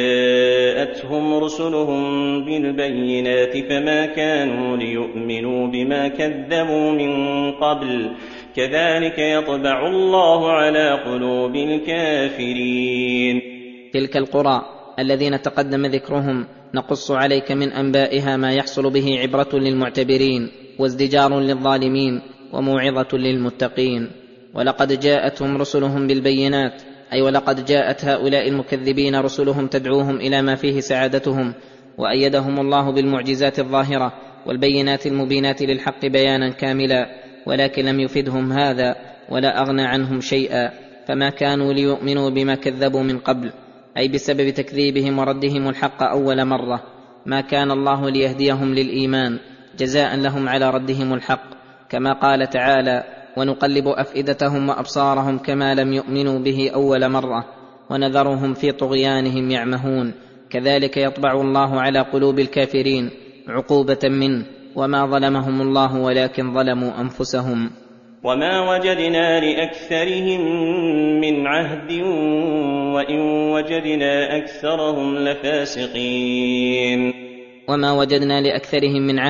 جاءتهم رسلهم بالبينات فما كانوا ليؤمنوا بما كذبوا من قبل كذلك يطبع الله على قلوب الكافرين. تلك القرى الذين تقدم ذكرهم نقص عليك من أنبائها ما يحصل به عبرة للمعتبرين وازدجار للظالمين وموعظة للمتقين. ولقد جاءتهم رسلهم بالبينات، أي ولقد جاءت هؤلاء المكذبين رسلهم تدعوهم إلى ما فيه سعادتهم، وأيدهم الله بالمعجزات الظاهرة والبينات المبينات للحق بيانا كاملا، ولكن لم يفدهم هذا ولا أغنى عنهم شيئا، فما كانوا ليؤمنوا بما كذبوا من قبل، أي بسبب تكذيبهم وردهم الحق أول مرة. ما كان الله ليهديهم للإيمان جزاء لهم على ردهم الحق، كما قال تعالى ونقلب أفئدتهم وأبصارهم كما لم يؤمنوا به أول مرة ونذرهم في طغيانهم يعمهون. كذلك يطبع الله على قلوب الكافرين عقوبة منه، وما ظلمهم الله ولكن ظلموا أنفسهم. وما وجدنا لأكثرهم من عهد وإن وجدنا أكثرهم لفاسقين. وما وجدنا لأكثرهم من عهد،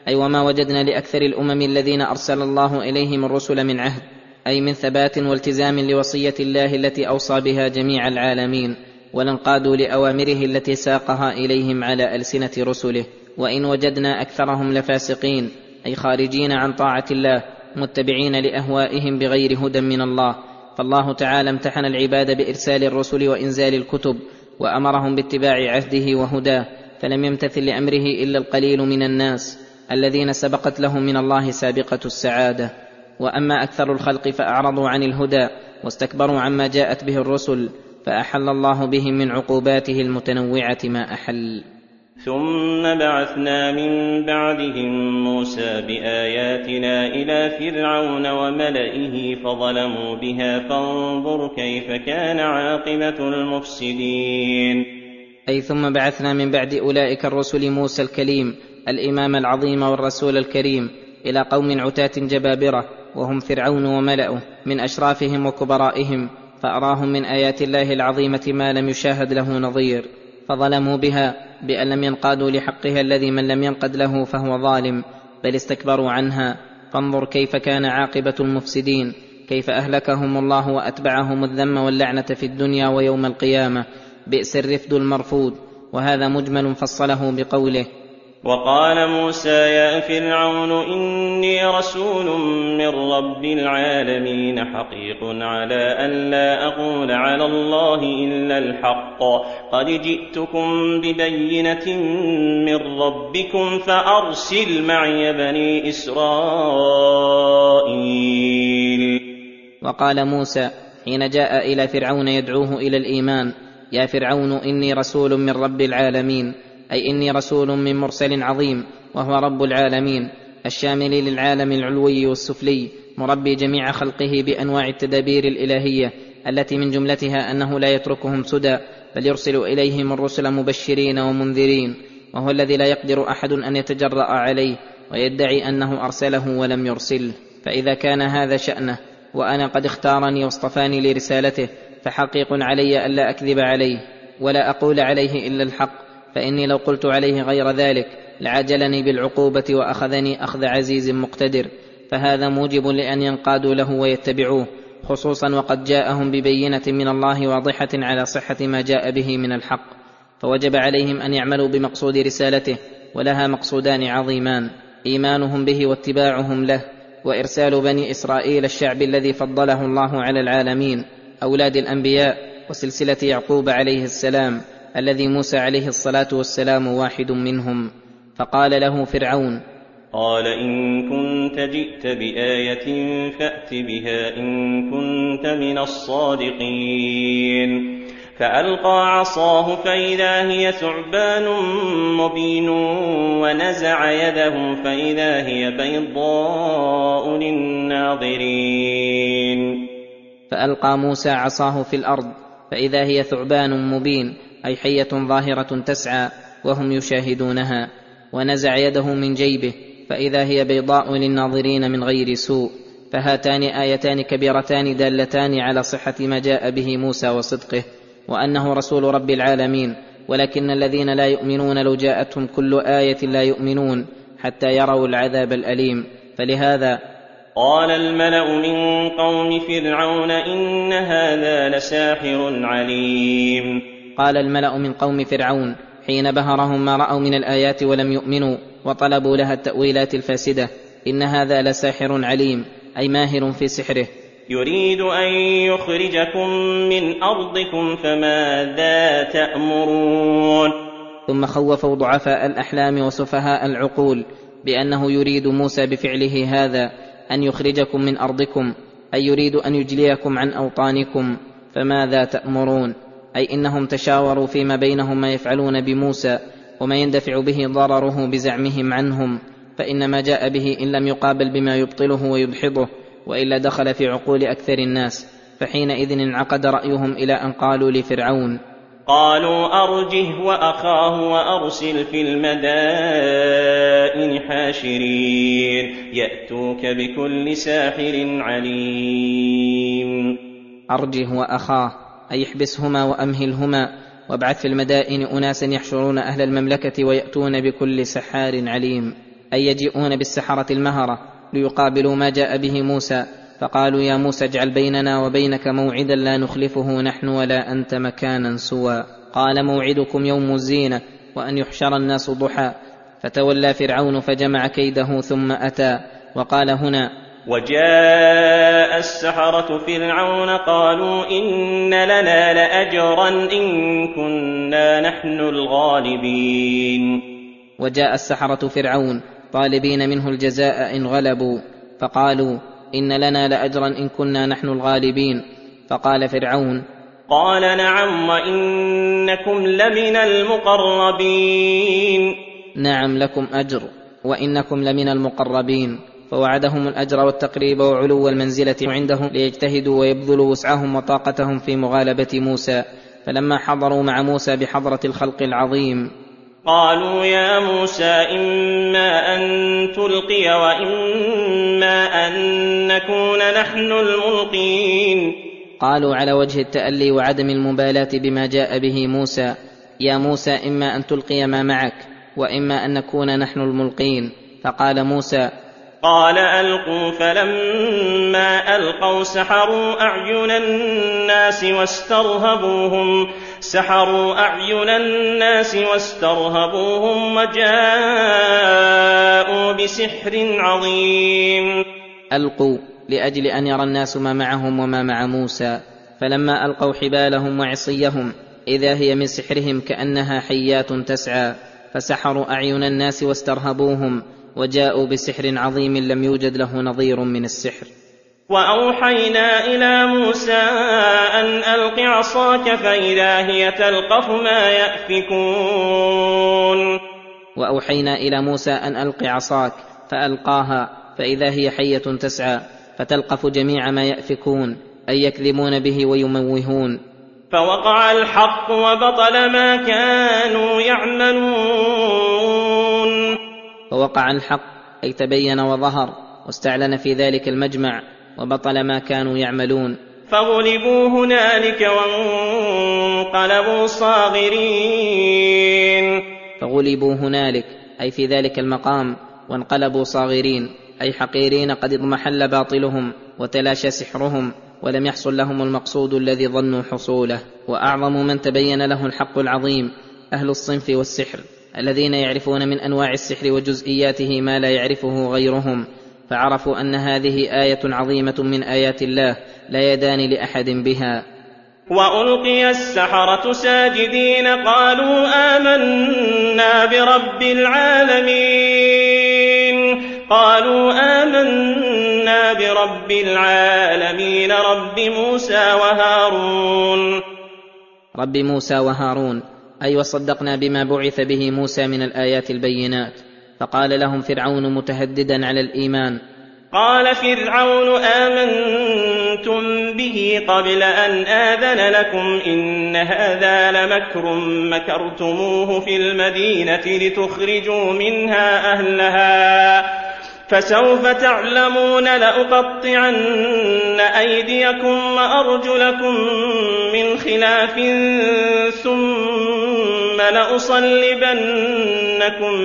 أي وما وجدنا لأكثر الأمم الذين أرسل الله إليهم الرسل من عهد، أي من ثبات والتزام لوصية الله التي أوصى بها جميع العالمين، ولانقادوا لأوامره التي ساقها إليهم على ألسنة رسله. وإن وجدنا أكثرهم لفاسقين، أي خارجين عن طاعة الله متبعين لأهوائهم بغير هدى من الله. فالله تعالى امتحن العباد بإرسال الرسل وإنزال الكتب، وأمرهم باتباع عهده وهداه، فلم يمتثل لأمره إلا القليل من الناس الذين سبقت لهم من الله سابقة السعادة. وأما أكثر الخلق فأعرضوا عن الهدى واستكبروا عما جاءت به الرسل، فأحل الله بهم من عقوباته المتنوعة ما أحل. ثم بعثنا من بعدهم موسى بآياتنا إلى فرعون وملئه فظلموا بها، فانظر كيف كان عاقبة المفسدين. أي ثم بعثنا من بعد أولئك الرسل موسى الكليم الإمام العظيم والرسول الكريم إلى قوم عتاة جبابرة، وهم فرعون وملئه من أشرافهم وكبرائهم، فأراهم من آيات الله العظيمة ما لم يشاهد له نظير، فظلموا بها بأن لم ينقادوا لحقها الذي من لم ينقد له فهو ظالم، بل استكبروا عنها. فانظر كيف كان عاقبة المفسدين، كيف أهلكهم الله وأتبعهم الذم واللعنة في الدنيا ويوم القيامة، بئس الرفد المرفود. وهذا مجمل فصله بقوله: وقال موسى يا فرعون إني رسول من رب العالمين، حقيق على أن لا أقول على الله إلا الحق، قد جئتكم ببينة من ربكم فأرسل معي بني إسرائيل. وقال موسى حين جاء إلى فرعون يدعوه إلى الإيمان: يا فرعون إني رسول من رب العالمين، أي إني رسول من مرسل عظيم وهو رب العالمين، الشامل للعالم العلوي والسفلي، مربي جميع خلقه بأنواع التدابير الإلهية، التي من جملتها أنه لا يتركهم سدى، بل يرسل إليهم الرسل مبشرين ومنذرين، وهو الذي لا يقدر أحد أن يتجرأ عليه ويدعي أنه أرسله ولم يرسله. فإذا كان هذا شأنه وأنا قد اختارني واصطفاني لرسالته، فحقيق علي ألا أكذب عليه ولا أقول عليه إلا الحق، فإني لو قلت عليه غير ذلك لعجلني بالعقوبة وأخذني أخذ عزيز مقتدر. فهذا موجب لأن ينقادوا له ويتبعوه، خصوصا وقد جاءهم ببينة من الله واضحة على صحة ما جاء به من الحق، فوجب عليهم أن يعملوا بمقصود رسالته، ولها مقصودان عظيمان: إيمانهم به واتباعهم له، وإرسال بني إسرائيل الشعب الذي فضله الله على العالمين، أولاد الأنبياء وسلسلة يعقوب عليه السلام، الذي موسى عليه الصلاة والسلام واحد منهم. فقال له فرعون: قال إن كنت جئت بآية فأت بها إن كنت من الصادقين. فألقى عصاه فإذا هي ثعبان مبين، ونزع يده فإذا هي بيضاء للناظرين. فألقى موسى عصاه في الأرض فإذا هي ثعبان مبين، أي حية ظاهرة تسعى وهم يشاهدونها، ونزع يده من جيبه فإذا هي بيضاء للناظرين من غير سوء. فهاتان آيتان كبيرتان دالتان على صحة ما جاء به موسى وصدقه، وأنه رسول رب العالمين. ولكن الذين لا يؤمنون لو جاءتهم كل آية لا يؤمنون حتى يروا العذاب الأليم. فلهذا قال الملأ من قوم فرعون إن هذا لساحر عليم. قال الملأ من قوم فرعون حين بهرهم ما رأوا من الآيات ولم يؤمنوا وطلبوا لها التأويلات الفاسدة: إن هذا لساحر عليم، أي ماهر في سحره، يريد أن يخرجكم من أرضكم فماذا تأمرون. ثم خوفوا ضعفاء الأحلام وسفهاء العقول بأنه يريد موسى بفعله هذا أن يخرجكم من أرضكم، أي يريد أن يجليكم عن أوطانكم. فماذا تأمرون؟ أي إنهم تشاوروا فيما بينهم ما يفعلون بموسى وما يندفع به ضرره بزعمهم عنهم، فإن ما جاء به إن لم يقابل بما يبطله ويدحضه وإلا دخل في عقول أكثر الناس. فحينئذ انعقد رأيهم إلى أن قالوا لفرعون: قالوا أرجه وأخاه وأرسل في المدائن حاشرين يأتوك بكل ساحر عليم. أرجه وأخاه أي احبسهما وأمهلهما، وابعث في المدائن أناسا يحشرون أهل المملكة ويأتون بكل سحار عليم. أي يجيئون بالسحرة المهرة ليقابلوا ما جاء به موسى، فقالوا يا موسى اجعل بيننا وبينك موعدا لا نخلفه نحن ولا أنت مكانا سوى. قال موعدكم يوم الزينة وأن يحشر الناس ضحى. فتولى فرعون فجمع كيده ثم أتى. وقال هنا وجاء السحرة فرعون قالوا إن لنا لأجرا إن كنا نحن الغالبين. وجاء السحرة فرعون طالبين منه الجزاء إن غلبوا، فقالوا إن لنا لأجرا إن كنا نحن الغالبين. فقال فرعون قال نعم وإنكم لمن المقربين. نعم لكم أجر وإنكم لمن المقربين. فوعدهم الأجر والتقريب وعلو المنزلة عندهم ليجتهدوا ويبذلوا وسعهم وطاقتهم في مغالبة موسى. فلما حضروا مع موسى بحضرة الخلق العظيم قالوا يا موسى إما أن تلقي وإما أن نكون نحن الملقين. قالوا على وجه التألي وعدم المبالاة بما جاء به موسى يا موسى إما أن تلقي ما معك وإما أن نكون نحن الملقين. فقال موسى قال ألقوا. فلما ألقوا سحروا أعين الناس واسترهبوهم وجاءوا بسحر عظيم. ألقوا لأجل أن يرى الناس ما معهم وما مع موسى. فلما ألقوا حبالهم وعصيهم إذا هي من سحرهم كأنها حيات تسعى، فسحروا أعين الناس واسترهبوهم وجاءوا بسحر عظيم لم يوجد له نظير من السحر. وأوحينا إلى موسى أن ألق عصاك فإذا هي تلقف ما يأفكون. وأوحينا إلى موسى أن ألق عصاك فألقاها فإذا هي حية تسعى فتلقف جميع ما يأفكون أي يكذبون به ويموهون. فوقع الحق وبطل ما كانوا يعملون. فوقع الحق أي تبين وظهر واستعلن في ذلك المجمع وبطل ما كانوا يعملون. فغلبوا هنالك وانقلبوا صاغرين. فغلبوا هنالك أي في ذلك المقام وانقلبوا صاغرين أي حقيرين قد اضمحل باطلهم وتلاشى سحرهم ولم يحصل لهم المقصود الذي ظنوا حصوله. وأعظم من تبين له الحق العظيم أهل الصنف والسحر الذين يعرفون من أنواع السحر وجزئياته ما لا يعرفه غيرهم، فعرفوا أن هذه آية عظيمة من آيات الله لا يدان لأحد بها. وألقي السحرة ساجدين قالوا آمنا برب العالمين رب موسى وهارون أي وصدقنا بما بعث به موسى من الآيات البينات. فقال لهم فرعون متهددا على الإيمان قال فرعون آمنتم به قبل أن آذن لكم إن هذا لمكر مكرتموه في المدينة لتخرجوا منها أهلها فسوف تعلمون لأقطعن أيديكم وأرجلكم من خلاف ثم لأصلبنكم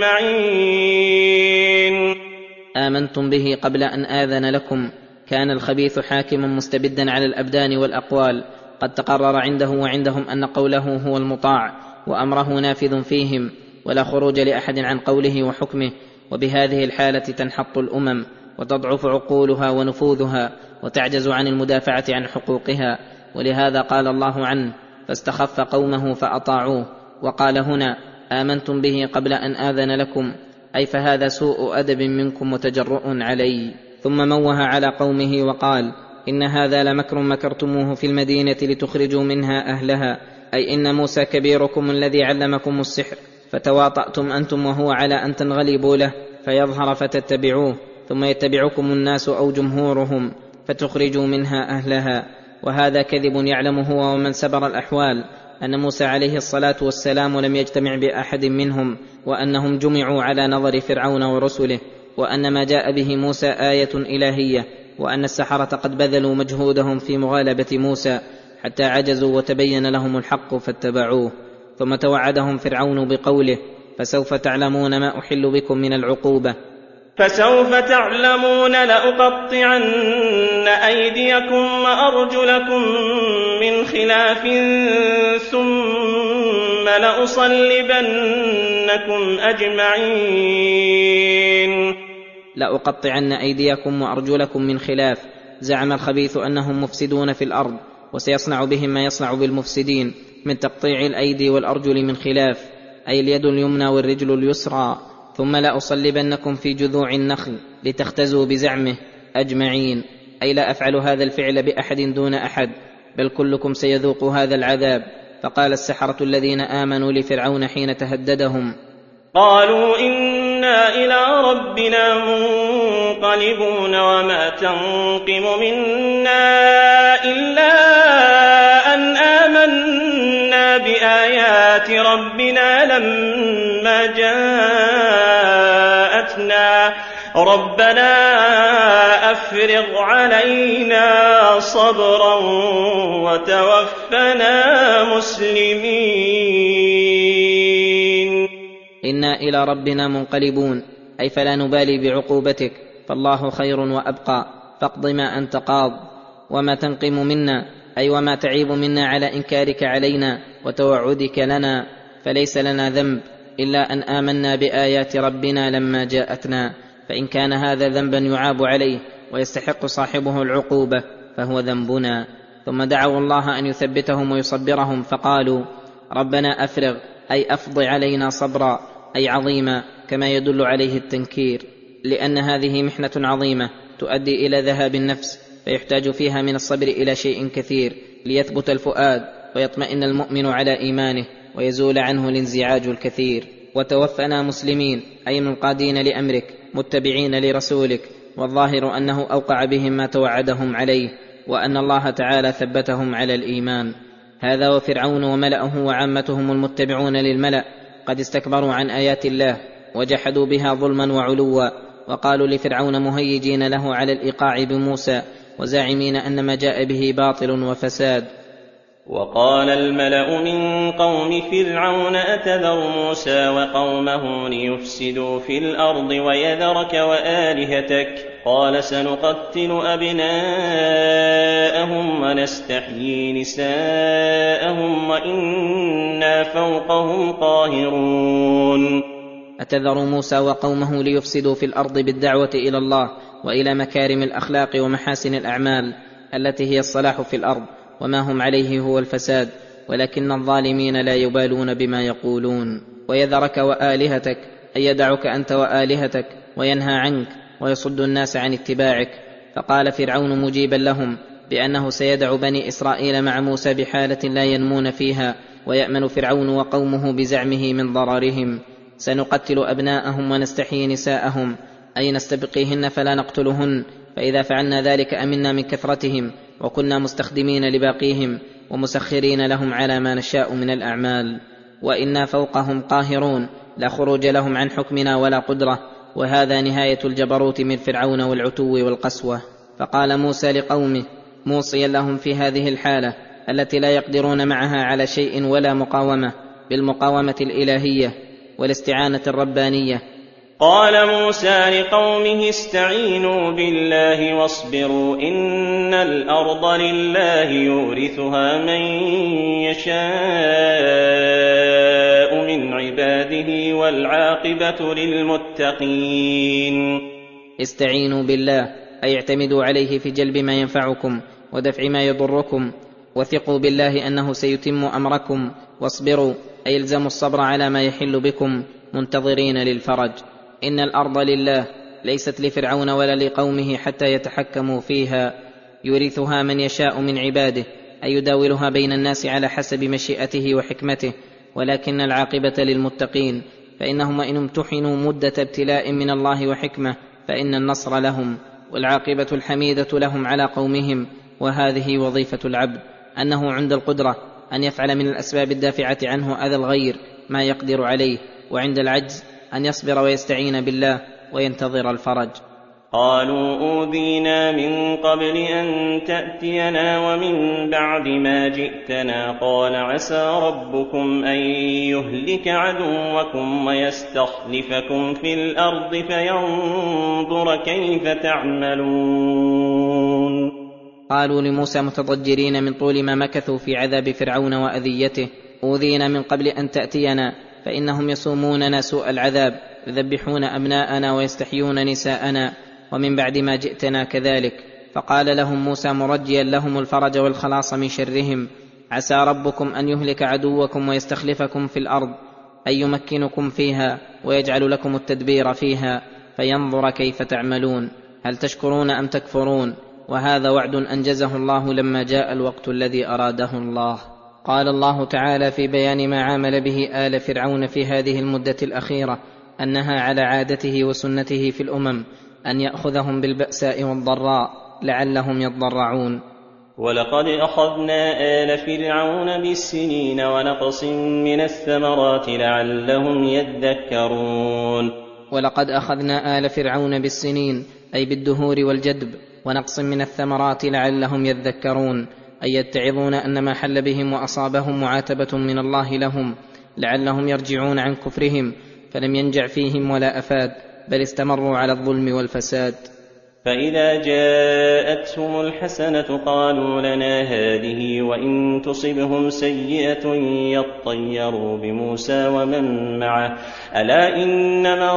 أجمعين. آمنتم به قبل أن آذن لكم. كان الخبيث حاكما مستبدا على الأبدان والأقوال، قد تقرر عنده وعندهم أن قوله هو المطاع وأمره نافذ فيهم ولا خروج لأحد عن قوله وحكمه. وبهذه الحالة تنحط الأمم وتضعف عقولها ونفوذها وتعجز عن المدافعة عن حقوقها. ولهذا قال الله عنه فاستخف قومه فأطاعوه. وقال هنا آمنتم به قبل أن آذن لكم أي فهذا سوء أدب منكم وتجرؤ علي. ثم موه على قومه وقال إن هذا لمكر مكرتموه في المدينة لتخرجوا منها أهلها أي إن موسى كبيركم الذي علمكم السحر فتواطأتم أنتم وهو على أن تنغلبوا له فيظهر فتتبعوه ثم يتبعكم الناس أو جمهورهم فتخرجوا منها أهلها. وهذا كذب يعلمه هو ومن سبر الأحوال أن موسى عليه الصلاة والسلام لم يجتمع بأحد منهم وأنهم جمعوا على نظر فرعون ورسله وأن ما جاء به موسى آية إلهية وأن السحرة قد بذلوا مجهودهم في مغالبة موسى حتى عجزوا وتبين لهم الحق فاتبعوه. ثم توعدهم فرعون بقوله فسوف تعلمون ما أحل بكم من العقوبة. فسوف تعلمون لأقطعن أيديكم وأرجلكم من خلاف ثم لأصلبنكم أجمعين. لأقطعن أيديكم وأرجلكم من خلاف، زعم الخبيث أنهم مفسدون في الأرض، وسيصنع بهم ما يصنع بالمفسدين من تقطيع الأيدي والأرجل من خلاف، أي اليد اليمنى والرجل اليسرى. ثم لأصلبنكم في جذوع النخل لتختزوا بزعمه أجمعين، أي لا أفعل هذا الفعل بأحد دون أحد، بل كلكم سيذوق هذا العذاب. فقال السحرة الذين آمنوا لفرعون حين تهددهم: قالوا إنا إلى ربنا منقلبون وما تنقم منا إلا أن آمنا بآيات ربنا لما جاءتنا ربنا أفرغ علينا صبرا وتوفنا مسلمين. إنا إلى ربنا منقلبون، أي فلا نبالي بعقوبتك، فالله خير وأبقى، فاقض ما أنت قاض. وما تنقم منا، أي وما تعيب منا على إنكارك علينا وتوعدك لنا، فليس لنا ذنب إلا أن آمنا بآيات ربنا لما جاءتنا، فإن كان هذا ذنبا يعاب عليه ويستحق صاحبه العقوبة فهو ذنبنا. ثم دعوا الله أن يثبتهم ويصبرهم، فقالوا: ربنا أفرغ، أي أفض علينا صبرا، أي عظيما، كما يدل عليه التنكير، لأن هذه محنة عظيمة تؤدي إلى ذهاب النفس، فيحتاج فيها من الصبر إلى شيء كثير ليثبت الفؤاد ويطمئن المؤمن على إيمانه ويزول عنه الانزعاج الكثير. وتوفنا مسلمين، أي منقادين لأمرك متبعين لرسولك، والظاهر أنه أوقع بهم ما توعدهم عليه، وأن الله تعالى ثبتهم على الإيمان. هذا وفرعون وملأه وعامتهم المتبعون للملأ قد استكبروا عن آيات الله وجحدوا بها ظلما وعلوا، وقالوا لفرعون مهيجين له على الإيقاع بموسى وزاعمين أن ما جاء به باطل وفساد. وقال الملأ من قوم فرعون أتذر موسى وقومه ليفسدوا في الأرض ويذرك وآلهتك؟ قال سنقتل أبناءهم ونستحيي نساءهم وإنا فوقهم قاهرون. أتذر موسى وقومه ليفسدوا في الأرض بالدعوة إلى الله وإلى مكارم الأخلاق ومحاسن الأعمال التي هي الصلاح في الأرض، وما هم عليه هو الفساد، ولكن الظالمين لا يبالون بما يقولون. ويذرك وآلهتك، أي يدعك أنت وآلهتك وينهى عنك ويصد الناس عن اتباعك. فقال فرعون مجيبا لهم بأنه سيدع بني إسرائيل مع موسى بحالة لا ينمون فيها، ويأمن فرعون وقومه بزعمه من ضررهم: سنقتل أبناءهم ونستحيي نساءهم، أي نستبقيهن فلا نقتلهن، فإذا فعلنا ذلك أمنا من كثرتهم، وكنا مستخدمين لباقيهم ومسخرين لهم على ما نشاء من الأعمال، وإنا فوقهم قاهرون، لا خروج لهم عن حكمنا ولا قدرة. وهذا نهاية الجبروت من فرعون والعتو والقسوة. فقال موسى لقومه موصيا لهم في هذه الحالة التي لا يقدرون معها على شيء ولا مقاومة، بالمقاومة الإلهية والاستعانة الربانية: قال موسى لقومه استعينوا بالله واصبروا إن الأرض لله يورثها من يشاء من عباده والعاقبة للمتقين. استعينوا بالله، أي اعتمدوا عليه في جلب ما ينفعكم ودفع ما يضركم، وثقوا بالله أنه سيتم أمركم. واصبروا، أي الزموا الصبر على ما يحل بكم منتظرين للفرج. إن الأرض لله، ليست لفرعون ولا لقومه حتى يتحكموا فيها، يورثها من يشاء من عباده، أي يداولها بين الناس على حسب مشيئته وحكمته، ولكن العاقبة للمتقين، فإنهم إن امتحنوا مدة ابتلاء من الله وحكمة فإن النصر لهم، والعاقبة الحميدة لهم على قومهم. وهذه وظيفة العبد، أنه عند القدرة أن يفعل من الأسباب الدافعة عنه أذى الغير ما يقدر عليه، وعند العجز أن يصبر ويستعين بالله وينتظر الفرج. قالوا أوذينا من قبل أن تأتينا ومن بعد ما جئتنا قال عسى ربكم أن يهلك عدوكم ويستخلفكم في الأرض فينظر كيف تعملون. قالوا لموسى متضجرين من طول ما مكثوا في عذاب فرعون وأذيته: أوذينا من قبل أن تأتينا، فإنهم يصوموننا سوء العذاب، يذبحون أبناءنا ويستحيون نساءنا، ومن بعد ما جئتنا كذلك. فقال لهم موسى مرجيا لهم الفرج والخلاص من شرهم: عسى ربكم أن يهلك عدوكم ويستخلفكم في الأرض، أن يمكنكم فيها ويجعل لكم التدبير فيها، فينظر كيف تعملون، هل تشكرون أم تكفرون. وهذا وعد أنجزه الله لما جاء الوقت الذي أراده الله. قال الله تعالى في بيان ما عامل به آل فرعون في هذه المدة الأخيرة أنها على عادته وسنته في الأمم أن يأخذهم بالبأساء والضراء لعلهم يضرعون. ولقد أخذنا آل فرعون بالسنين ونقص من الثمرات لعلهم يذكرون. ولقد أخذنا آل فرعون بالسنين أي بالدهور والجدب، ونقص من الثمرات لعلهم يذكرون، أي يتعظون أن ما حل بهم وأصابهم معاتبة من الله لهم، لعلهم يرجعون عن كفرهم، فلم ينجع فيهم ولا أفاد، بل استمروا على الظلم والفساد. فإذا جاءتهم الحسنة قالوا لنا هذه، وإن تصبهم سيئة يطيروا بموسى ومن معه، ألا إنما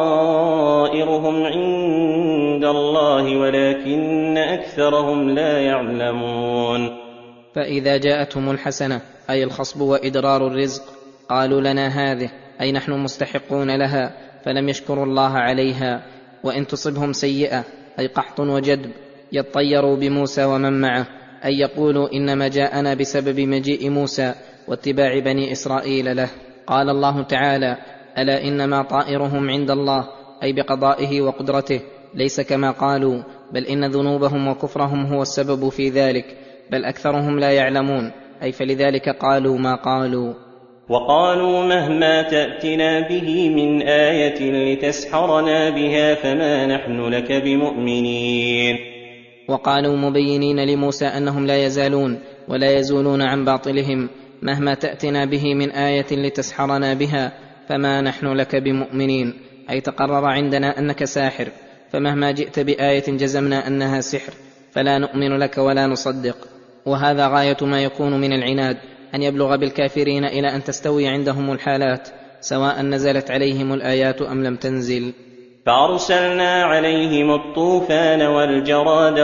طائرهم عند الله ولكن أكثرهم لا يعلمون. فإذا جاءتهم الحسنة أي الخصب وإدرار الرزق قالوا لنا هذه، أي نحن مستحقون لها، فلم يشكروا الله عليها. وإن تصبهم سيئة أي قحط وجدب يطيروا بموسى ومن معه، أي يقولوا إنما جاءنا بسبب مجيء موسى واتباع بني إسرائيل له. قال الله تعالى: ألا إنما طائرهم عند الله، أي بقضائه وقدرته، ليس كما قالوا، بل إن ذنوبهم وكفرهم هو السبب في ذلك، بل أكثرهم لا يعلمون، أي فلذلك قالوا ما قالوا. وقالوا مهما تأتنا به من آية لتسحرنا بها فما نحن لك بمؤمنين. وقالوا مبينين لموسى أنهم لا يزالون ولا يزولون عن باطلهم: مهما تأتنا به من آية لتسحرنا بها فما نحن لك بمؤمنين، أي تقرر عندنا أنك ساحر، فمهما جئت بآية جزمنا أنها سحر، فلا نؤمن لك ولا نصدق. وهذا غاية ما يكون من العناد، أن يبلغ بالكافرين إلى أن تستوي عندهم الحالات، سواء نزلت عليهم الآيات أم لم تنزل. فأرسلنا عليهم الطوفان والجراد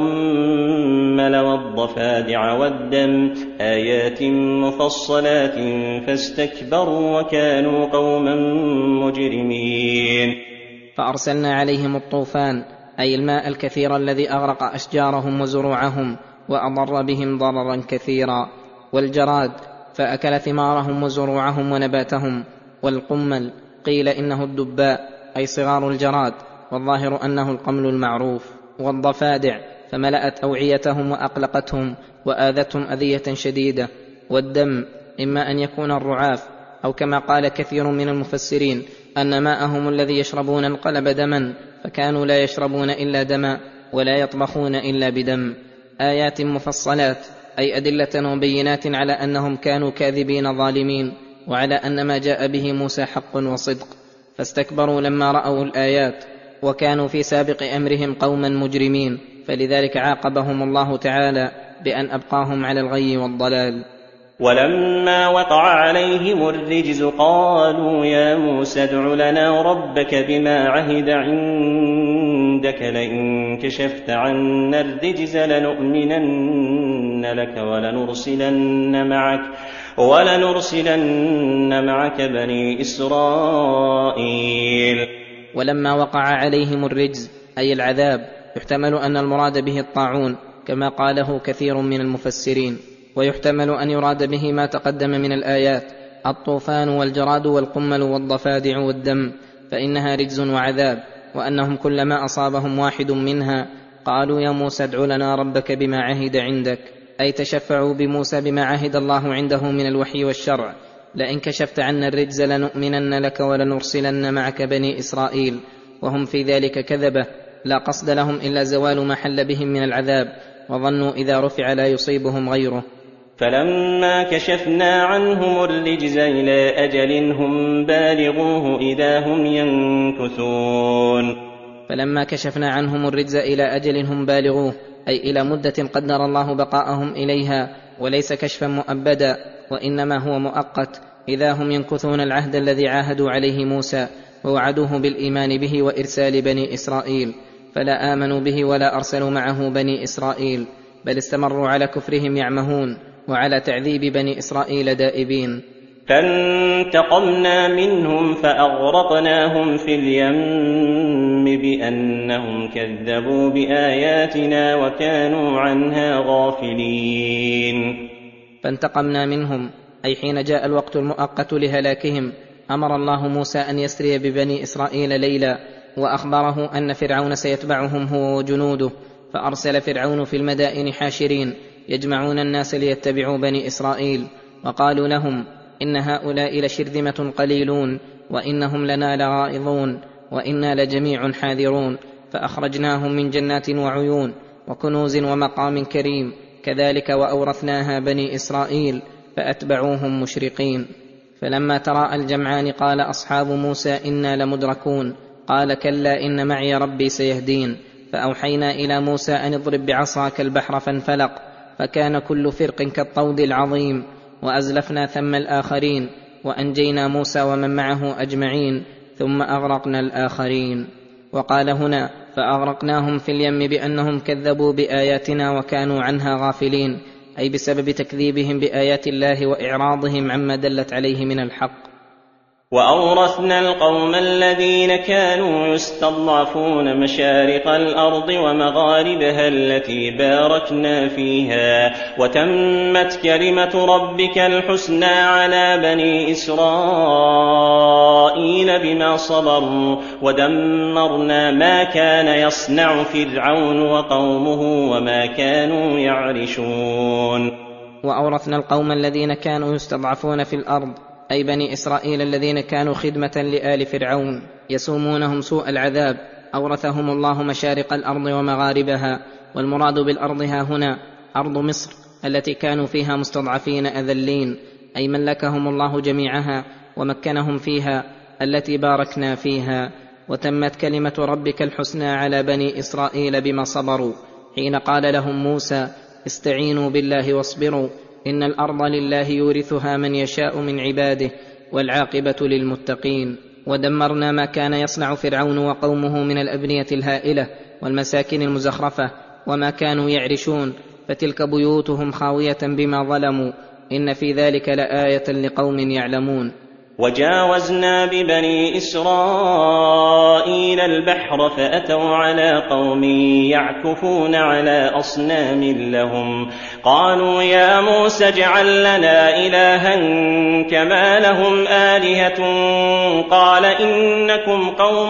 والقمل والضفادع والدم آيات مفصلات فاستكبروا وكانوا قوما مجرمين. فأرسلنا عليهم الطوفان أي الماء الكثير الذي أغرق أشجارهم وزروعهم وأضر بهم ضررا كثيرا، والجراد فأكل ثمارهم وزروعهم ونباتهم، والقمل قيل إنه الدباء أي صغار الجراد، والظاهر أنه القمل المعروف، والضفادع فملأت أوعيتهم وأقلقتهم وآذتهم أذية شديدة، والدم إما أن يكون الرعاف، أو كما قال كثير من المفسرين أن ماءهم الذي يشربون انقلب دما، فكانوا لا يشربون إلا دما ولا يطبخون إلا بدم. آيات مفصلات أي أدلة وبينات على أنهم كانوا كاذبين ظالمين، وعلى أن ما جاء به موسى حق وصدق، فاستكبروا لما رأوا الآيات، وكانوا في سابق أمرهم قوما مجرمين، فلذلك عاقبهم الله تعالى بأن أبقاهم على الغي والضلال. ولما وقع عليهم الرجز قالوا يا موسى ادع لنا ربك بما عهد عندك لئن كشفت عنا الرجز لنؤمنن لك ولنرسلن معك بني إسرائيل. ولما وقع عليهم الرجز أي العذاب، يحتمل أن المراد به الطاعون كما قاله كثير من المفسرين، ويحتمل أن يراد به ما تقدم من الآيات: الطوفان والجراد والقمل والضفادع والدم، فإنها رجز وعذاب، وأنهم كلما أصابهم واحد منها قالوا يا موسى ادع لنا ربك بما عهد عندك، أي تشفعوا بموسى بما عهد الله عنده من الوحي والشرع: لئن كشفت عنا الرجز لنؤمنن لك ولنرسلن معك بني إسرائيل. وهم في ذلك كذبة، لا قصد لهم إلا زوال ما حل بهم من العذاب، وظنوا إذا رفع لا يصيبهم غيره. فلما كشفنا عنهم الرجز إلى أجل هم بالغوه إذا هم ينكثون. فلما كشفنا عنهم الرجز إلى أجل هم بالغوه، أي إلى مدة قدر الله بقاءهم إليها، وليس كشفا مؤبدا وإنما هو مؤقت، إذا هم ينكثون العهد الذي عاهدوا عليه موسى ووعدوه بالإيمان به وإرسال بني إسرائيل، فلا آمنوا به ولا أرسلوا معه بني إسرائيل، بل استمروا على كفرهم يعمهون وعلى تعذيب بني إسرائيل دائبين. فانتقمنا منهم فأغرقناهم في اليم بأنهم كذبوا بآياتنا وكانوا عنها غافلين. فانتقمنا منهم، أي حين جاء الوقت المؤقت لهلاكهم أمر الله موسى أن يسري ببني إسرائيل ليلا، وأخبره أن فرعون سيتبعهم هو وجنوده، فأرسل فرعون في المدائن حاشرين يجمعون الناس ليتبعوا بني إسرائيل، وقالوا لهم إن هؤلاء لشرذمة قليلون وإنهم لنا لغائظون وإنا لجميع حاذرون، فأخرجناهم من جنات وعيون وكنوز ومقام كريم، كذلك وأورثناها بني إسرائيل فأتبعوهم مشرقين. فلما تراءى الجمعان قال أصحاب موسى إنا لمدركون، قال كلا إن معي ربي سيهدين. فأوحينا إلى موسى أن اضرب بعصاك البحر فانفلق فكان كل فرق كالطود العظيم، وأزلفنا ثم الآخرين وأنجينا موسى ومن معه أجمعين ثم أغرقنا الآخرين. وقال هنا فأغرقناهم في اليم بأنهم كذبوا بآياتنا وكانوا عنها غافلين، أي بسبب تكذيبهم بآيات الله وإعراضهم عما دلت عليه من الحق. وأورثنا القوم الذين كانوا يستضعفون مشارق الأرض ومغاربها التي باركنا فيها، وتمت كلمة ربك الحسنى على بني إسرائيل بما صبروا، ودمرنا ما كان يصنع فرعون وقومه وما كانوا يعرشون. وأورثنا القوم الذين كانوا يستضعفون في الأرض، أي بني إسرائيل الذين كانوا خدمة لآل فرعون يسومونهم سوء العذاب، أورثهم الله مشارق الأرض ومغاربها. والمراد بالأرض ها هنا أرض مصر التي كانوا فيها مستضعفين أذلين، أي ملكهم الله جميعها ومكنهم فيها التي باركنا فيها. وتمت كلمة ربك الحسنى على بني إسرائيل بما صبروا، حين قال لهم موسى استعينوا بالله واصبروا إن الأرض لله يورثها من يشاء من عباده والعاقبة للمتقين. ودمرنا ما كان يصنع فرعون وقومه من الأبنية الهائلة والمساكن المزخرفة وما كانوا يعرشون، فتلك بيوتهم خاوية بما ظلموا، إن في ذلك لآية لقوم يعلمون. وجاوزنا ببني إسرائيل البحر فأتوا على قوم يعكفون على أصنام لهم، قالوا يا موسى اجعل لنا إلها كما لهم آلهة، قال إنكم قوم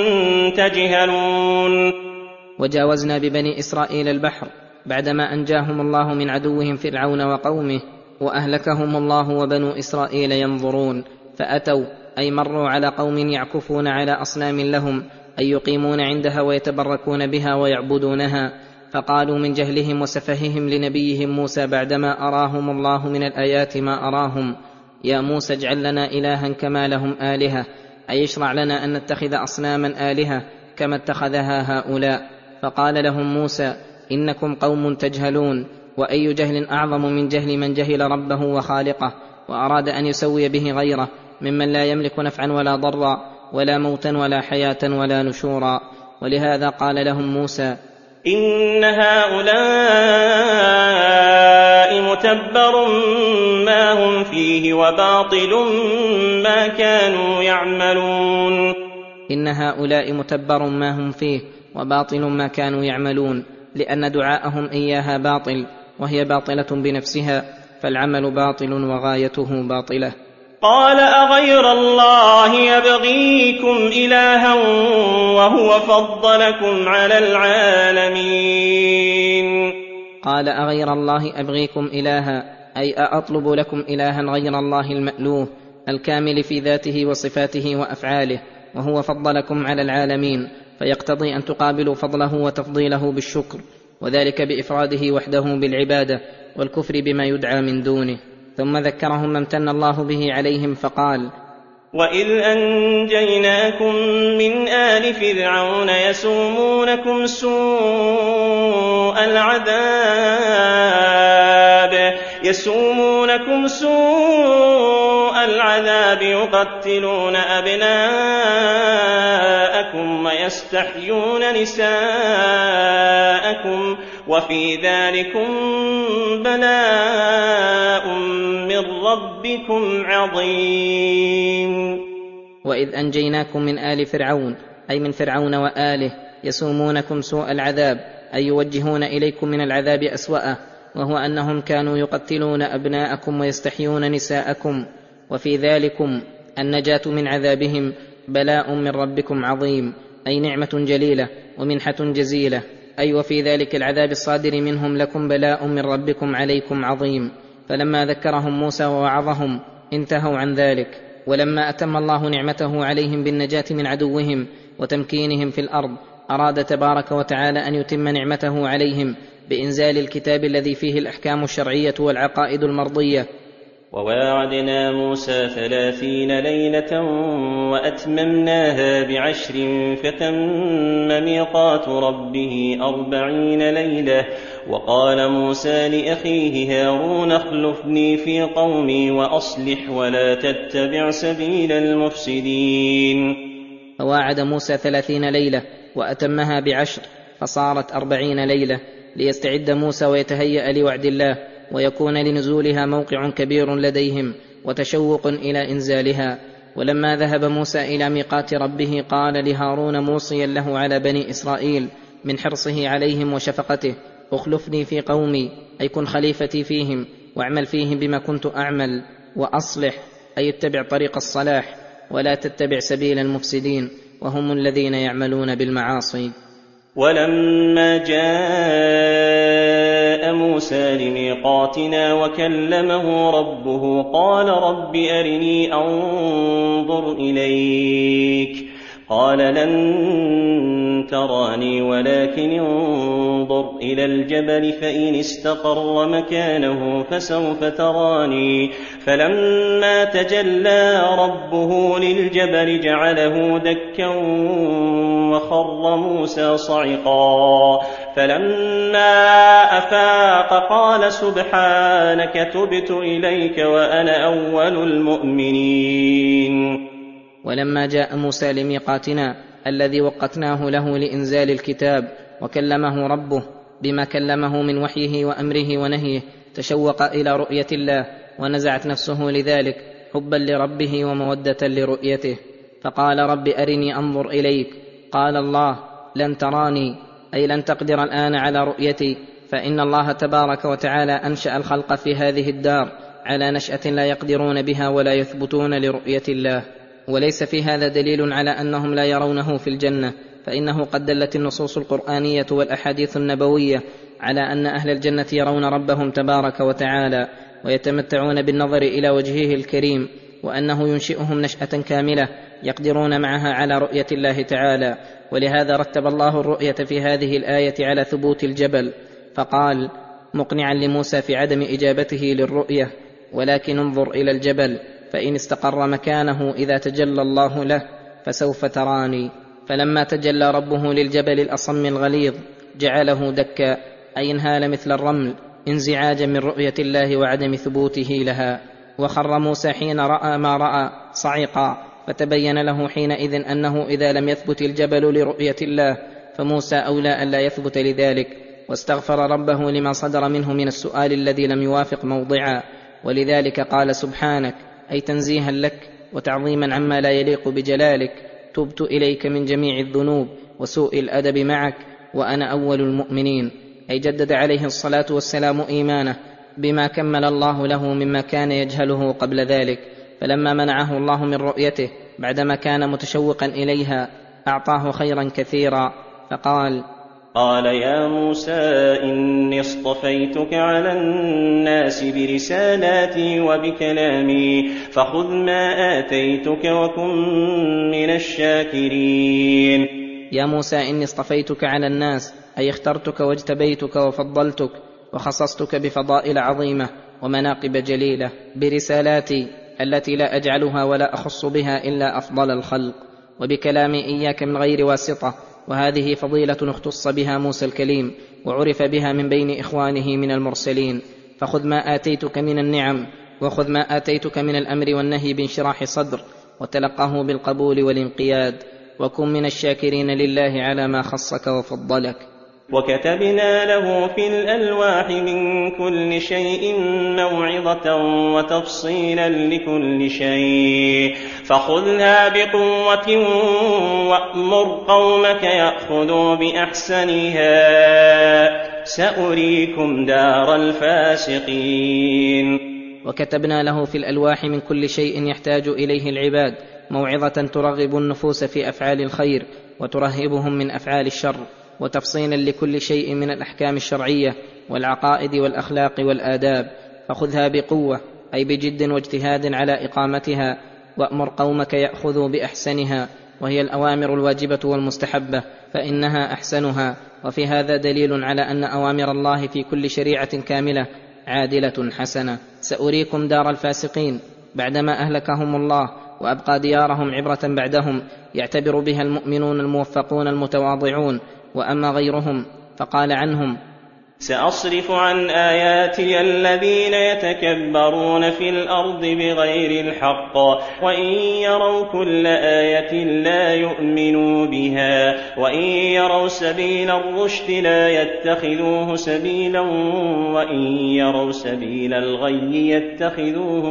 تجهلون. وجاوزنا ببني إسرائيل البحر بعدما أنجاهم الله من عدوهم فرعون وقومه، وأهلكهم الله وبنو إسرائيل ينظرون، فأتوا أي مروا على قوم يعكفون على أصنام لهم، أي يقيمون عندها ويتبركون بها ويعبدونها. فقالوا من جهلهم وسفههم لنبيهم موسى بعدما أراهم الله من الآيات ما أراهم يا موسى اجعل لنا إلها كما لهم آلهة، أي اشرع لنا أن نتخذ أصناما آلهة كما اتخذها هؤلاء. فقال لهم موسى إنكم قوم تجهلون، وأي جهل أعظم من جهل من جهل ربه وخالقه وأراد أن يسوي به غيره ممن لا يملك نفعا ولا ضرا ولا موتا ولا حياة ولا نشورا. ولهذا قال لهم موسى إن هؤلاء متبر ما هم فيه وباطل ما كانوا يعملون. إن هؤلاء متبر ما هم فيه وباطل ما كانوا يعملون، لأن دعاءهم إياها باطل، وهي باطلة بنفسها، فالعمل باطل وغايته باطلة. قال أغير الله يبغيكم إلها وهو فضلكم على العالمين. قال أغير الله أبغيكم إلها، أي أطلب لكم إلها غير الله المألوه الكامل في ذاته وصفاته وأفعاله، وهو فضلكم على العالمين، فيقتضي أن تقابلوا فضله وتفضيله بالشكر، وذلك بإفراده وحده بالعبادة والكفر بما يدعى من دونه. ثم ذكرهم ما امتن الله به عليهم فقال: وإذ أنجيناكم من آل فرعون يسومونكم سوء العذاب يقتلون أبناءكم ويستحيون نساءكم وفي ذلكم بلاء من ربكم عظيم. وإذ أنجيناكم من آل فرعون أي من فرعون وآله يسومونكم سوء العذاب أي يوجهون إليكم من العذاب أسوأه، وهو أنهم كانوا يقتلون أبناءكم ويستحيون نساءكم، وفي ذلكم النجاة من عذابهم بلاء من ربكم عظيم أي نعمة جليلة ومنحة جزيلة، أي وفي ذلك العذاب الصادر منهم لكم بلاء من ربكم عليكم عظيم. فلما ذكرهم موسى ووعظهم انتهوا عن ذلك، ولما أتم الله نعمته عليهم بالنجاة من عدوهم وتمكينهم في الأرض أراد تبارك وتعالى أن يتم نعمته عليهم بإنزال الكتاب الذي فيه الأحكام الشرعية والعقائد المرضية. وواعدنا موسى 30 ليلة وأتممناها ب10 فتم ميقات ربه 40 ليلة. وقال موسى لأخيه هارون اخلفني في قومي وأصلح ولا تتبع سبيل المفسدين. فواعد موسى 30 ليلة وأتمها ب10 فصارت 40 ليلة، ليستعد موسى ويتهيأ لوعد الله، ويكون لنزولها موقع كبير لديهم وتشوق إلى إنزالها. ولما ذهب موسى إلى ميقات ربه قال لهارون موصيا له على بني إسرائيل من حرصه عليهم وشفقته: اخلفني في قومي أي كن خليفتي فيهم، واعمل فيهم بما كنت أعمل، وأصلح أي اتبع طريق الصلاح، ولا تتبع سبيل المفسدين وهم الذين يعملون بالمعاصي. ولما جاء موسى لميقاتنا وكلمه ربه قال رب أرني أنظر إليك. قال لن تراني ولكن انظر إلى الجبل فإن استقر مكانه فسوف تراني. فلما تجلى ربه للجبل جعله دكا وخر موسى صعقا. فلما أفاق قال سبحانك تبت إليك وأنا أول المؤمنين. ولما جاء موسى لميقاتنا الذي وقتناه له لإنزال الكتاب وكلمه ربه بما كلمه من وحيه وأمره ونهيه، تشوق إلى رؤية الله ونزعت نفسه لذلك حبا لربه ومودة لرؤيته، فقال رب أرني أنظر إليك. قال الله لن تراني أي لن تقدر الآن على رؤيتي، فإن الله تبارك وتعالى أنشأ الخلق في هذه الدار على نشأة لا يقدرون بها ولا يثبتون لرؤية الله. وليس في هذا دليل على أنهم لا يرونه في الجنة، فإنه قد دلت النصوص القرآنية والأحاديث النبوية على أن أهل الجنة يرون ربهم تبارك وتعالى ويتمتعون بالنظر إلى وجهه الكريم، وأنه ينشئهم نشأة كاملة يقدرون معها على رؤية الله تعالى. ولهذا رتب الله الرؤية في هذه الآية على ثبوت الجبل، فقال مقنعا لموسى في عدم إجابته للرؤية: ولكن انظر إلى الجبل فإن استقر مكانه إذا تجلى الله له فسوف تراني. فلما تجلى ربه للجبل الأصم الغليظ جعله دكا أي انهال مثل الرمل انزعاجا من رؤية الله وعدم ثبوته لها. وخر موسى حين رأى ما رأى صعقا، فتبين له حينئذ أنه إذا لم يثبت الجبل لرؤية الله فموسى أولى أن لا يثبت لذلك، واستغفر ربه لما صدر منه من السؤال الذي لم يوافق موضعا. ولذلك قال سبحانك أي تنزيها لك وتعظيما عما لا يليق بجلالك: تبت إليك من جميع الذنوب وسوء الأدب معك وأنا أول المؤمنين. أي جدد عليه الصلاة والسلام إيمانه بما كمل الله له مما كان يجهله قبل ذلك. فلما منعه الله من رؤيته بعدما كان متشوقا إليها أعطاه خيرا كثيرا، فقال: قال يا موسى إني اصطفيتك على الناس برسالاتي وبكلامي فخذ ما آتيتك وكن من الشاكرين. يا موسى إني اصطفيتك على الناس، أي اخترتك واجتبيتك وفضلتك وخصصتك بفضائل عظيمة ومناقب جليلة برسالاتي التي لا أجعلها ولا أخص بها إلا أفضل الخلق، وبكلامي إياك من غير واسطة، وهذه فضيلة اختص بها موسى الكليم وعرف بها من بين إخوانه من المرسلين. فخذ ما آتيتك من النعم، وخذ ما آتيتك من الأمر والنهي بانشراح صدر، وتلقه بالقبول والانقياد، وكن من الشاكرين لله على ما خصك وفضلك. وكتبنا له في الألواح من كل شيء موعظة وتفصيلا لكل شيء فخذها بقوة وأمر قومك يأخذوا بأحسنها سأريكم دار الفاسقين. وكتبنا له في الألواح من كل شيء يحتاج إليه العباد موعظة ترغب النفوس في أفعال الخير وترهبهم من أفعال الشر، وتفصيلا لكل شيء من الأحكام الشرعية والعقائد والأخلاق والآداب. فخذها بقوة أي بجد واجتهاد على إقامتها، وأمر قومك يأخذوا بأحسنها، وهي الأوامر الواجبة والمستحبة، فإنها أحسنها. وفي هذا دليل على أن أوامر الله في كل شريعة كاملة عادلة حسنة. سأريكم دار الفاسقين بعدما أهلكهم الله وأبقى ديارهم عبرة بعدهم يعتبر بها المؤمنون الموفقون المتواضعون. وأما غيرهم فقال عنهم: سأصرف عن آياتي الذين يتكبرون في الأرض بغير الحق وإن يروا كل آية لا يؤمنوا بها وإن يروا سبيل الرشد لا يتخذوه سبيلا وإن يروا سبيل الغي يتخذوه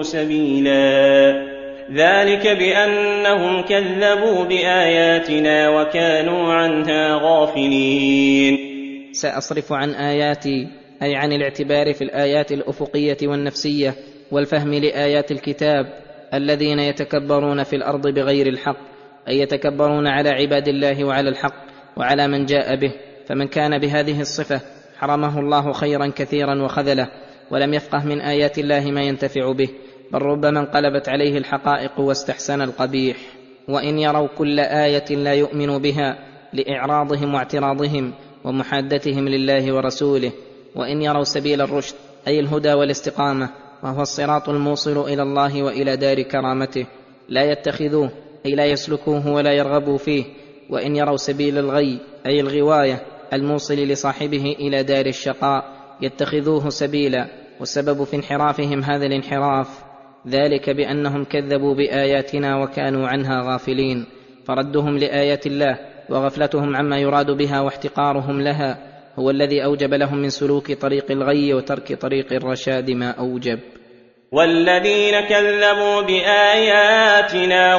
سبيلا ذلك بأنهم كذبوا بآياتنا وكانوا عنها غافلين. سأصرف عن آياتي أي عن الاعتبار في الآيات الأفقية والنفسية والفهم لآيات الكتاب الذين يتكبرون في الأرض بغير الحق، أي يتكبرون على عباد الله وعلى الحق وعلى من جاء به. فمن كان بهذه الصفة حرمه الله خيرا كثيرا وخذله، ولم يفقه من آيات الله ما ينتفع به، بل ربما انقلبت عليه الحقائق واستحسن القبيح. وإن يروا كل آية لا يؤمنوا بها لإعراضهم واعتراضهم ومحادتهم لله ورسوله. وإن يروا سبيل الرشد أي الهدى والاستقامة، وهو الصراط الموصل إلى الله وإلى دار كرامته، لا يتخذوه أي لا يسلكوه ولا يرغبوا فيه. وإن يروا سبيل الغي أي الغواية الموصل لصاحبه إلى دار الشقاء يتخذوه سبيلا. والسبب في انحرافهم هذا الانحراف ذلك بأنهم كذبوا بآياتنا وكانوا عنها غافلين، فردهم لآيات الله وغفلتهم عما يراد بها واحتقارهم لها هو الذي أوجب لهم من سلوك طريق الغي وترك طريق الرشاد ما أوجب. والذين كذبوا بآياتنا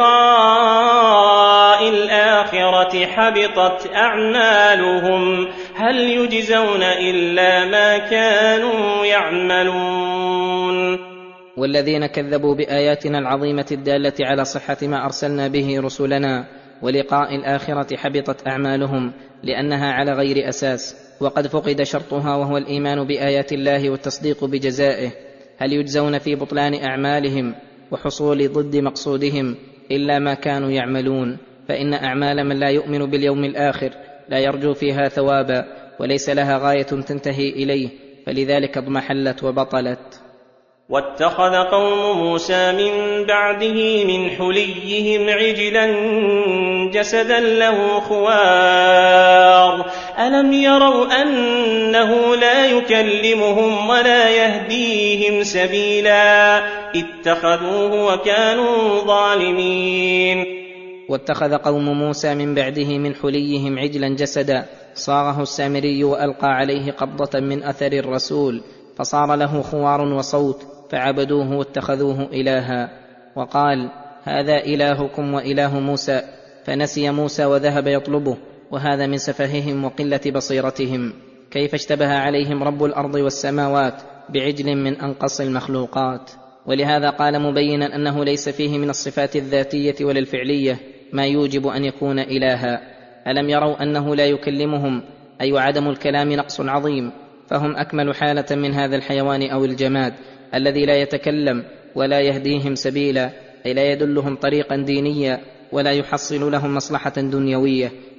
ولقاء الآخرة حبطت أعمالهم هل يجزون إلا ما كانوا يعملون. والذين كذبوا بآياتنا العظيمة الدالة على صحة ما أرسلنا به رسلنا ولقاء الآخرة حبطت أعمالهم لأنها على غير أساس، وقد فقد شرطها وهو الإيمان بآيات الله والتصديق بجزائه. هل يجزون في بطلان أعمالهم وحصول ضد مقصودهم إلا ما كانوا يعملون؟ فإن أعمال من لا يؤمن باليوم الآخر لا يرجو فيها ثوابا وليس لها غاية تنتهي إليه، فلذلك اضمحلت وبطلت. واتخذ قوم موسى من بعده من حليهم عجلا جسدا له خوار ألم يروا أنه لا يكلمهم ولا يهديهم سبيلا اتخذوه وكانوا ظالمين. واتخذ قوم موسى من بعده من حليهم عجلا جسدا صاغه السامري وألقى عليه قبضة من أثر الرسول فصار له خوار وصوت فعبدوه واتخذوه إلها. وقال: هذا إلهكم وإله موسى، فنسي موسى وذهب يطلبه، وهذا من سفههم وقلة بصيرتهم. كيف اشتبه عليهم رب الأرض والسماوات بعجل من أنقص المخلوقات؟ ولهذا قال مبينا أنه ليس فيه من الصفات الذاتية ولا الفعلية ما يوجب أن يكون إلها. ألم يروا أنه لا يكلمهم أي عدم الكلام نقص عظيم، فهم أكمل حالة من هذا الحيوان أو الجماد الذي لا يتكلم ولا يهديهم سبيلا، أي لا يدلهم طريقا دينيا ولا يحصل لهم مصلحة دنيوية،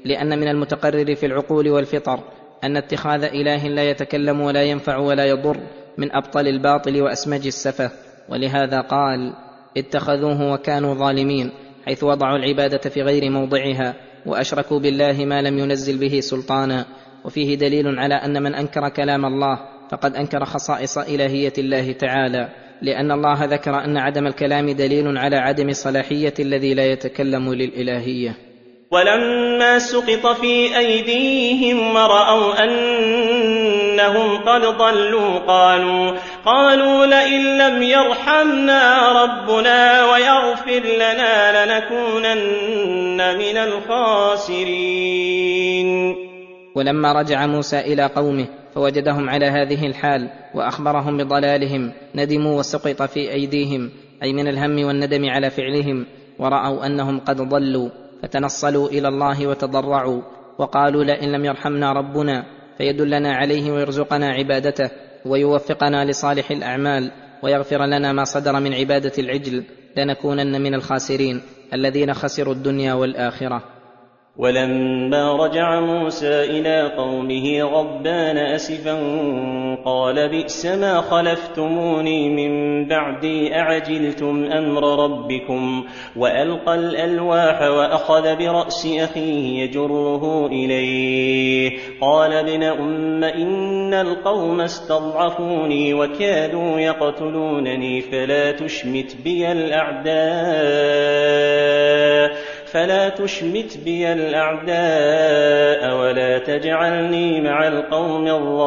لأن من المتقرر في العقول والفطر أن اتخاذ إله لا يتكلم ولا ينفع ولا يضر من أبطل الباطل وأسمج السفه، ولهذا قال: اتخذوه وكانوا ظالمين، حيث وضعوا العبادة في غير موضعها وأشركوا بالله ما لم ينزل به سلطانا. وفيه دليل على أن من أنكر كلام الله فقد أنكر خصائص إلهية الله تعالى، لأن الله ذكر أن عدم الكلام دليل على عدم صلاحية الذي لا يتكلم للإلهية. ولما سقط في أيديهم ورأوا أنهم قد ضلوا قالوا لئن لم يرحمنا ربنا ويغفر لنا لنكونن من الخاسرين. ولما رجع موسى إلى قومه فوجدهم على هذه الحال وأخبرهم بضلالهم ندموا وسقط في أيديهم، أي من الهم والندم على فعلهم، ورأوا أنهم قد ضلوا فتنصلوا إلى الله وتضرعوا وقالوا لئن لم يرحمنا ربنا فيدلنا عليه ويرزقنا عبادته ويوفقنا لصالح الأعمال ويغفر لنا ما صدر من عبادة العجل لنكونن من الخاسرين الذين خسروا الدنيا والآخرة. ولما رجع موسى إلى قومه غضبان أسفا قال بئس ما خلفتموني من بعدي أعجلتم أمر ربكم، وألقى الألواح وأخذ برأس أخيه يجره إليه قال ابن أم إن القوم استضعفوني وكادوا يقتلونني فلا تشمت بي الأعداء ولا تجعلني مع القوم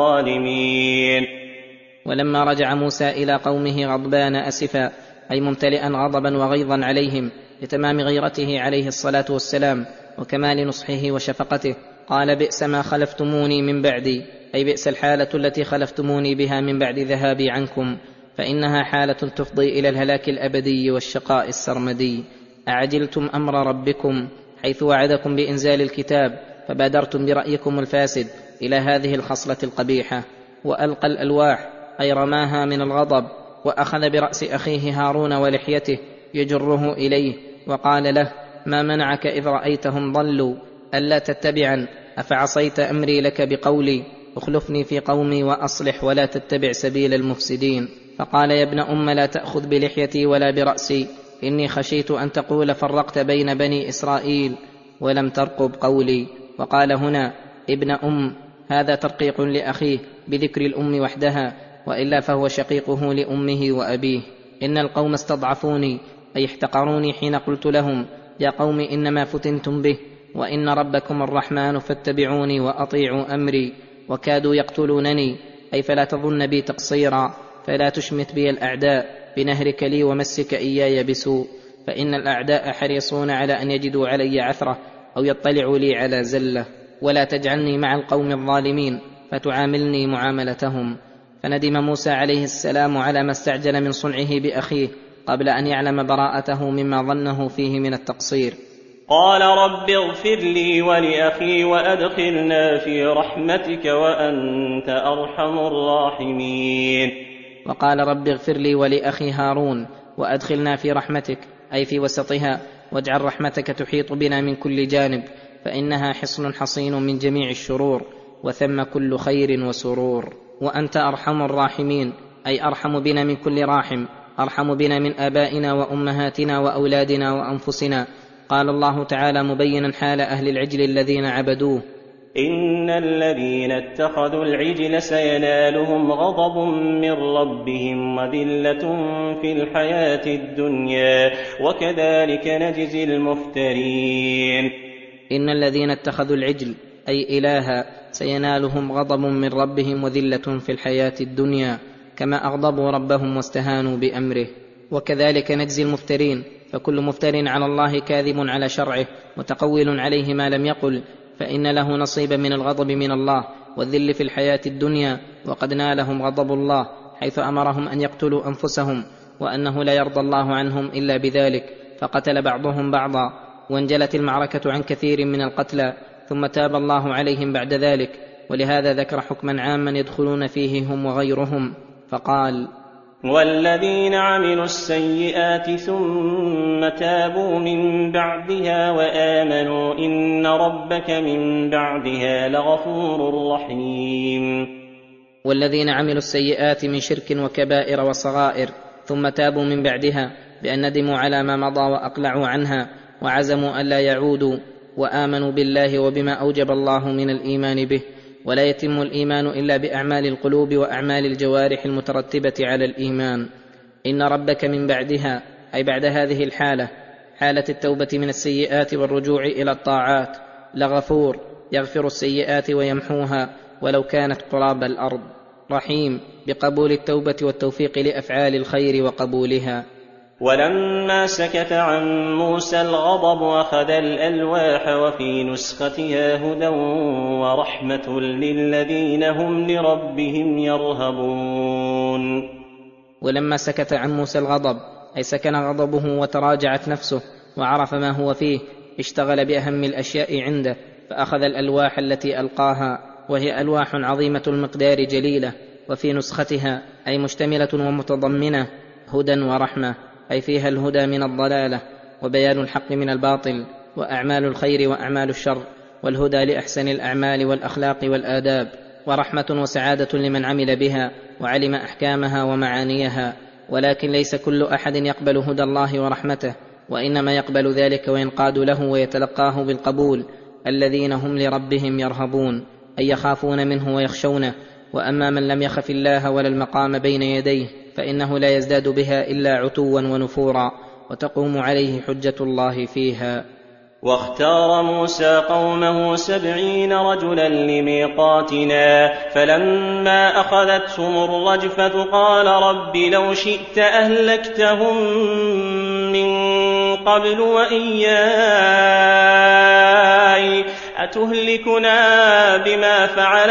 الظالمين. ولما رجع موسى إلى قومه غضبان أسفا، أي ممتلئا غضبا وغيظا عليهم لتمام غيرته عليه الصلاة والسلام وكمال نصحه وشفقته، قال بئس ما خلفتموني من بعدي، أي بئس الحالة التي خلفتموني بها من بعد ذهابي عنكم، فإنها حالة تفضي إلى الهلاك الأبدي والشقاء السرمدي. أعجلتم أمر ربكم، حيث وعدكم بإنزال الكتاب فبادرتم برأيكم الفاسد إلى هذه الخصلة القبيحة. وألقى الألواح، أي رماها من الغضب، وأخذ برأس أخيه هارون ولحيته يجره إليه وقال له ما منعك إذ رأيتهم ضلوا ألا تتبعا، أفعصيت أمري لك بقولي اخلفني في قومي وأصلح ولا تتبع سبيل المفسدين. فقال يا ابن أم لا تأخذ بلحيتي ولا برأسي، إني خشيت أن تقول فرقت بين بني إسرائيل ولم ترقب قولي. وقال هنا ابن أم، هذا ترقيق لأخيه بذكر الأم وحدها، وإلا فهو شقيقه لأمه وأبيه. إن القوم استضعفوني، أي احتقروني حين قلت لهم يا قوم إنما فتنتم به وإن ربكم الرحمن فاتبعوني وأطيعوا أمري، وكادوا يقتلونني، أي فلا تظن بي تقصيرا، فلا تشمت بي الأعداء بنهرك لي ومسك إياي بسوء، فإن الأعداء حريصون على أن يجدوا علي عثرة أو يطلعوا لي على زلة، ولا تجعلني مع القوم الظالمين فتعاملني معاملتهم. فندم موسى عليه السلام على ما استعجل من صنعه بأخيه قبل أن يعلم براءته مما ظنه فيه من التقصير. قال رب اغفر لي ولأخي وأدخلنا في رحمتك وأنت أرحم الراحمين. وقال رب اغفر لي ولأخي هارون وأدخلنا في رحمتك، أي في وسطها، واجعل رحمتك تحيط بنا من كل جانب، فإنها حصن حصين من جميع الشرور، وثم كل خير وسرور. وأنت أرحم الراحمين، أي أرحم بنا من كل راحم، أرحم بنا من آبائنا وأمهاتنا وأولادنا وأنفسنا. قال الله تعالى مبينا حال أهل العجل الذين عبدوه إن الذين اتخذوا العجل سينالهم غضب من ربهم وذلة في الحياة الدنيا وكذلك نجزي المفترين. إن الذين اتخذوا العجل، أي إلها، سينالهم غضب من ربهم وذلة في الحياة الدنيا، كما أغضبوا ربهم واستهانوا بأمره. وكذلك نجزي المفترين، فكل مفتر على الله كاذب على شرعه متقول عليه ما لم يقل، فإن له نصيب من الغضب من الله والذل في الحياة الدنيا، وقد نالهم غضب الله حيث أمرهم أن يقتلوا أنفسهم، وأنه لا يرضى الله عنهم إلا بذلك، فقتل بعضهم بعضا، وانجلت المعركة عن كثير من القتلى، ثم تاب الله عليهم بعد ذلك. ولهذا ذكر حكما عاما يدخلون فيه هم وغيرهم، فقال والذين عملوا السيئات ثم تابوا من بعدها وآمنوا إن ربك من بعدها لغفور رحيم. والذين عملوا السيئات من شرك وكبائر وصغائر ثم تابوا من بعدها بأن ندموا على ما مضى وأقلعوا عنها وعزموا ألا يعودوا وآمنوا بالله وبما أوجب الله من الإيمان به. ولا يتم الإيمان إلا بأعمال القلوب وأعمال الجوارح المترتبة على الإيمان. إن ربك من بعدها أي بعد هذه الحالة، حالة التوبة من السيئات والرجوع إلى الطاعات، لغفور يغفر السيئات ويمحوها ولو كانت قراب الأرض، رحيم بقبول التوبة والتوفيق لأفعال الخير وقبولها. ولما سكت عن موسى الغضب أخذ الألواح وفي نسختها هدى ورحمة للذين هم لربهم يرهبون. ولما سكت عن موسى الغضب أي سكن غضبه وتراجعت نفسه وعرف ما هو فيه، اشتغل بأهم الأشياء عنده فأخذ الألواح التي ألقاها، وهي ألواح عظيمة المقدار جليلة، وفي نسختها أي مشتملة ومتضمنة هدى ورحمة، أي فيها الهدى من الضلالة وبيان الحق من الباطل وأعمال الخير وأعمال الشر، والهدى لأحسن الأعمال والأخلاق والآداب، ورحمة وسعادة لمن عمل بها وعلم أحكامها ومعانيها. ولكن ليس كل أحد يقبل هدى الله ورحمته، وإنما يقبل ذلك وينقاد له ويتلقاه بالقبول الذين هم لربهم يرهبون، أي يخافون منه ويخشونه. وأما من لم يخف الله ولا المقام بين يديه فإنه لا يزداد بها إلا عتوا ونفورا، وتقوم عليه حجة الله فيها. واختار موسى قومه 70 رجلا لميقاتنا، فلما أخذتهم الرجفة قال رب لو شئت أهلكتهم من قبل وإياي أتهلكنا بما فعل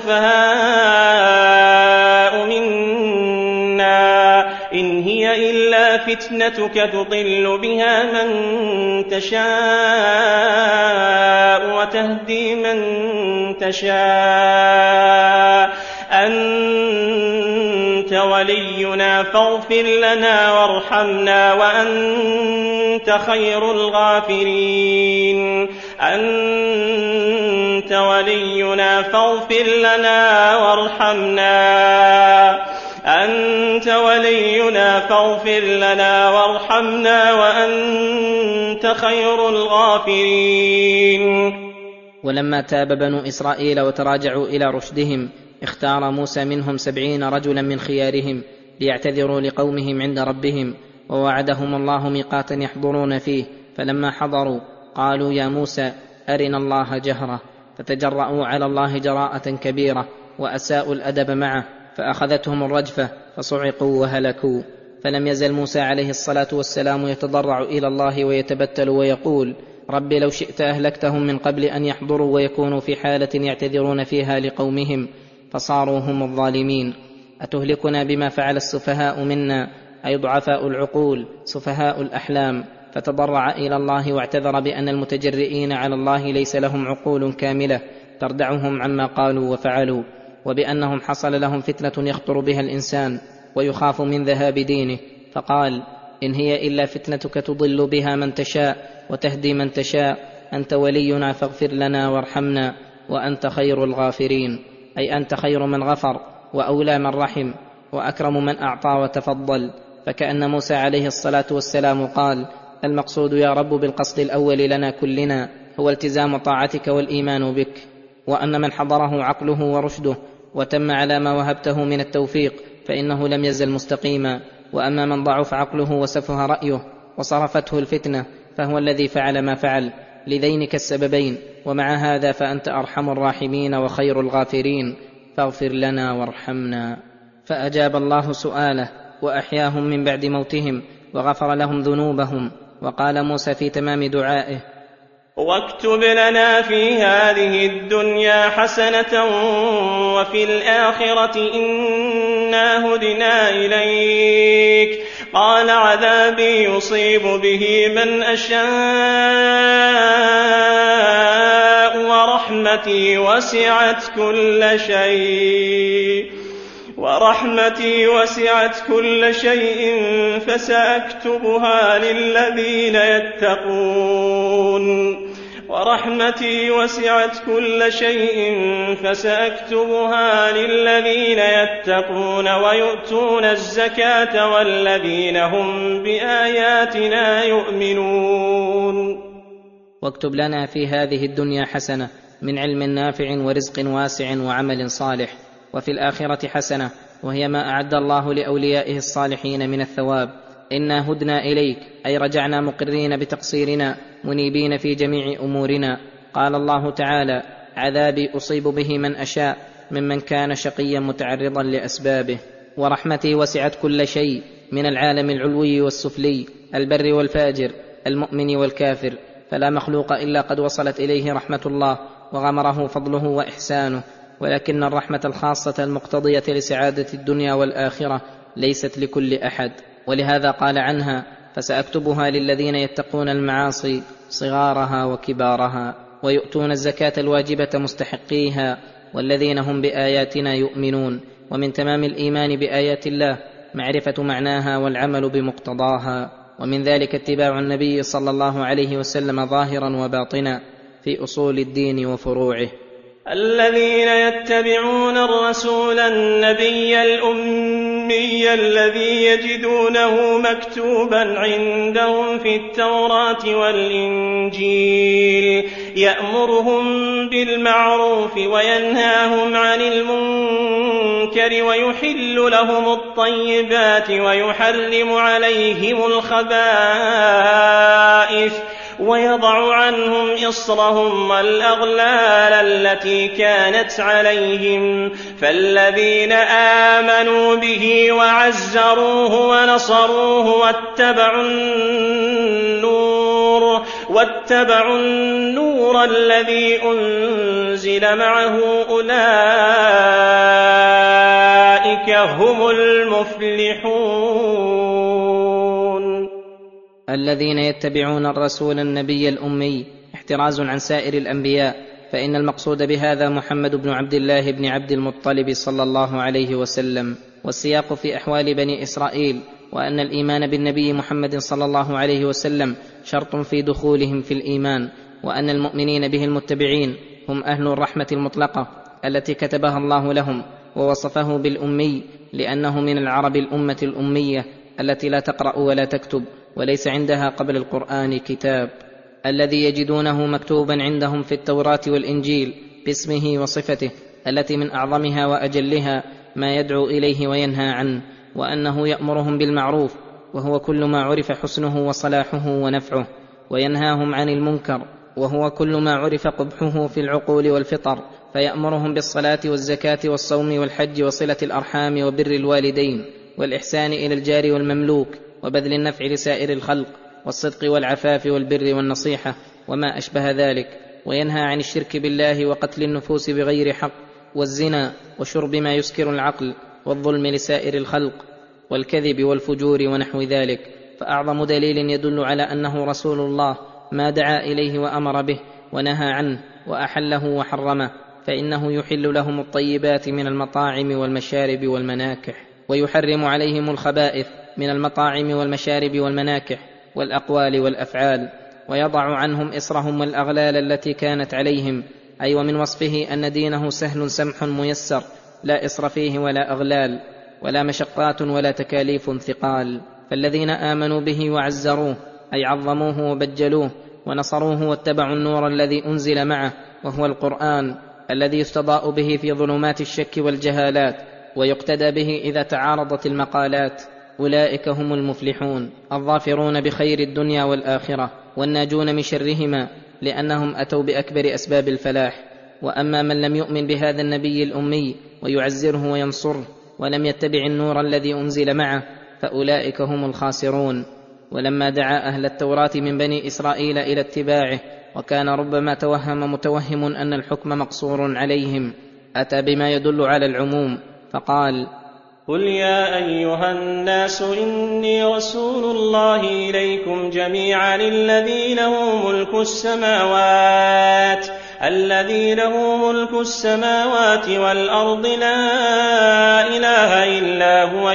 السفهاء منا إن هي إلا فتنتك تضل بها من تشاء وتهدي من تشاء أنت ولينا فاغفر لنا وارحمنا وأنت خير الغافرين. أنت ولينا فاغفر لنا وارحمنا أنت ولينا فاغفر لنا وارحمنا وأنت خير الغافرين. ولما تاب بنو إسرائيل وتراجعوا إلى رشدهم اختار موسى منهم 70 رجلا من خيارهم ليعتذروا لقومهم عند ربهم، ووعدهم الله ميقاتا يحضرون فيه، فلما حضروا قالوا يا موسى أرنا الله جهرة، فتجرؤوا على الله جراءة كبيرة وأساءوا الأدب معه، فأخذتهم الرجفة فصعقوا وهلكوا. فلم يزل موسى عليه الصلاة والسلام يتضرع إلى الله ويتبتل ويقول رب لو شئت أهلكتهم من قبل أن يحضروا ويكونوا في حالة يعتذرون فيها لقومهم فصاروا هم الظالمين. أتهلكنا بما فعل السفهاء منا، أي ضعفاء العقول سفهاء الأحلام. فتضرع إلى الله واعتذر بأن المتجرئين على الله ليس لهم عقول كاملة تردعهم عما قالوا وفعلوا، وبأنهم حصل لهم فتنة يخطر بها الإنسان ويخاف من ذهاب دينه، فقال إن هي إلا فتنتك تضل بها من تشاء وتهدي من تشاء أنت ولينا فاغفر لنا وارحمنا وأنت خير الغافرين، أي أنت خير من غفر وأولى من رحم وأكرم من أعطى وتفضل. فكأن موسى عليه الصلاة والسلام قال المقصود يا رب بالقصد الأول لنا كلنا هو التزام طاعتك والإيمان بك، وأن من حضره عقله ورشده وتم على ما وهبته من التوفيق فإنه لم يزل مستقيما، وأما من ضعف عقله وسفه رأيه وصرفته الفتنة فهو الذي فعل ما فعل لذينك السببين، ومع هذا فأنت أرحم الراحمين وخير الغافرين فاغفر لنا وارحمنا. فأجاب الله سؤاله وأحياهم من بعد موتهم وغفر لهم ذنوبهم. وقال موسى في تمام دعائه واكتب لنا في هذه الدنيا حسنة وفي الآخرة إنا هدنا إليك، قال عذابي يصيب به من أشاء ورحمتي وسعت كل شيء ورحمتي وسعت كل شيء فسأكتبها للذين يتقون ورحمتي وسعت كل شيء فسأكتبها للذين يتقون ويؤتون الزكاة والذين هم بآياتنا يؤمنون. واكتب لنا في هذه الدنيا حسنة من علم نافع ورزق واسع وعمل صالح، وفي الآخرة حسنة وهي ما أعد الله لأوليائه الصالحين من الثواب. إنا هدنا إليك أي رجعنا مقرين بتقصيرنا منيبين في جميع أمورنا. قال الله تعالى: عذابي أصيب به من أشاء ممن كان شقيا متعرضا لأسبابه. ورحمتي وسعت كل شيء من العالم العلوي والسفلي، البر والفاجر، المؤمن والكافر، فلا مخلوق إلا قد وصلت إليه رحمة الله وغمره فضله وإحسانه، ولكن الرحمة الخاصة المقتضية لسعادة الدنيا والآخرة ليست لكل أحد، ولهذا قال عنها: فسأكتبها للذين يتقون المعاصي صغارها وكبارها ويؤتون الزكاة الواجبة مستحقيها والذين هم بآياتنا يؤمنون. ومن تمام الإيمان بآيات الله معرفة معناها والعمل بمقتضاها، ومن ذلك اتباع النبي صلى الله عليه وسلم ظاهرا وباطنا في أصول الدين وفروعه. الذين يتبعون الرسول النبي الأمي الذي يجدونه مكتوبا عندهم في التوراة والإنجيل يأمرهم بالمعروف وينهاهم عن المنكر ويحل لهم الطيبات ويحرم عليهم الخبائث ويضع عنهم إصرهم والأغلال التي كانت عليهم. فالذين آمنوا به وعزروه ونصروه واتبعوا النور الذي أنزل معه أولئك هم المفلحون. الذين يتبعون الرسول النبي الأمي احتراز عن سائر الأنبياء، فإن المقصود بهذا محمد بن عبد الله بن عبد المطلب صلى الله عليه وسلم. والسياق في أحوال بني إسرائيل، وأن الإيمان بالنبي محمد صلى الله عليه وسلم شرط في دخولهم في الإيمان، وأن المؤمنين به المتبعين هم أهل الرحمة المطلقة التي كتبها الله لهم، ووصفه بالأمي لأنه من العرب الأمة الأمية التي لا تقرأ ولا تكتب وليس عندها قبل القرآن كتاب، الذي يجدونه مكتوبا عندهم في التوراة والإنجيل باسمه وصفته التي من أعظمها وأجلها ما يدعو إليه وينهى عنه، وأنه يأمرهم بالمعروف وهو كل ما عرف حسنه وصلاحه ونفعه، وينهاهم عن المنكر وهو كل ما عرف قبحه في العقول والفطر، فيأمرهم بالصلاة والزكاة والصوم والحج وصلة الأرحام وبر الوالدين والإحسان إلى الجار والمملوك وبذل النفع لسائر الخلق والصدق والعفاف والبر والنصيحة وما أشبه ذلك، وينهى عن الشرك بالله وقتل النفوس بغير حق والزنا وشرب ما يسكر العقل والظلم لسائر الخلق والكذب والفجور ونحو ذلك. فأعظم دليل يدل على أنه رسول الله ما دعا إليه وأمر به ونهى عنه وأحله وحرمه، فإنه يحل لهم الطيبات من المطاعم والمشارب والمناكح، ويحرم عليهم الخبائث من المطاعم والمشارب والمناكح والأقوال والأفعال، ويضع عنهم إصرهم والأغلال التي كانت عليهم، أي ومن وصفه أن دينه سهل سمح ميسر لا إصر فيه ولا أغلال ولا مشقات ولا تكاليف ثقال. فالذين آمنوا به وعزروه أي عظموه وبجلوه ونصروه واتبعوا النور الذي أنزل معه وهو القرآن الذي يستضاء به في ظلمات الشك والجهالات ويقتدى به إذا تعارضت المقالات، أولئك هم المفلحون الظافرون بخير الدنيا والآخرة والناجون من شرهما، لأنهم أتوا بأكبر أسباب الفلاح. وأما من لم يؤمن بهذا النبي الأمي ويعزره وينصره ولم يتبع النور الذي أنزل معه فأولئك هم الخاسرون. ولما دعا أهل التوراة من بني إسرائيل إلى اتباعه، وكان ربما توهم متوهم أن الحكم مقصور عليهم، أتى بما يدل على العموم فقال: قل يا أيها الناس إني رسول الله إليكم جميعا الذي له ملك السماوات والأرض لا إله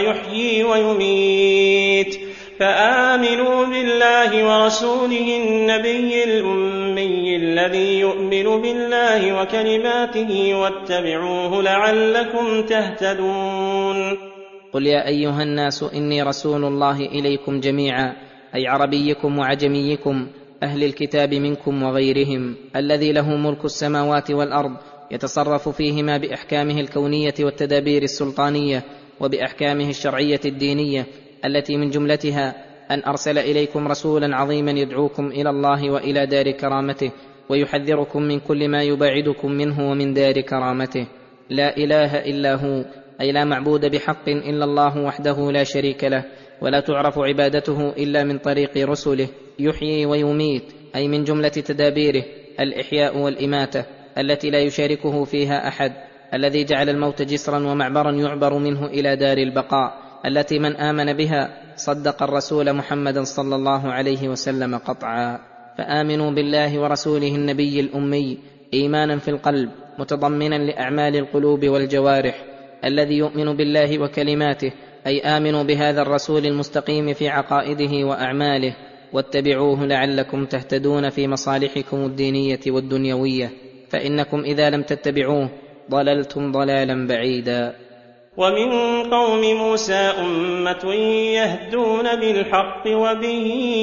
يحيي ويميت. فآمنوا بالله ورسوله النبي الأمي الذي يؤمن بالله وكلماته واتبعوه لعلكم تهتدون. قل يا أيها الناس إني رسول الله إليكم جميعا، أي عربيكم وعجميكم، أهل الكتاب منكم وغيرهم، الذي له ملك السماوات والأرض، يتصرف فيهما بأحكامه الكونية والتدابير السلطانية وبأحكامه الشرعية الدينية، التي من جملتها أن أرسل إليكم رسولا عظيما يدعوكم إلى الله وإلى دار كرامته، ويحذركم من كل ما يباعدكم منه ومن دار كرامته. لا إله إلا هو، أي لا معبود بحق إلا الله وحده لا شريك له، ولا تعرف عبادته إلا من طريق رسله. يحيي ويميت، أي من جملة تدابيره الإحياء والإماتة التي لا يشاركه فيها أحد، الذي جعل الموت جسرا ومعبرا يعبر منه إلى دار البقاء، التي من آمن بها صدق الرسول محمدا صلى الله عليه وسلم قطعا. فآمنوا بالله ورسوله النبي الأمي إيمانا في القلب متضمنا لأعمال القلوب والجوارح، الذي يؤمن بالله وكلماته، أي آمنوا بهذا الرسول المستقيم في عقائده وأعماله، واتبعوه لعلكم تهتدون في مصالحكم الدينية والدنيوية، فإنكم إذا لم تتبعوه ضللتم ضلالا بعيدا. ومن قوم موسى أمة يهدون بالحق وبه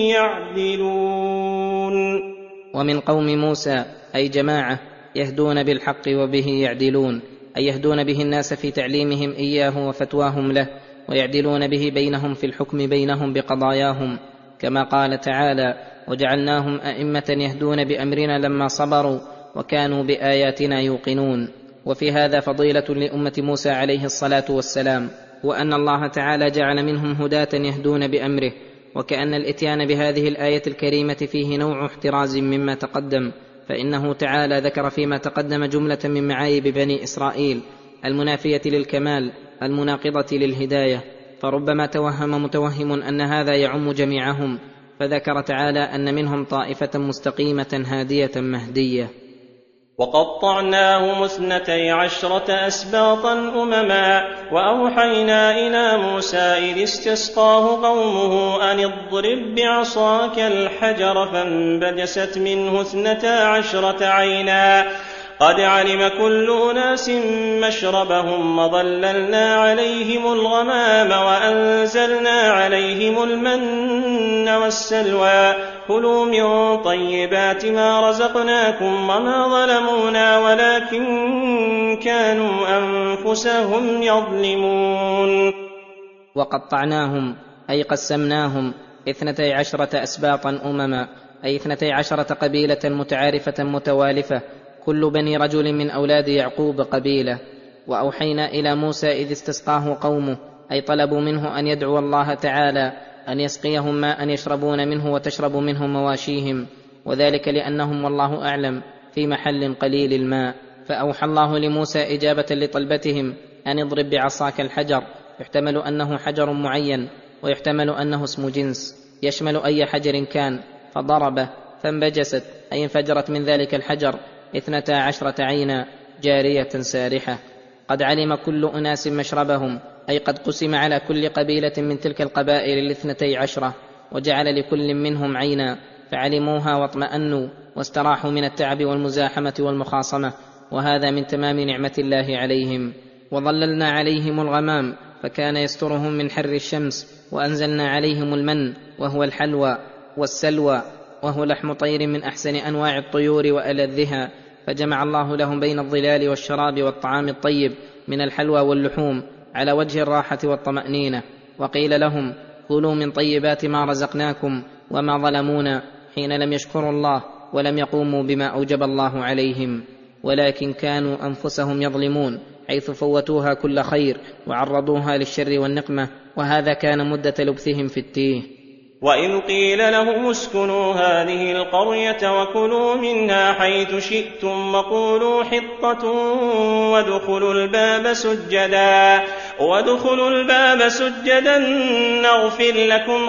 يعدلون. ومن قوم موسى أي جماعة يهدون بالحق وبه يعدلون، أي يهدون به الناس في تعليمهم إياه وفتواهم له، ويعدلون به بينهم في الحكم بينهم بقضاياهم، كما قال تعالى: وجعلناهم أئمة يهدون بأمرنا لما صبروا وكانوا بآياتنا يوقنون. وفي هذا فضيلة لأمة موسى عليه الصلاة والسلام، وأن الله تعالى جعل منهم هداة يهدون بأمره، وكأن الإتيان بهذه الآية الكريمة فيه نوع احتراز مما تقدم، فإنه تعالى ذكر فيما تقدم جملة من معايب بني إسرائيل المنافية للكمال المناقضة للهداية، فربما توهم متوهم أن هذا يعم جميعهم، فذكر تعالى أن منهم طائفة مستقيمة هادية مهدية. وقطعناهم 12 أسباطا أمما، وأوحينا إلى موسى إذ استسقاه قومه أن اضرب بعصاك الحجر، فانبجست منه 12 عينا، قد علم كل أناس مشربهم، وظللنا عليهم الغمام وأنزلنا عليهم المن والسلوى، كلوا من طيبات ما رزقناكم، وما ظلمونا ولكن كانوا أنفسهم يظلمون. وقطعناهم أي قسمناهم 12 أسباطا أمما، أي 12 قبيلة متعارفة متوالفة، كل بني رجل من أولاد يعقوب قبيلة. وأوحينا إلى موسى إذ استسقاه قومه، أي طلبوا منه أن يدعو الله تعالى أن يسقيهم ماء يشربون منه وتشرب منه مواشيهم، وذلك لأنهم والله أعلم في محل قليل الماء. فأوحى الله لموسى إجابة لطلبتهم أن اضرب بعصاك الحجر، يحتمل أنه حجر معين، ويحتمل أنه اسم جنس يشمل أي حجر كان، فضربه فانبجست أي انفجرت من ذلك الحجر 12 عينا جارية سارحة. قد علم كل أناس مشربهم، أي قد قسم على كل قبيلة من تلك القبائل 12، وجعل لكل منهم عينا، فعلموها واطمأنوا واستراحوا من التعب والمزاحمة والمخاصمة، وهذا من تمام نعمة الله عليهم. وظللنا عليهم الغمام، فكان يسترهم من حر الشمس، وأنزلنا عليهم المن وهو الحلوى، والسلوى وهو لحم طير من أحسن أنواع الطيور وألذها، فجمع الله لهم بين الظلال والشراب والطعام الطيب من الحلوى واللحوم على وجه الراحة والطمأنينة. وقيل لهم: كلوا من طيبات ما رزقناكم، وما ظلمونا حين لم يشكروا الله ولم يقوموا بما أوجب الله عليهم، ولكن كانوا أنفسهم يظلمون، حيث فوتوها كل خير وعرضوها للشر والنقمة، وهذا كان مدة لبثهم في التيه. وإذ قيل لهم اسكنوا هذه القرية وكلوا منها حيث شئتم وقولوا حطة وادخلوا الباب سجدا نغفر لكم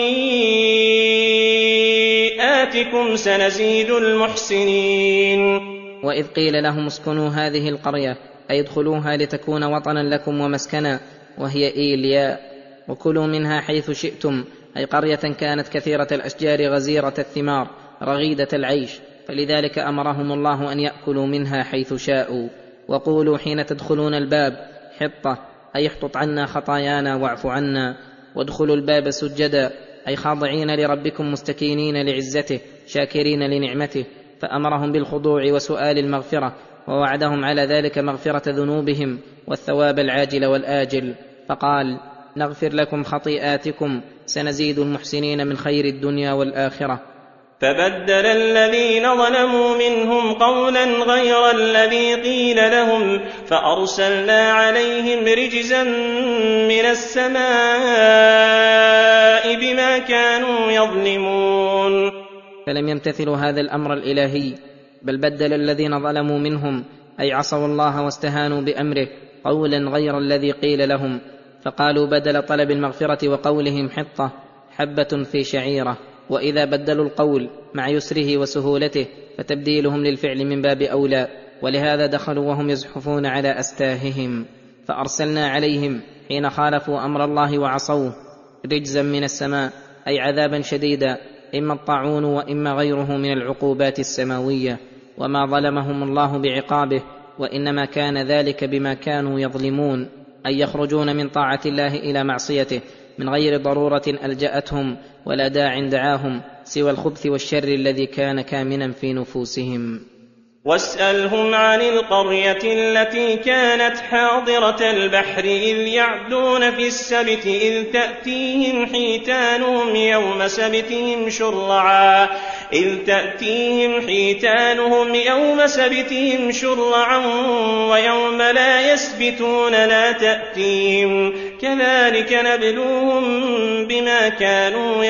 خطيئاتكم سنزيد المحسنين. وإذ قيل لهم اسكنوا هذه القرية، أي ادخلوها لتكون وطنا لكم ومسكنا، وهي إيلياء. وكلوا منها حيث شئتم، أي قرية كانت كثيرة الأشجار غزيرة الثمار رغيدة العيش، فلذلك أمرهم الله أن يأكلوا منها حيث شاءوا. وقولوا حين تدخلون الباب حطة، أي احطط عنا خطايانا واعف عنا. وادخلوا الباب سجدا، أي خاضعين لربكم مستكينين لعزته شاكرين لنعمته، فأمرهم بالخضوع وسؤال المغفرة، ووعدهم على ذلك مغفرة ذنوبهم والثواب العاجل والآجل، فقال: نغفر لكم خطيئاتكم سنزيد المحسنين من خير الدنيا والآخرة. فبدل الذين ظلموا منهم قولا غير الذي قيل لهم فأرسلنا عليهم رجزا من السماء بما كانوا يظلمون. فلم يمتثلوا هذا الأمر الإلهي، بل بدل الذين ظلموا منهم، أي عصوا الله واستهانوا بأمره، قولا غير الذي قيل لهم، فقالوا بدل طلب المغفرة وقولهم حطة حبة في شعيرة. وإذا بدلوا القول مع يسره وسهولته فتبديلهم للفعل من باب أولى، ولهذا دخلوا وهم يزحفون على أستاههم. فأرسلنا عليهم حين خالفوا أمر الله وعصوه رجزا من السماء، أي عذابا شديدا، إما الطاعون وإما غيره من العقوبات السماوية. وما ظلمهم الله بعقابه، وإنما كان ذلك بما كانوا يظلمون، أي يخرجون من طاعة الله إلى معصيته من غير ضرورة ألجأتهم ولا داع دعاهم سوى الخبث والشر الذي كان كامنا في نفوسهم. واسألهم عن القرية التي كانت حاضرة البحر إذ يعدون في السبت إذ تأتيهم حيتانهم يوم سبتهم شرعا ويوم لا يسبتون لا تأتيهم كذلك نبلوهم بما كانوا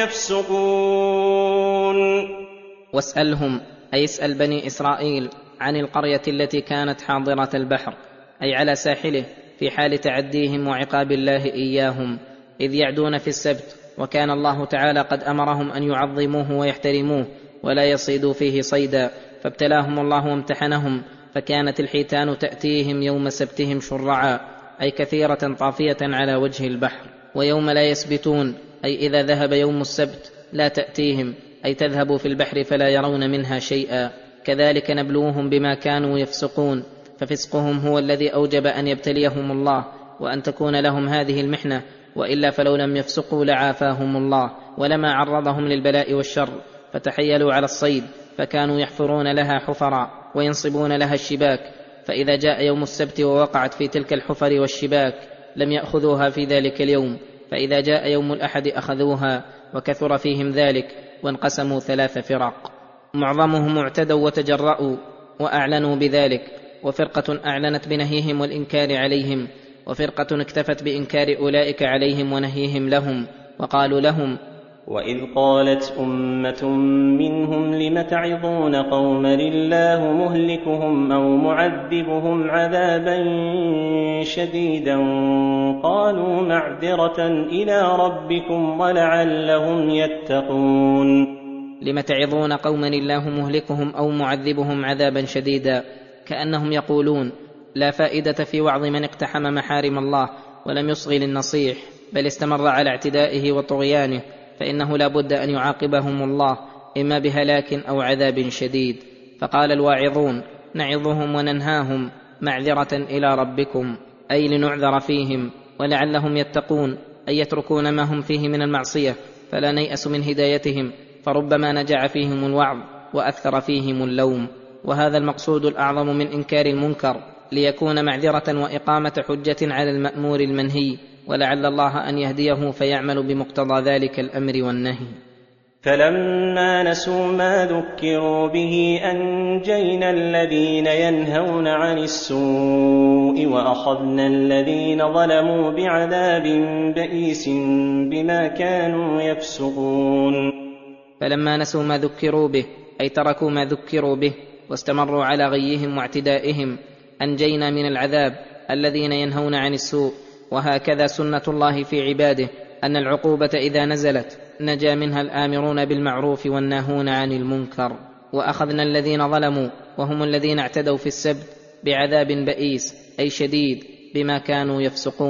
يفسقون. واسألهم، أي اسأل بني إسرائيل عن القرية التي كانت حاضرة البحر، أي على ساحله، في حال تعديهم وعقاب الله إياهم، إذ يعدون في السبت، وكان الله تعالى قد أمرهم أن يعظموه ويحترموه ولا يصيدوا فيه صيدا، فابتلاهم الله وامتحنهم، فكانت الحيتان تأتيهم يوم سبتهم شرعا، أي كثيرة طافية على وجه البحر. ويوم لا يسبتون، أي إذا ذهب يوم السبت لا تأتيهم، أي تذهب في البحر فلا يرون منها شيئا. كذلك نبلوهم بما كانوا يفسقون، ففسقهم هو الذي أوجب أن يبتليهم الله وأن تكون لهم هذه المحنة، وإلا فلو لم يفسقوا لعافاهم الله ولما عرضهم للبلاء والشر. فتحيلوا على الصيد فكانوا يحفرون لها حفرا وينصبون لها الشباك، فإذا جاء يوم السبت ووقعت في تلك الحفر والشباك لم يأخذوها في ذلك اليوم، فإذا جاء يوم الأحد أخذوها، وكثر فيهم ذلك وانقسموا 3 فرق، معظمهم اعتدوا وتجرؤوا وأعلنوا بذلك، وفرقة أعلنت بنهيهم والإنكار عليهم، وفرقة اكتفت بإنكار أولئك عليهم ونهيهم لهم، وقالوا لهم: وإذ قالت أمة منهم لم تعظون قوما الله مهلكهم أو معذبهم عذابا شديدا قالوا معذرة إلى ربكم ولعلهم يتقون. لم تعظون قوما الله مهلكهم أو معذبهم عذابا شديدا، كأنهم يقولون لا فائدة في وعظ من اقتحم محارم الله ولم يصغي للنصيح بل استمر على اعتدائه وطغيانه، فإنه لا بد أن يعاقبهم الله إما بهلاك أو عذاب شديد. فقال الواعظون: نعظهم وننهاهم معذرة إلى ربكم، أي لنعذر فيهم ولعلهم يتقون، أي يتركون ما هم فيه من المعصية، فلا نيأس من هدايتهم، فربما نجع فيهم الوعظ وأثر فيهم اللوم. وهذا المقصود الأعظم من إنكار المنكر، ليكون معذرة وإقامة حجة على المأمور المنهي، ولعل الله أن يهديه فيعمل بمقتضى ذلك الأمر والنهي. فلما نسوا ما ذكروا به أنجينا الذين ينهون عن السوء وأخذنا الذين ظلموا بعذاب بئيس بما كانوا يفسقون. فلما نسوا ما ذكروا به، أي تركوا ما ذكروا به واستمروا على غيهم واعتدائهم، أنجينا من العذاب الذين ينهون عن السوء. وهكذا سنة الله في عباده، أن العقوبة إذا نزلت نجا منها الآمرون بالمعروف والناهون عن المنكر. وأخذنا الذين ظلموا وهم الذين اعتدوا في السبت بعذاب بئيس، أي شديد، بما كانوا يفسقون.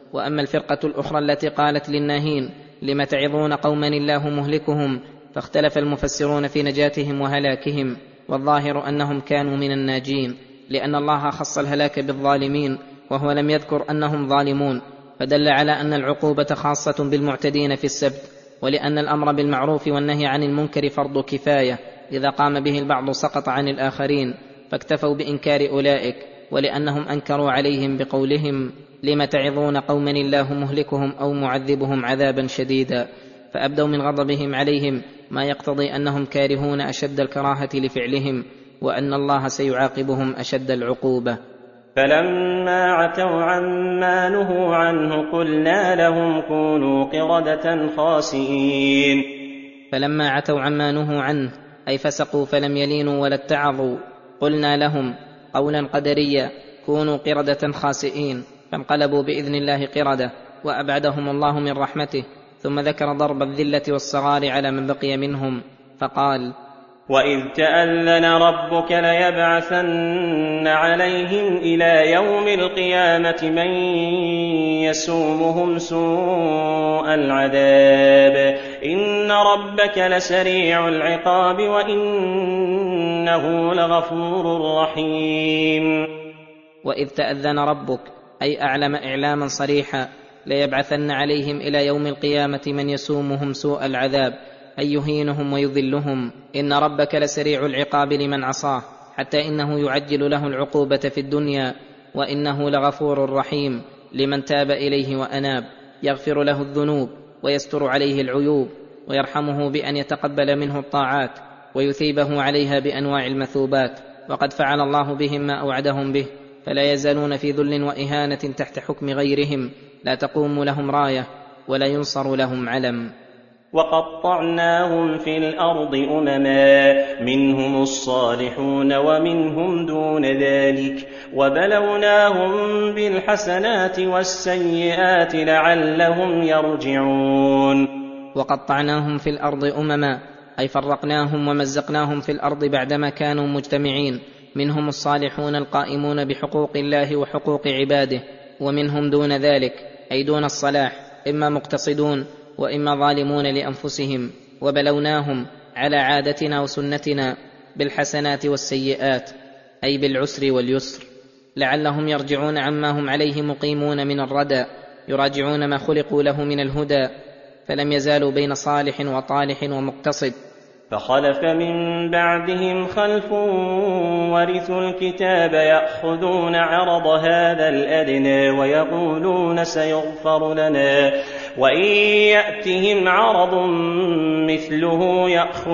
وأما الفرقة الأخرى التي قالت للناهين لم تعظون قوما الله مهلكهم، فاختلف المفسرون في نجاتهم وهلاكهم، والظاهر أنهم كانوا من الناجين، لأن الله خص الهلاك بالظالمين وهو لم يذكر أنهم ظالمون، فدل على أن العقوبة خاصة بالمعتدين في السبت، ولأن الأمر بالمعروف والنهي عن المنكر فرض كفاية، إذا قام به البعض سقط عن الآخرين، فاكتفوا بإنكار أولئك، ولأنهم أنكروا عليهم بقولهم لم تعظون قوما الله مهلكهم أو معذبهم عذابا شديدا، فأبدوا من غضبهم عليهم ما يقتضي أنهم كارهون أشد الكراهة لفعلهم، وأن الله سيعاقبهم أشد العقوبة. فلما عتوا عما نهوا عنه قلنا لهم كونوا قردة خاسئين. فلما عتوا عما نهوا عنه أي فسقوا فلم يلينوا ولا اتعظوا، قلنا لهم قولا قدريا كونوا قردة خاسئين، فانقلبوا بإذن الله قردة، وأبعدهم الله من رحمته. ثم ذكر ضرب الذلة والصغار على من بقي منهم، فقال وإذ تأذن ربك ليبعثن عليهم إلى يوم القيامة من يسومهم سوء العذاب إن ربك لسريع العقاب وإنه لغفور رحيم. وإذ تأذن ربك أي أعلم إعلاما صريحا ليبعثن عليهم إلى يوم القيامة من يسومهم سوء العذاب أي يهينهم ويذلهم. إن ربك لسريع العقاب لمن عصاه، حتى إنه يعجل له العقوبة في الدنيا، وإنه لغفور رحيم لمن تاب إليه وأناب، يغفر له الذنوب ويستر عليه العيوب، ويرحمه بأن يتقبل منه الطاعات ويثيبه عليها بأنواع المثوبات. وقد فعل الله بهم ما أوعدهم به، فلا يزالون في ذل وإهانة تحت حكم غيرهم، لا تقوم لهم راية ولا ينصر لهم علم. وقطعناهم في الأرض أمما منهم الصالحون ومنهم دون ذلك وبلوناهم بالحسنات والسيئات لعلهم يرجعون. وقطعناهم في الأرض أمما أي فرقناهم ومزقناهم في الأرض بعدما كانوا مجتمعين، منهم الصالحون القائمون بحقوق الله وحقوق عباده، ومنهم دون ذلك أي دون الصلاح، إما مقتصدون وإما ظالمون لأنفسهم. وبلوناهم على عادتنا وسنتنا بالحسنات والسيئات أي بالعسر واليسر، لعلهم يرجعون عما هم عليه مقيمون من الردى، يراجعون ما خلقوا له من الهدى، فلم يزالوا بين صالح وطالح ومقتصد. فخلف من بعدهم خلف ورثوا الكتاب يأخذون عرض هذا الأدنى ويقولون سيغفر لنا، وإن يأتهم عرض مثله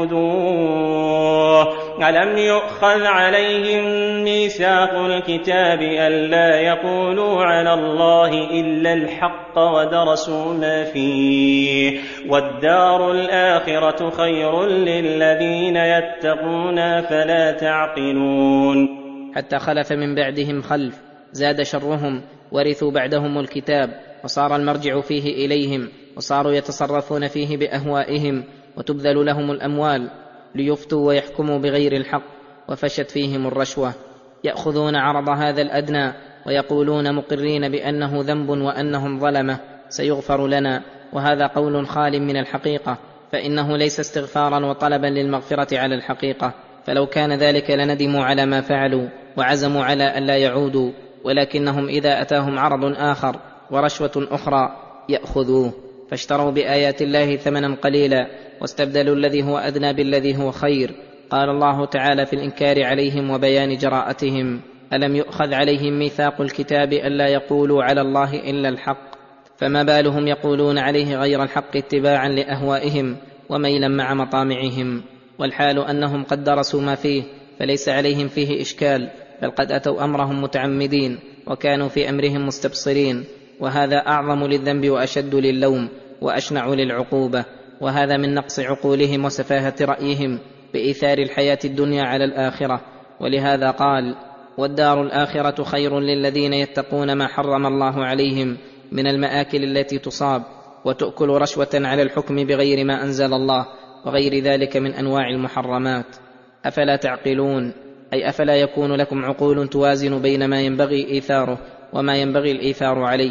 يأخذوه. ألم يؤخذ عليهم ميثاق الكتاب ألا يقولوا على الله إلا الحق ودرسوا ما فيه، والدار الآخرة خير للذين يتقون فلا تعقلون. حتى خلف من بعدهم خلف زاد شرهم، ورثوا بعدهم الكتاب، وصار المرجع فيه إليهم، وصاروا يتصرفون فيه بأهوائهم، وتبذل لهم الأموال ليفتوا ويحكموا بغير الحق، وفشت فيهم الرشوة. يأخذون عرض هذا الأدنى ويقولون مقرين بأنه ذنب وأنهم ظلمة سيغفر لنا، وهذا قول خال من الحقيقة، فإنه ليس استغفارا وطلبا للمغفرة على الحقيقة، فلو كان ذلك لندموا على ما فعلوا وعزموا على أن لا يعودوا، ولكنهم إذا أتاهم عرض آخر ورشوة أخرى يأخذوه، فاشتروا بآيات الله ثمنا قليلا واستبدلوا الذي هو أدنى بالذي هو خير. قال الله تعالى في الإنكار عليهم وبيان جراءتهم: ألم يؤخذ عليهم ميثاق الكتاب ألا يقولوا على الله إلا الحق، فما بالهم يقولون عليه غير الحق اتباعا لأهوائهم وميلا مع مطامعهم، والحال أنهم قد درسوا ما فيه فليس عليهم فيه إشكال، بل قد أتوا أمرهم متعمدين وكانوا في أمرهم مستبصرين، وهذا أعظم للذنب وأشد للوم وأشنع للعقوبة، وهذا من نقص عقولهم وسفاهة رأيهم بإيثار الحياة الدنيا على الآخرة. ولهذا قال: والدار الآخرة خير للذين يتقون ما حرم الله عليهم من المآكل التي تصاب وتؤكل رشوة على الحكم بغير ما أنزل الله وغير ذلك من أنواع المحرمات. أفلا تعقلون؟ أي أفلا يكون لكم عقول توازن بين ما ينبغي إيثاره وما ينبغي الإيثار عليه،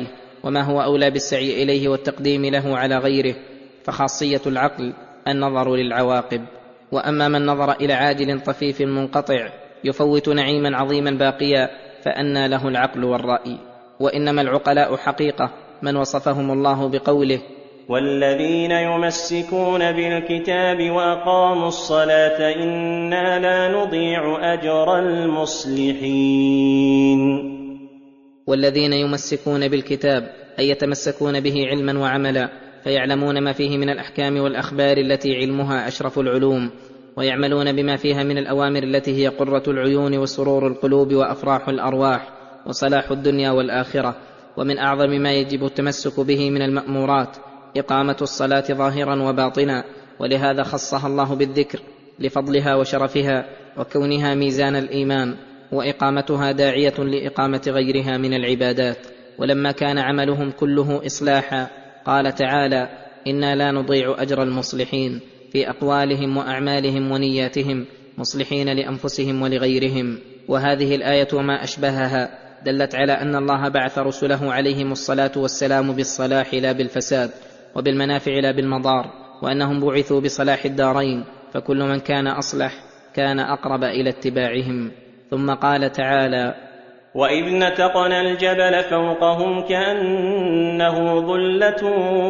وما هو أولى بالسعي إليه والتقديم له على غيره، فخاصية العقل النظر للعواقب. وأما من نظر إلى عاجل طفيف منقطع يفوت نعيما عظيما باقيا فأنى له العقل والرأي. وإنما العقلاء حقيقة من وصفهم الله بقوله: والذين يمسكون بالكتاب وأقاموا الصلاة إنا لا نضيع أجر المصلحين. والذين يمسكون بالكتاب أي يتمسكون به علما وعملا، فيعلمون ما فيه من الأحكام والأخبار التي علمها أشرف العلوم، ويعملون بما فيها من الأوامر التي هي قرة العيون وسرور القلوب وأفراح الأرواح وصلاح الدنيا والآخرة. ومن أعظم ما يجب التمسك به من المأمورات إقامة الصلاة ظاهرا وباطنا، ولهذا خصها الله بالذكر لفضلها وشرفها وكونها ميزان الإيمان، وإقامتها داعية لإقامة غيرها من العبادات. ولما كان عملهم كله إصلاحا قال تعالى: إنا لا نضيع أجر المصلحين، في أقوالهم وأعمالهم ونياتهم، مصلحين لأنفسهم ولغيرهم. وهذه الآية وما أشبهها دلت على أن الله بعث رسله عليهم الصلاة والسلام بالصلاح لا بالفساد، وبالمنافع لا بالمضار، وأنهم بعثوا بصلاح الدارين، فكل من كان أصلح كان أقرب إلى اتباعهم. ثم قال تعالى: وإذ نتقنا الجبل فوقهم كأنه ظلة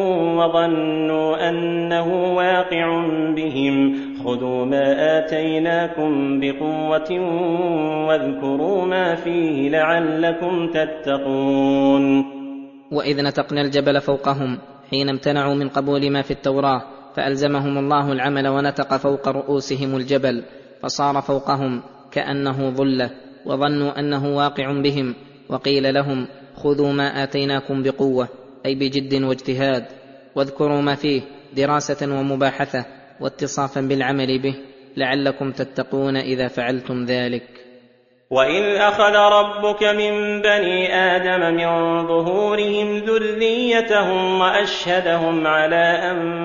وظنوا أنه واقع بهم خذوا ما آتيناكم بقوة واذكروا ما فيه لعلكم تتقون. وإذ نتقنا الجبل فوقهم حين امتنعوا من قبول ما في التوراة، فألزمهم الله العمل ونتق فوق رؤوسهم الجبل فصار فوقهم كأنه ظلة، وظنوا أنه واقع بهم، وقيل لهم: خذوا ما آتيناكم بقوة، أي بجد واجتهاد، واذكروا ما فيه دراسة ومباحثة واتصافا بالعمل به لعلكم تتقون إذا فعلتم ذلك. وإذ أخذ ربك من بني آدم من ظهورهم ذريتهم وأشهدهم على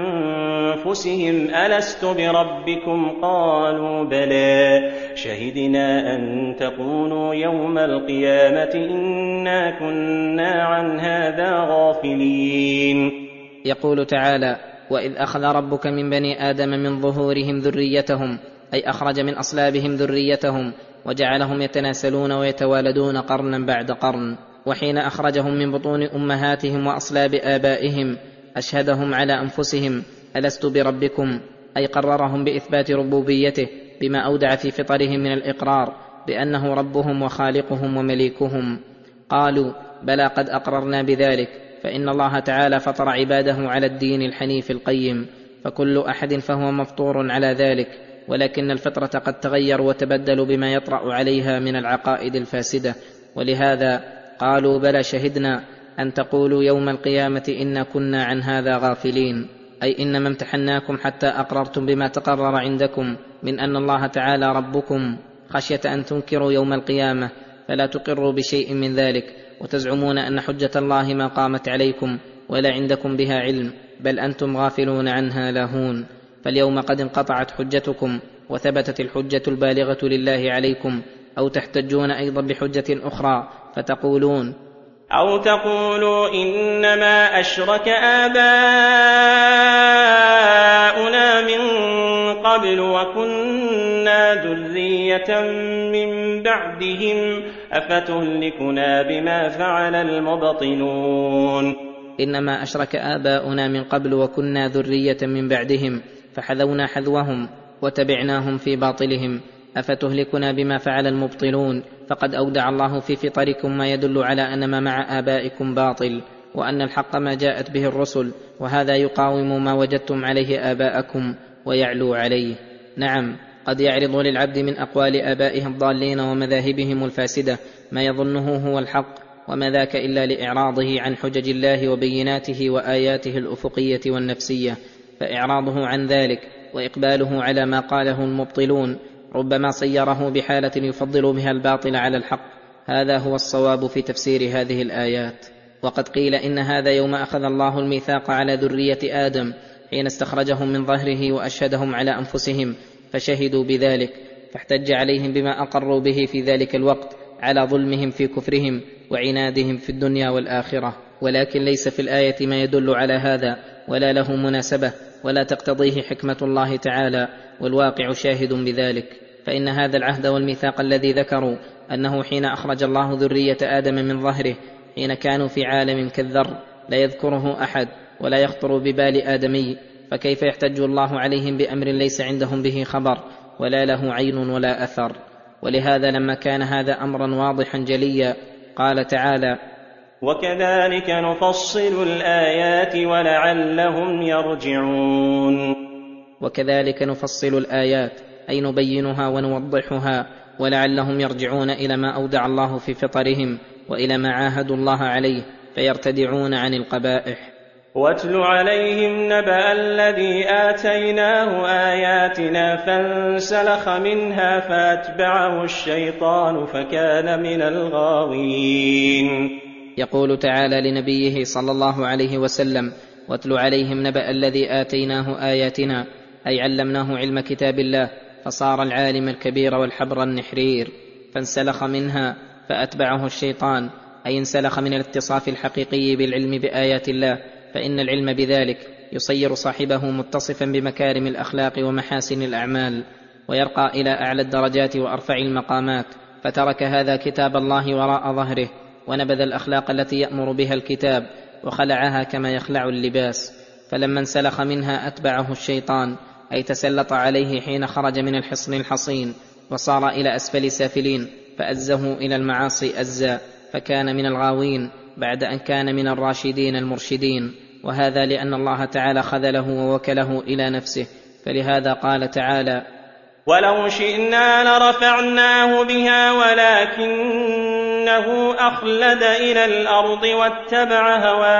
أنفسهم ألست بربكم قالوا بلى شهدنا أن تقولوا يوم القيامة إنا كنا عن هذا غافلين. يقول تعالى: وإذ أخذ ربك من بني آدم من ظهورهم ذريتهم، أي أخرج من أصلابهم ذريتهم وجعلهم يتناسلون ويتوالدون قرنا بعد قرن. وحين أخرجهم من بطون أمهاتهم وأصلاب آبائهم أشهدهم على أنفسهم ألست بربكم، أي قررهم بإثبات ربوبيته بما أودع في فطرهم من الإقرار بأنه ربهم وخالقهم ومليكهم. قالوا: بلى قد أقررنا بذلك، فإن الله تعالى فطر عباده على الدين الحنيف القيم، فكل أحد فهو مفطور على ذلك، ولكن الفطرة قد تغير وتبدل بما يطرأ عليها من العقائد الفاسدة. ولهذا قالوا: بلى شهدنا أن تقولوا يوم القيامة إنا كنا عن هذا غافلين، أي إنما امتحناكم حتى أقررتم بما تقرر عندكم من أن الله تعالى ربكم، خشية أن تنكروا يوم القيامة فلا تقروا بشيء من ذلك، وتزعمون أن حجة الله ما قامت عليكم ولا عندكم بها علم، بل أنتم غافلون عنها لاهون. فاليوم قد انقطعت حجتكم وثبتت الحجة البالغة لله عليكم، أو تحتجون أيضا بحجة أخرى فتقولون: أو تقولوا إنما أشرك آباؤنا من قبل وكنا ذرية من بعدهم أفتهلكنا بما فعل المبطلون. إنما أشرك آباؤنا من قبل وكنا ذرية من بعدهم فحذونا حذوهم وتبعناهم في باطلهم، أفتهلكنا بما فعل المبطلون. فقد أودع الله في فطركم ما يدل على أن ما مع آبائكم باطل، وأن الحق ما جاءت به الرسل، وهذا يقاوم ما وجدتم عليه آباءكم ويعلو عليه. نعم، قد يعرض للعبد من أقوال آبائه الضالين ومذاهبهم الفاسدة ما يظنه هو الحق، وما ذاك إلا لإعراضه عن حجج الله وبيناته وآياته الأفقية والنفسية، فإعراضه عن ذلك وإقباله على ما قاله المبطلون ربما صيره بحالة يفضل بها الباطل على الحق. هذا هو الصواب في تفسير هذه الآيات. وقد قيل إن هذا يوم أخذ الله الميثاق على ذرية آدم حين استخرجهم من ظهره وأشهدهم على أنفسهم فشهدوا بذلك، فاحتج عليهم بما أقروا به في ذلك الوقت على ظلمهم في كفرهم وعنادهم في الدنيا والآخرة. ولكن ليس في الآية ما يدل على هذا ولا له مناسبة ولا تقتضيه حكمة الله تعالى، والواقع شاهد بذلك. فإن هذا العهد والميثاق الذي ذكروا أنه حين أخرج الله ذرية آدم من ظهره حين كانوا في عالم كالذر لا يذكره أحد ولا يخطر ببال آدمي، فكيف يحتج الله عليهم بأمر ليس عندهم به خبر ولا له عين ولا أثر؟ ولهذا لما كان هذا أمرا واضحا جليا قال تعالى: وكذلك نفصل الآيات ولعلهم يرجعون. وكذلك نفصل الآيات أي نبينها ونوضحها ولعلهم يرجعون إلى ما أودع الله في فطرهم وإلى ما عاهدوا الله عليه فيرتدعون عن القبائح. واتل عليهم نبأ الذي آتيناه آياتنا فانسلخ منها فأتبعه الشيطان فكان من الغاوين. يقول تعالى لنبيه صلى الله عليه وسلم: واتل عليهم نبأ الذي آتيناه آياتنا، أي علمناه علم كتاب الله فصار العالم الكبير والحبر النحرير، فانسلخ منها فأتبعه الشيطان، أي انسلخ من الاتصاف الحقيقي بالعلم بآيات الله، فإن العلم بذلك يصير صاحبه متصفا بمكارم الأخلاق ومحاسن الأعمال ويرقى إلى أعلى الدرجات وأرفع المقامات، فترك هذا كتاب الله وراء ظهره ونبذ الأخلاق التي يأمر بها الكتاب وخلعها كما يخلع اللباس. فلما انسلخ منها أتبعه الشيطان، أي تسلط عليه حين خرج من الحصن الحصين وصار إلى أسفل سافلين، فأزه إلى المعاصي أزا، فكان من الغاوين بعد أن كان من الراشدين المرشدين، وهذا لأن الله تعالى خذله ووكله إلى نفسه. فلهذا قال تعالى: ولو شئنا لرفعناه بها ولكنه أخلد إلى الأرض واتبع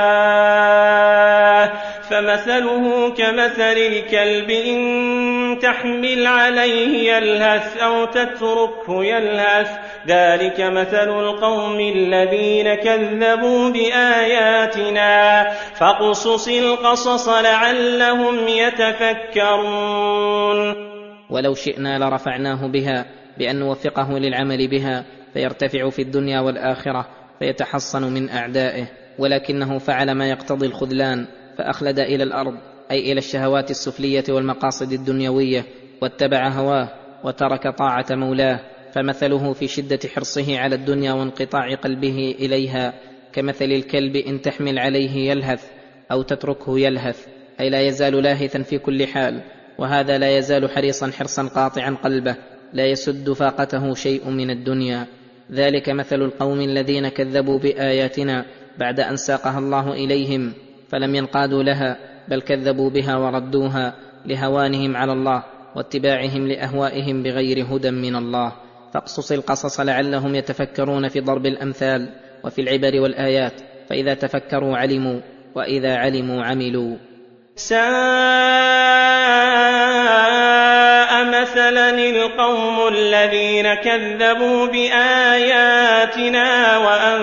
هواه فمثله كمثل الكلب إن تحمل عليه يلهث أو تتركه يلهث، ذلك مثل القوم الذين كذبوا بآياتنا فاقصص القصص لعلهم يتفكرون. ولو شئنا لرفعناه بها بأن نوفقه للعمل بها فيرتفع في الدنيا والآخرة فيتحصن من أعدائه، ولكنه فعل ما يقتضي الخذلان فأخلد إلى الأرض، أي إلى الشهوات السفلية والمقاصد الدنيوية، واتبع هواه وترك طاعة مولاه، فمثله في شدة حرصه على الدنيا وانقطاع قلبه إليها كمثل الكلب إن تحمل عليه يلهث أو تتركه يلهث، أي لا يزال لاهثا في كل حال، وهذا لا يزال حريصا حرصا قاطعا قلبه لا يسد فاقته شيء من الدنيا. ذلك مثل القوم الذين كذبوا بآياتنا بعد أن ساقها الله إليهم فلم ينقادوا لها، بل كذبوا بها وردوها لهوانهم على الله واتباعهم لأهوائهم بغير هدى من الله. فاقصص القصص لعلهم يتفكرون في ضرب الأمثال وفي العبر والآيات، فإذا تفكروا علموا وإذا علموا عملوا. ساء مثلا القوم الذين كذبوا بآياتنا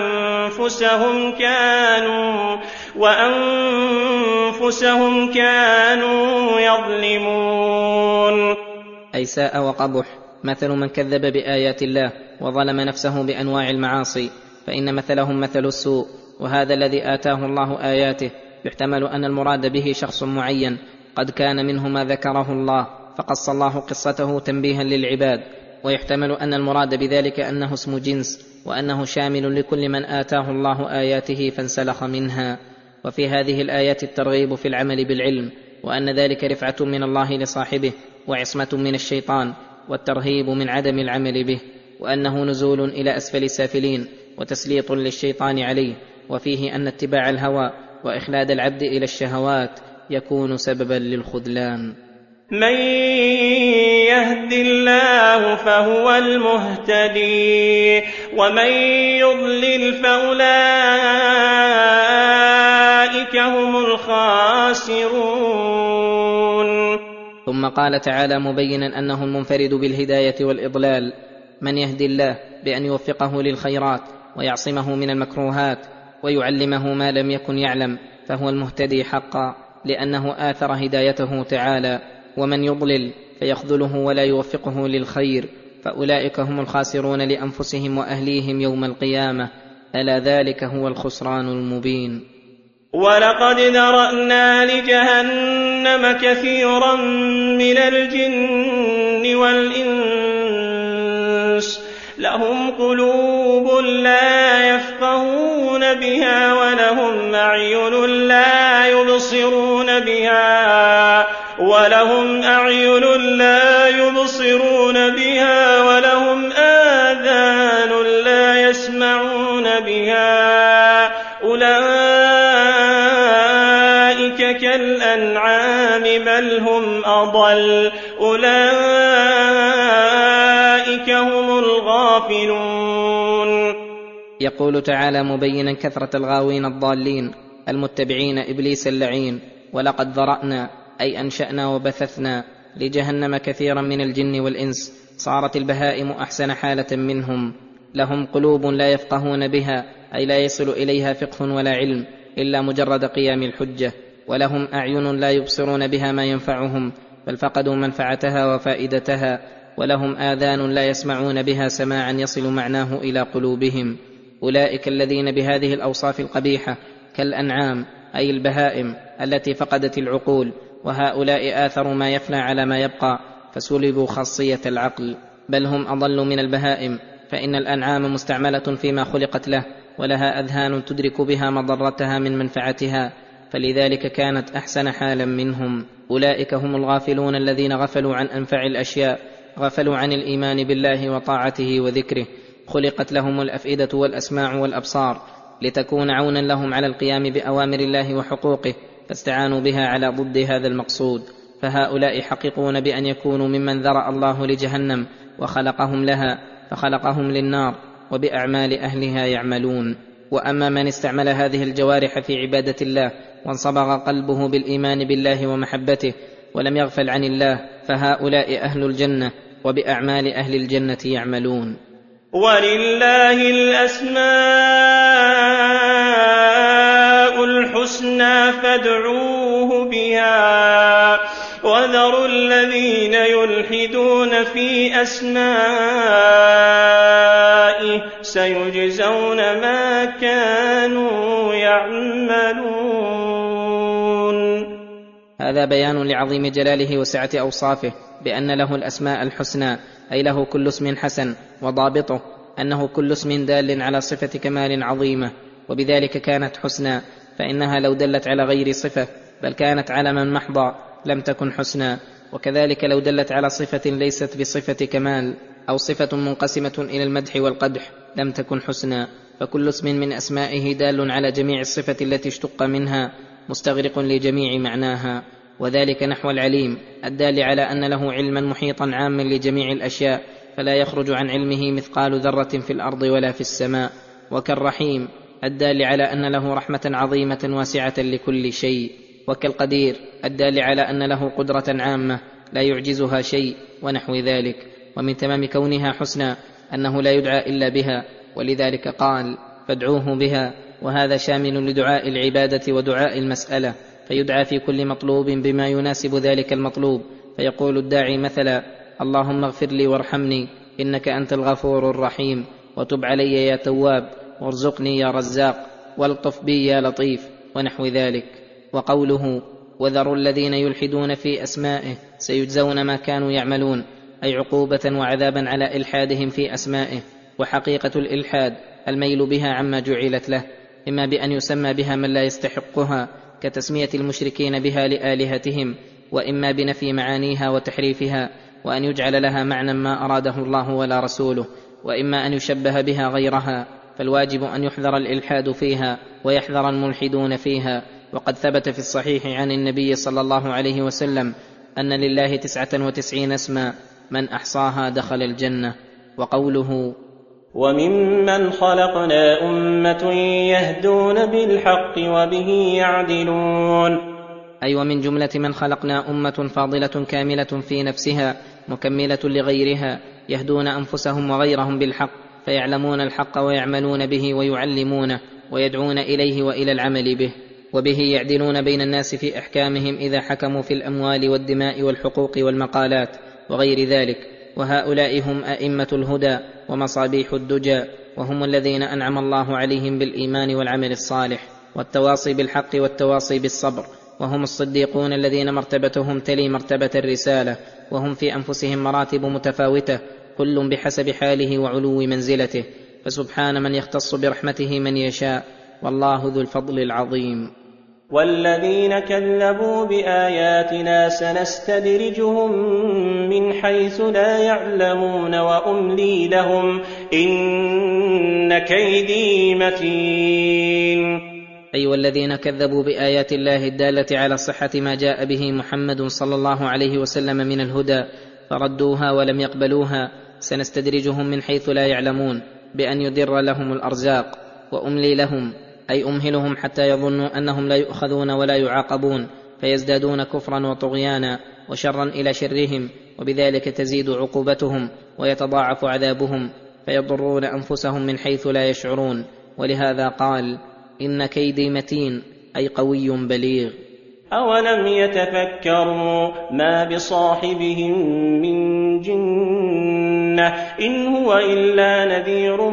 وأنفسهم كانوا يظلمون. أي ساء وقبح مثل من كذب بآيات الله وظلم نفسه بأنواع المعاصي، فإن مثلهم مثل السوء. وهذا الذي آتاه الله آياته يحتمل أن المراد به شخص معين قد كان منه ما ذكره الله فقص الله قصته تنبيها للعباد، ويحتمل أن المراد بذلك أنه اسم جنس وأنه شامل لكل من آتاه الله آياته فانسلخ منها. وفي هذه الآيات الترغيب في العمل بالعلم، وأن ذلك رفعة من الله لصاحبه وعصمة من الشيطان، والترهيب من عدم العمل به، وأنه نزول إلى أسفل سافلين وتسليط للشيطان عليه. وفيه أن اتباع الهوى وإخلاد العبد إلى الشهوات يكون سببا للخذلان. من يهد الله فهو المهتدي ومن يضلل فأولئك هم الخاسرون. ثم قال تعالى مبينا أنه المنفرد بالهداية والإضلال: من يهدي الله بأن يوفقه للخيرات ويعصمه من المكروهات ويعلمه ما لم يكن يعلم فهو المهتدي حقا، لأنه آثر هدايته تعالى. ومن يضلل فيخذله ولا يوفقه للخير فأولئك هم الخاسرون لأنفسهم وأهليهم يوم القيامة، ألا ذلك هو الخسران المبين. ولقد ذرأنا لجهنم كثيرا من الجن والإنس لهم قلوب لا يفقهون بها ولهم أعين لا يبصرون بها ولهم آذان لا يسمعون بها أولئك كالأنعام بل هم أضل أولئك هم الغافلون. يقول تعالى مبينا كثرة الغاوين الضالين المتبعين إبليس اللعين: ولقد ذرأنا أي أنشأنا وبثثنا لجهنم كثيرا من الجن والإنس، صارت البهائم أحسن حالة منهم. لهم قلوب لا يفقهون بها أي لا يصل إليها فقه ولا علم إلا مجرد قيام الحجة، ولهم أعين لا يبصرون بها ما ينفعهم بل فقدوا منفعتها وفائدتها، ولهم آذان لا يسمعون بها سماعا يصل معناه إلى قلوبهم. أولئك الذين بهذه الأوصاف القبيحة كالأنعام أي البهائم التي فقدت العقول، وهؤلاء آثروا ما يفنى على ما يبقى فسلبوا خاصية العقل، بل هم أضل من البهائم، فإن الأنعام مستعملة فيما خلقت له ولها أذهان تدرك بها مضرتها من منفعتها، فلذلك كانت أحسن حالا منهم. أولئك هم الغافلون الذين غفلوا عن أنفع الأشياء، غفلوا عن الإيمان بالله وطاعته وذكره. خلقت لهم الأفئدة والأسماع والأبصار لتكون عونا لهم على القيام بأوامر الله وحقوقه، فاستعانوا بها على ضد هذا المقصود، فهؤلاء حققون بأن يكونوا ممن ذرأ الله لجهنم وخلقهم لها، فخلقهم للنار وبأعمال أهلها يعملون. وأما من استعمل هذه الجوارح في عبادة الله وانصبغ قلبه بالإيمان بالله ومحبته ولم يغفل عن الله، فهؤلاء أهل الجنة وبأعمال أهل الجنة يعملون. ولله الأسماء الحسنى فادعوه بها وذروا الذين يلحدون في أسمائه سيجزون ما كانوا يعملون. هذا بيان لعظيم جلاله وسعة أوصافه بأن له الأسماء الحسنى، أي له كل اسم حسن، وضابطه أنه كل اسم دال على صفة كمال عظيمة، وبذلك كانت حسنى، فإنها لو دلت على غير صفة بل كانت علما محضا لم تكن حسنى. وكذلك لو دلت على صفة ليست بصفة كمال أو صفة منقسمة إلى المدح والقدح لم تكن حسنى. فكل اسم من أسمائه دال على جميع الصفة التي اشتق منها مستغرق لجميع معناها، وذلك نحو العليم الدال على أن له علما محيطا عاما لجميع الأشياء فلا يخرج عن علمه مثقال ذرة في الأرض ولا في السماء، وكالرحيم الدال على أن له رحمة عظيمة واسعة لكل شيء، وكالقدير الدال على أن له قدرة عامة لا يعجزها شيء، ونحو ذلك. ومن تمام كونها حسنى أنه لا يدعى إلا بها، ولذلك قال فادعوه بها، وهذا شامل لدعاء العبادة ودعاء المسألة، فيدعى في كل مطلوب بما يناسب ذلك المطلوب، فيقول الداعي مثلا اللهم اغفر لي وارحمني إنك أنت الغفور الرحيم، وتب علي يا تواب، وارزقني يا رزاق، والطف بي يا لطيف، ونحو ذلك. وقوله وذروا الذين يلحدون في أسمائه سيجزون ما كانوا يعملون، أي عقوبة وعذابا على إلحادهم في أسمائه. وحقيقة الإلحاد الميل بها عما جعلت له، إما بأن يسمى بها من لا يستحقها كتسمية المشركين بها لآلهتهم، وإما بنفي معانيها وتحريفها، وأن يجعل لها معنى ما أراده الله ولا رسوله، وإما أن يشبه بها غيرها، فالواجب أن يحذر الإلحاد فيها ويحذر الملحدون فيها. وقد ثبت في الصحيح عن النبي صلى الله عليه وسلم أن لله 99 اسما من أحصاها دخل الجنة. وقوله وممن خلقنا أمة يهدون بالحق وبه يعدلون، أي ومن جملة من خلقنا أمة فاضلة كاملة في نفسها مكملة لغيرها، يهدون أنفسهم وغيرهم بالحق، فيعلمون الحق ويعملون به ويعلمونه ويدعون إليه وإلى العمل به، وبه يعدلون بين الناس في أحكامهم إذا حكموا في الأموال والدماء والحقوق والمقالات وغير ذلك. وهؤلاء هم أئمة الهدى ومصابيح الدجى، وهم الذين أنعم الله عليهم بالإيمان والعمل الصالح والتواصي بالحق والتواصي بالصبر، وهم الصديقون الذين مرتبتهم تلي مرتبة الرسالة، وهم في أنفسهم مراتب متفاوتة كل بحسب حاله وعلو منزلته، فسبحان من يختص برحمته من يشاء، والله ذو الفضل العظيم. والذين كذبوا بآياتنا سنستدرجهم من حيث لا يعلمون وأملي لهم إن كيدي متين. أي والذين كذبوا بآيات الله الدالة على صحة ما جاء به محمد صلى الله عليه وسلم من الهدى فردوها ولم يقبلوها، سنستدرجهم من حيث لا يعلمون بأن يدر لهم الأرزاق، وأملي لهم أي أمهلهم حتى يظنوا أنهم لا يؤخذون ولا يعاقبون، فيزدادون كفرا وطغيانا وشرا إلى شرهم، وبذلك تزيد عقوبتهم ويتضاعف عذابهم، فيضرون أنفسهم من حيث لا يشعرون. ولهذا قال إن كيدي متين أي قوي بليغ. أولم يتفكروا ما بصاحبهم من جنة إن هو إلا نذير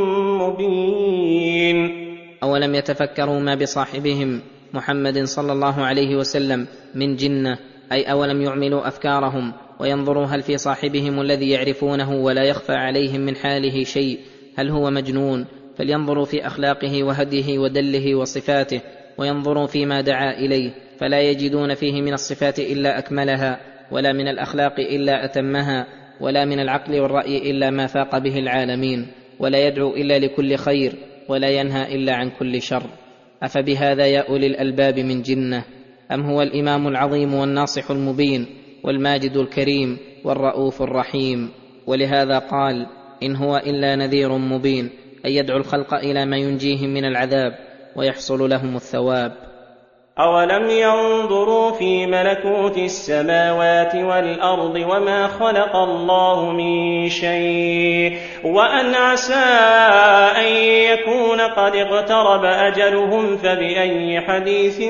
مبين. أولم يتفكروا ما بصاحبهم محمد صلى الله عليه وسلم من جنة، أي أولم يعملوا أفكارهم وينظروا هل في صاحبهم الذي يعرفونه ولا يخفى عليهم من حاله شيء هل هو مجنون، فلينظروا في أخلاقه وهديه ودله وصفاته، وينظروا فيما دعا إليه فلا يجدون فيه من الصفات إلا أكملها، ولا من الأخلاق إلا أتمها، ولا من العقل والرأي إلا ما فاق به العالمين، ولا يدعو إلا لكل خير، ولا ينهى إلا عن كل شر. أفبهذا يا أولي الألباب من جنة؟ أم هو الإمام العظيم والناصح المبين والماجد الكريم والرؤوف الرحيم؟ ولهذا قال إن هو إلا نذير مبين، أي يدعو الخلق إلى ما ينجيهم من العذاب ويحصل لهم الثواب. أولم ينظروا في ملكوت السماوات والأرض وما خلق الله من شيء وأن عسى أن يكون قد اقترب أجلهم فبأي حديث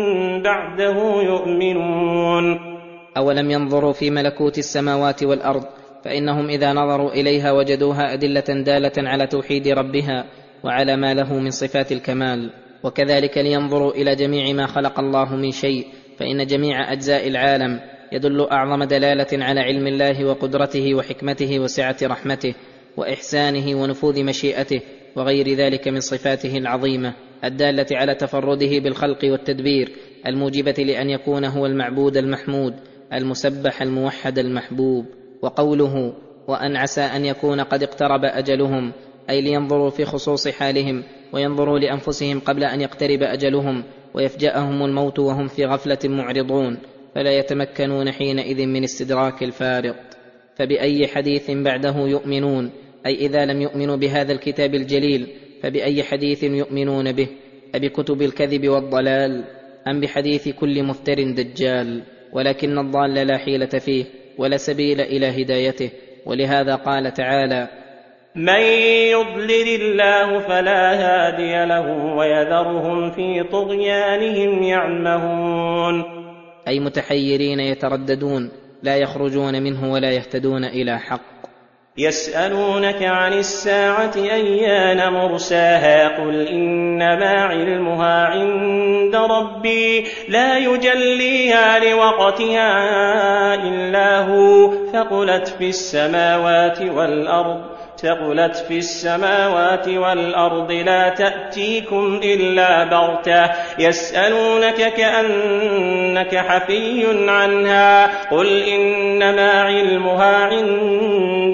بعده يؤمنون. أولم ينظروا في ملكوت السماوات والأرض، فإنهم إذا نظروا إليها وجدوها أدلة دالة على توحيد ربها وعلى ما له من صفات الكمال، وكذلك لينظروا إلى جميع ما خلق الله من شيء، فإن جميع أجزاء العالم يدل أعظم دلالة على علم الله وقدرته وحكمته وسعة رحمته وإحسانه ونفوذ مشيئته وغير ذلك من صفاته العظيمة الدالة على تفرده بالخلق والتدبير الموجبة لأن يكون هو المعبود المحمود المسبح الموحد المحبوب. وقوله وأن عسى أن يكون قد اقترب أجلهم، أي لينظروا في خصوص حالهم وينظروا لأنفسهم قبل أن يقترب أجلهم ويفجأهم الموت وهم في غفلة معرضون، فلا يتمكنون حينئذ من استدراك الفارق. فبأي حديث بعده يؤمنون، أي إذا لم يؤمنوا بهذا الكتاب الجليل فبأي حديث يؤمنون به؟ أبكتب الكذب والضلال أم بحديث كل مفتر دجال؟ ولكن الضال لا حيلة فيه ولا سبيل إلى هدايته. ولهذا قال تعالى من يضلل الله فلا هادي له ويذرهم في طغيانهم يعمهون، أي متحيرين يترددون لا يخرجون منه ولا يهتدون إلى حق. يسألونك عن الساعة أيان مرساها قل إنما علمها عند ربي لا يجليها لوقتها إلا هو ثقلت في السماوات والأرض لا تأتيكم إلا بغتة يسألونك كأنك حفي عنها قل إنما علمها عند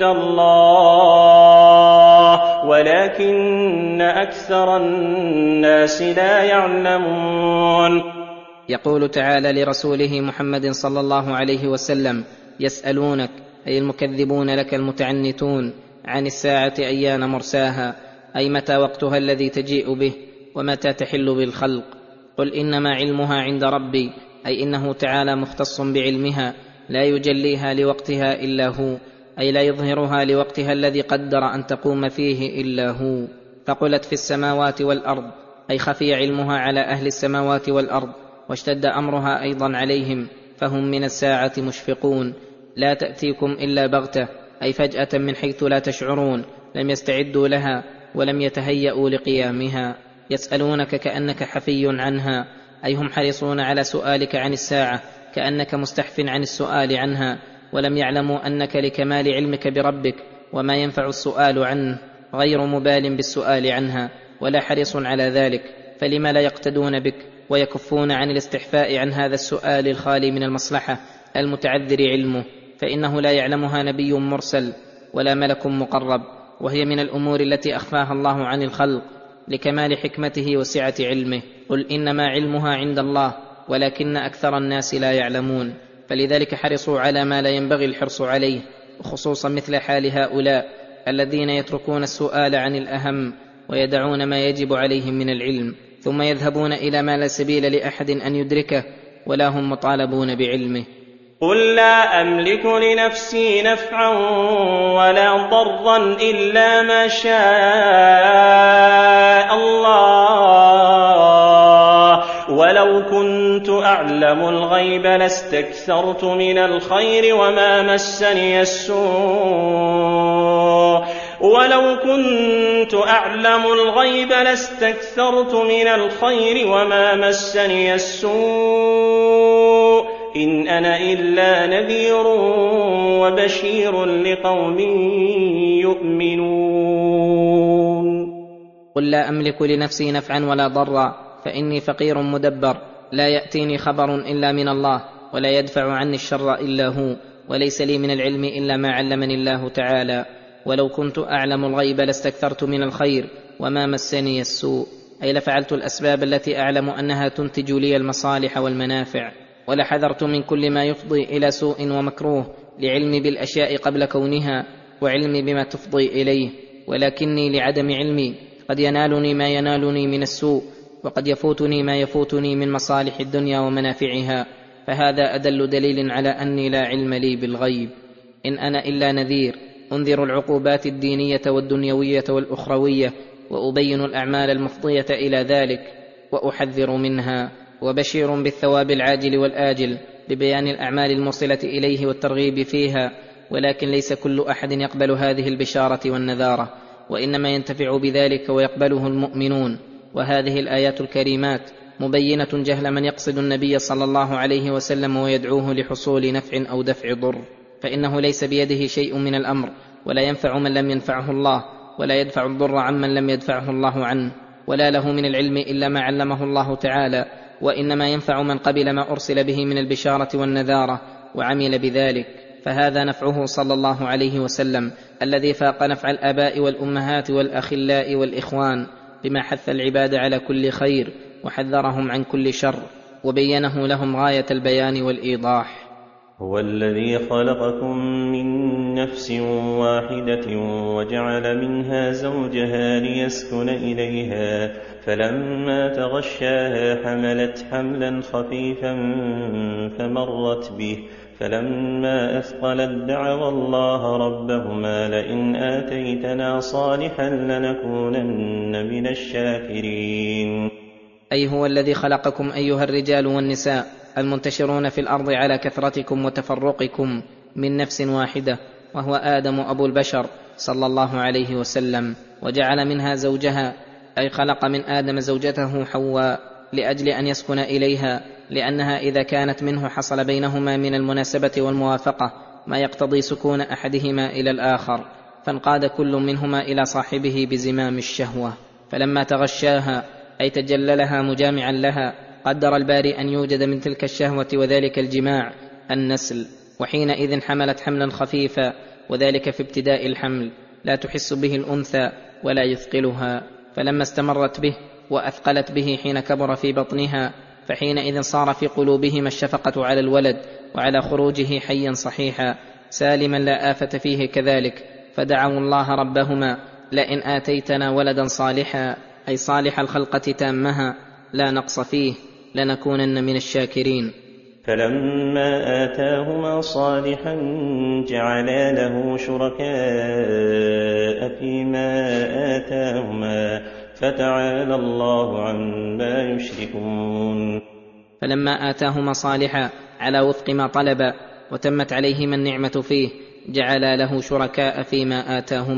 الله ولكن أكثر الناس لا يعلمون. يقول تعالى لرسوله محمد صلى الله عليه وسلم يسألونك أي المكذبون لك المتعنتون عن الساعة أيان مرساها، أي متى وقتها الذي تجيء به ومتى تحل بالخلق. قل إنما علمها عند ربي، أي إنه تعالى مختص بعلمها لا يجليها لوقتها إلا هو، أي لا يظهرها لوقتها الذي قدر أن تقوم فيه إلا هو. ثقلت في السماوات والأرض، أي خفي علمها على أهل السماوات والأرض واشتد أمرها أيضا عليهم فهم من الساعة مشفقون. لا تأتيكم إلا بغتة، أي فجأة من حيث لا تشعرون، لم يستعدوا لها ولم يتهيأوا لقيامها، يسألونك كأنك حفي عنها، أي هم حريصون على سؤالك عن الساعة كأنك مستحف عن السؤال عنها، ولم يعلموا أنك لكمال علمك بربك وما ينفع السؤال عنه غير مبال بالسؤال عنها ولا حريص على ذلك، فلما لا يقتدون بك ويكفون عن الاستحفاء عن هذا السؤال الخالي من المصلحة المتعذر علمه، فإنه لا يعلمها نبي مرسل ولا ملك مقرب، وهي من الأمور التي أخفاها الله عن الخلق لكمال حكمته وسعة علمه. قل إنما علمها عند الله ولكن أكثر الناس لا يعلمون، فلذلك حرصوا على ما لا ينبغي الحرص عليه، وخصوصا مثل حال هؤلاء الذين يتركون السؤال عن الأهم ويدعون ما يجب عليهم من العلم، ثم يذهبون إلى ما لا سبيل لأحد أن يدركه ولا هم مطالبون بعلمه. قل لا أملك لنفسي نفعا ولا ضرا إلا ما شاء الله، ولو كنت أعلم الغيب لاستكثرت من الخير وما مسني السوء، ولو كنت أعلم الغيب لاستكثرت من الخير وما مسني السوء، إن أنا إلا نذير وبشير لقوم يؤمنون. قل لا أملك لنفسي نفعا ولا ضرا فإني فقير مدبر، لا يأتيني خبر إلا من الله ولا يدفع عني الشر إلا هو، وليس لي من العلم إلا ما علمني الله تعالى، ولو كنت أعلم الغيب لاستكثرت من الخير وما مسني السوء، أي لفعلت الأسباب التي أعلم أنها تنتج لي المصالح والمنافع، ولحذرت من كل ما يفضي إلى سوء ومكروه لعلمي بالأشياء قبل كونها وعلمي بما تفضي إليه، ولكني لعدم علمي قد ينالني ما ينالني من السوء، وقد يفوتني ما يفوتني من مصالح الدنيا ومنافعها، فهذا أدل دليل على أني لا علم لي بالغيب. إن أنا إلا نذير، أنذر العقوبات الدينية والدنيوية والأخروية، وأبين الأعمال المفضية إلى ذلك وأحذر منها، وبشير بالثواب العاجل والآجل ببيان الأعمال الموصلة إليه والترغيب فيها، ولكن ليس كل أحد يقبل هذه البشارة والنذارة، وإنما ينتفع بذلك ويقبله المؤمنون. وهذه الآيات الكريمات مبينة جهل من يقصد النبي صلى الله عليه وسلم ويدعوه لحصول نفع أو دفع ضر، فإنه ليس بيده شيء من الأمر، ولا ينفع من لم ينفعه الله، ولا يدفع الضر عمن لم يدفعه الله عنه، ولا له من العلم إلا ما علمه الله تعالى، وإنما ينفع من قبل ما أرسل به من البشارة والنذارة وعمل بذلك، فهذا نفعه صلى الله عليه وسلم الذي فاق نفع الآباء والأمهات والأخلاء والإخوان، بما حث العباد على كل خير وحذرهم عن كل شر، وبينه لهم غاية البيان والإيضاح. هو الذي خلقكم من نفس واحدة وجعل منها زوجها ليسكن إليها، فلما تغشاها حملت حملا خفيفا فمرت به، فلما أثقلت دعوا الله ربهما لئن آتيتنا صالحا لنكونن من الشاكرين. أي هو الذي خلقكم أيها الرجال والنساء المنتشرون في الأرض على كثرتكم وتفرقكم من نفس واحدة، وهو آدم أبو البشر صلى الله عليه وسلم، وجعل منها زوجها، أي خلق من آدم زوجته حواء لأجل أن يسكن إليها، لأنها إذا كانت منه حصل بينهما من المناسبة والموافقة ما يقتضي سكون أحدهما إلى الآخر، فانقاد كل منهما إلى صاحبه بزمام الشهوة. فلما تغشاها أي تجللها مجامعا لها، قدر الباري أن يوجد من تلك الشهوة وذلك الجماع النسل، وحينئذ حملت حملا خفيفا، وذلك في ابتداء الحمل لا تحس به الأنثى ولا يثقلها، فلما استمرت به وأثقلت به حين كبر في بطنها، فحينئذ صار في قلوبهما الشفقة على الولد وعلى خروجه حيا صحيحا سالما لا آفة فيه كذلك، فدعوا الله ربهما لئن آتيتنا ولدا صالحا، أي صالح الخلقة تامها لا نقص فيه، لنكونن من الشاكرين. فلما آتاهما صالحا جعلا له شركاء فيما آتاهما، فتعالى الله عما يشركون. فلما آتاهما صالحا على وفق ما طلب، وتمت عليهما النعمة فيه، جعلا له شركاء فيما آتاهما،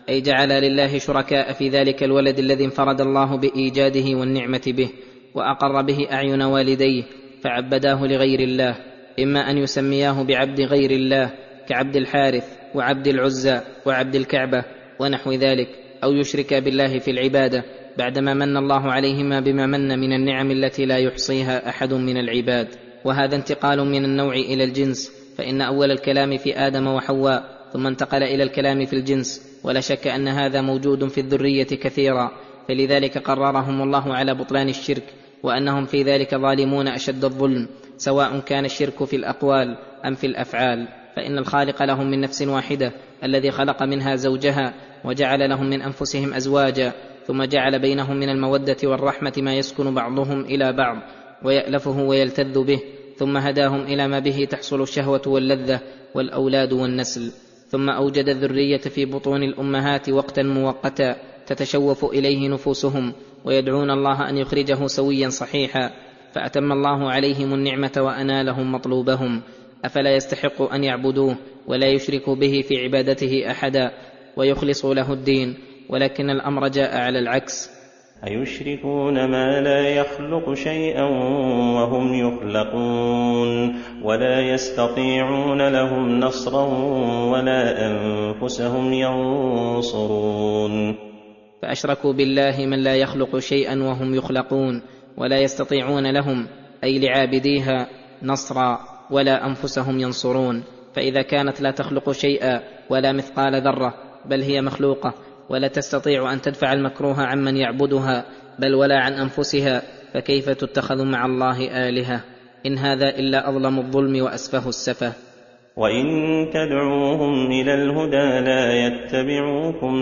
أي جعل لله شركاء في ذلك الولد الذي انفرد الله بإيجاده والنعمة به، وأقر به أعين والديه فعبداه لغير الله، إما أن يسمياه بعبد غير الله كعبد الحارث وعبد العزى وعبد الكعبة ونحو ذلك، أو يشرك بالله في العبادة بعدما من الله عليهما بما من من النعم التي لا يحصيها أحد من العباد. وهذا انتقال من النوع إلى الجنس، فإن أول الكلام في آدم وحواء ثم انتقل إلى الكلام في الجنس، ولا شك أن هذا موجود في الذرية كثيرا، فلذلك قررهم الله على بطلان الشرك، وأنهم في ذلك ظالمون أشد الظلم، سواء كان الشرك في الأقوال أم في الأفعال. فإن الخالق لهم من نفس واحدة الذي خلق منها زوجها وجعل لهم من أنفسهم أزواجا، ثم جعل بينهم من المودة والرحمة ما يسكن بعضهم إلى بعض ويألفه ويلتذ به، ثم هداهم إلى ما به تحصل الشهوة واللذة والأولاد والنسل. ثم أوجد الذرية في بطون الأمهات وقتا مؤقتا تتشوف إليه نفوسهم، ويدعون الله أن يخرجه سويا صحيحا، فأتم الله عليهم النعمة وأنالهم مطلوبهم. أفلا يستحق أن يعبدوه ولا يشركوا به في عبادته أحدا ويخلصوا له الدين؟ ولكن الأمر جاء على العكس. أيشركون ما لا يخلق شيئا وهم يخلقون ولا يستطيعون لهم نصرا ولا أنفسهم ينصرون. فأشركوا بالله من لا يخلق شيئا وهم يخلقون ولا يستطيعون لهم أي لعابديها نصرا ولا أنفسهم ينصرون. فإذا كانت لا تخلق شيئا ولا مثقال ذرة، بل هي مخلوقة ولا تستطيع أن تدفع المكروه عمن يعبدها بل ولا عن أنفسها، فكيف تتخذ مع الله آلهة؟ إن هذا إلا أظلم الظلم وأسفه السفه. وإن تدعوهم إلى الهدى لا يتبعوكم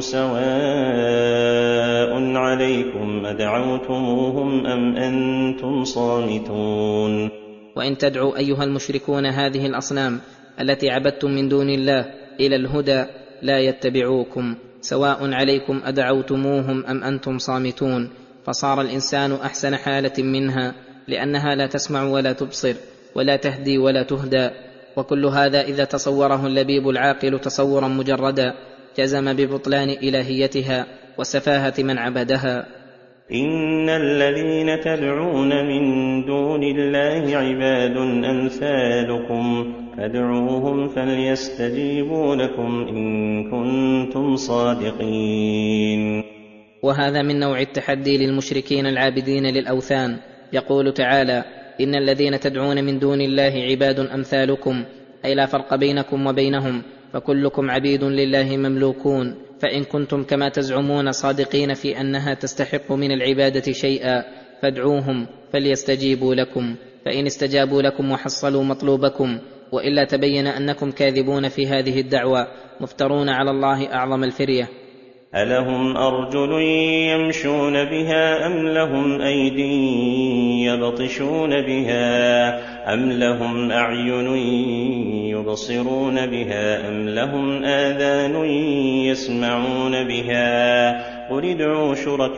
سواء عليكم أدعوتموهم أم أنتم صامتون. وإن تدعوا أيها المشركون هذه الأصنام التي عبدتم من دون الله إلى الهدى لا يتبعوكم، سواء عليكم أدعوتموهم أم أنتم صامتون. فصار الإنسان أحسن حالة منها، لأنها لا تسمع ولا تبصر ولا تهدي ولا تهدى. وكل هذا إذا تصوره اللبيب العاقل تصورا مجردا جزم ببطلان إلهيتها وسفاهة من عبدها. إن الذين تدعون من دون الله عباد أمثالكم فادعوهم فليستجيبوا لكم إن كنتم صادقين. وهذا من نوع التحدي للمشركين العابدين للأوثان. يقول تعالى: إن الذين تدعون من دون الله عباد أمثالكم، أي لا فرق بينكم وبينهم، فكلكم عبيد لله مملوكون. فإن كنتم كما تزعمون صادقين في أنها تستحق من العبادة شيئا فادعوهم فليستجيبوا لكم، فإن استجابوا لكم وحصلوا مطلوبكم، وإلا تبين أنكم كاذبون في هذه الدعوة مفترون على الله أعظم الفرية. ألهم أرجل يمشون بها أم لهم أيدي يبطشون بها أم لهم أعين يبصرون بها أم لهم آذان يسمعون بها قل ادعوا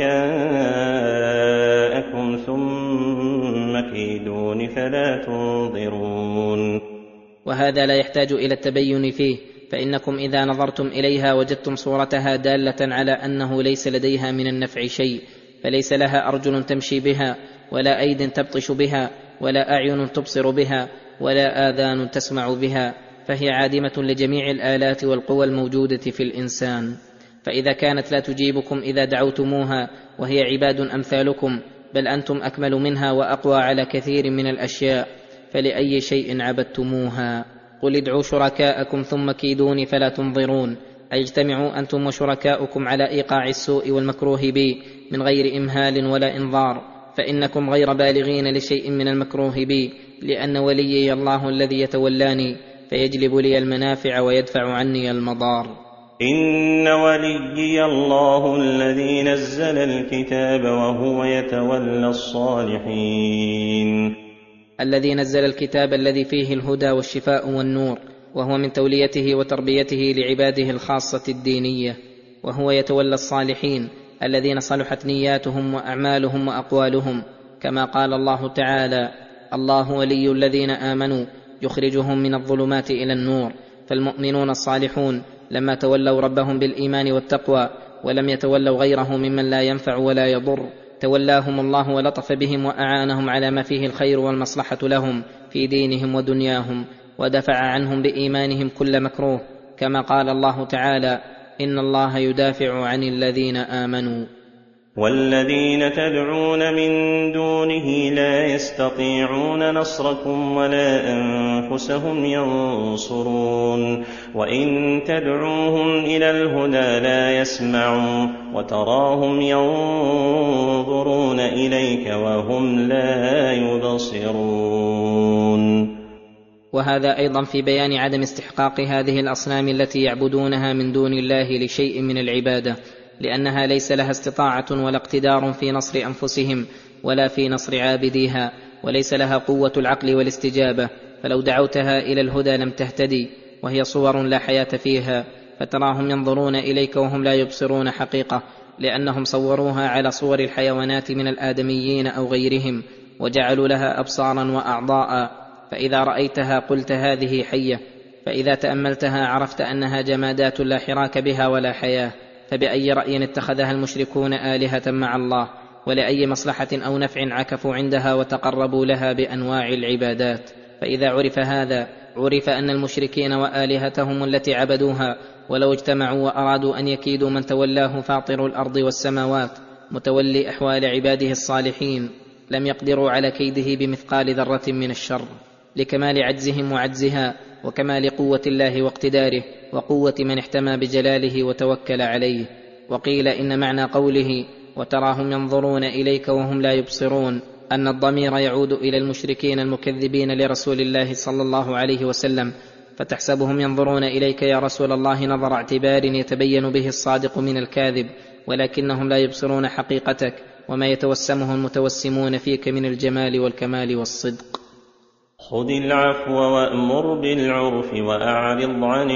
شركاءكم ثم كيدون فلا تنظرون. وهذا لا يحتاج إلى التبين فيه، فإنكم إذا نظرتم إليها وجدتم صورتها دالة على أنه ليس لديها من النفع شيء، فليس لها أرجل تمشي بها ولا أيد تبطش بها ولا أعين تبصر بها ولا آذان تسمع بها، فهي عادمة لجميع الآلات والقوى الموجودة في الإنسان. فإذا كانت لا تجيبكم إذا دعوتموها وهي عباد أمثالكم، بل أنتم أكمل منها وأقوى على كثير من الأشياء، فلأي شيء عبدتموها؟ قل ادعوا شركاءكم ثم كيدوني فلا تنظرون، أي اجتمعوا أنتم وشركاؤكم على إيقاع السوء والمكروه بي من غير إمهال ولا إنظار، فإنكم غير بالغين لشيء من المكروه بي، لأن وليي الله الذي يتولاني فيجلب لي المنافع ويدفع عني المضار. إن وليي الله الذي نزل الكتاب وهو يتولى الصالحين. الذي نزل الكتاب الذي فيه الهدى والشفاء والنور، وهو من توليته وتربيته لعباده الخاصة الدينية. وهو يتولى الصالحين الذين صلحت نياتهم وأعمالهم وأقوالهم، كما قال الله تعالى: الله ولي الذين آمنوا يخرجهم من الظلمات إلى النور. فالمؤمنون الصالحون لما تولوا ربهم بالإيمان والتقوى ولم يتولوا غيره ممن لا ينفع ولا يضر. تولاهم الله ولطف بهم وأعانهم على ما فيه الخير والمصلحة لهم في دينهم ودنياهم، ودفع عنهم بإيمانهم كل مكروه، كما قال الله تعالى: إن الله يدافع عن الذين آمنوا. والذين تدعون من دونه لا يستطيعون نصركم ولا أنفسهم ينصرون، وإن تدعوهم إلى الهدى لا يسمعوا، وتراهم ينظرون إليك وهم لا يبصرون. وهذا أيضا في بيان عدم استحقاق هذه الأصنام التي يعبدونها من دون الله لشيء من العبادة، لأنها ليس لها استطاعة ولا اقتدار في نصر أنفسهم ولا في نصر عابديها، وليس لها قوة العقل والاستجابة، فلو دعوتها إلى الهدى لم تهتدي، وهي صور لا حياة فيها، فتراهم ينظرون إليك وهم لا يبصرون حقيقة، لأنهم صوروها على صور الحيوانات من الآدميين أو غيرهم، وجعلوا لها أبصارا وأعضاء، فإذا رأيتها قلت هذه حية، فإذا تأملتها عرفت أنها جمادات لا حراك بها ولا حياة. فبأي رأي اتخذها المشركون آلهة مع الله، ولأي مصلحة أو نفع عكفوا عندها وتقربوا لها بأنواع العبادات. فإذا عرف هذا عرف أن المشركين وآلهتهم التي عبدوها ولو اجتمعوا وأرادوا أن يكيدوا من تولاه فاطر الأرض والسماوات متولي أحوال عباده الصالحين لم يقدروا على كيده بمثقال ذرة من الشر، لكمال عجزهم وعجزها، وكمال قوة الله واقتداره، وقوة من احتمى بجلاله وتوكل عليه. وقيل إن معنى قوله وتراهم ينظرون إليك وهم لا يبصرون أن الضمير يعود إلى المشركين المكذبين لرسول الله صلى الله عليه وسلم، فتحسبهم ينظرون إليك يا رسول الله نظر اعتبار يتبين به الصادق من الكاذب، ولكنهم لا يبصرون حقيقتك وما يتوسمه المتوسمون فيك من الجمال والكمال والصدق. خذ العفو وأمر بالعرف وأعرض عن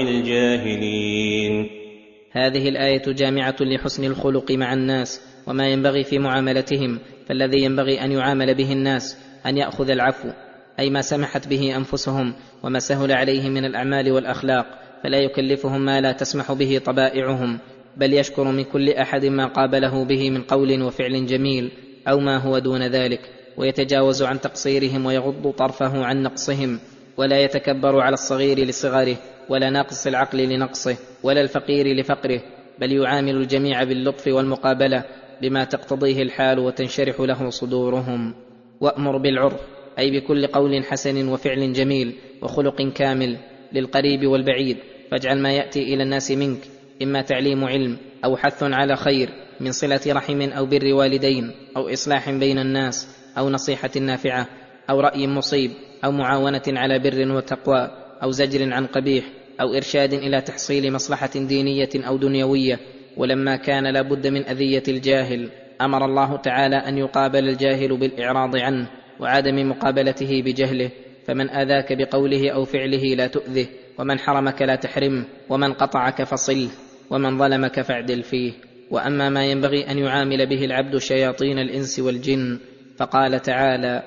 الجاهلين. هذه الآية جامعة لحسن الخلق مع الناس وما ينبغي في معاملتهم، فالذي ينبغي أن يعامل به الناس أن يأخذ العفو، أي ما سمحت به أنفسهم وما سهل عليهم من الأعمال والأخلاق، فلا يكلفهم ما لا تسمح به طبائعهم، بل يشكر من كل أحد ما قابله به من قول وفعل جميل أو ما هو دون ذلك، ويتجاوز عن تقصيرهم ويغض طرفه عن نقصهم، ولا يتكبر على الصغير لصغره، ولا ناقص العقل لنقصه، ولا الفقير لفقره، بل يعامل الجميع باللطف والمقابلة بما تقتضيه الحال وتنشرح له صدورهم. وأمر بالعرف أي بكل قول حسن وفعل جميل وخلق كامل للقريب والبعيد، فاجعل ما يأتي إلى الناس منك إما تعليم علم أو حث على خير من صلة رحم أو بر والدين أو إصلاح بين الناس أو نصيحة نافعة أو رأي مصيب أو معاونة على بر وتقوى أو زجر عن قبيح أو إرشاد إلى تحصيل مصلحة دينية أو دنيوية. ولما كان لا بد من أذية الجاهل أمر الله تعالى أن يقابل الجاهل بالإعراض عنه وعدم مقابلته بجهله، فمن آذاك بقوله أو فعله لا تؤذه، ومن حرمك لا تحرمه، ومن قطعك فصله، ومن ظلمك فاعدل فيه. وأما ما ينبغي أن يعامل به العبد شياطين الإنس والجن، فقال تعالى: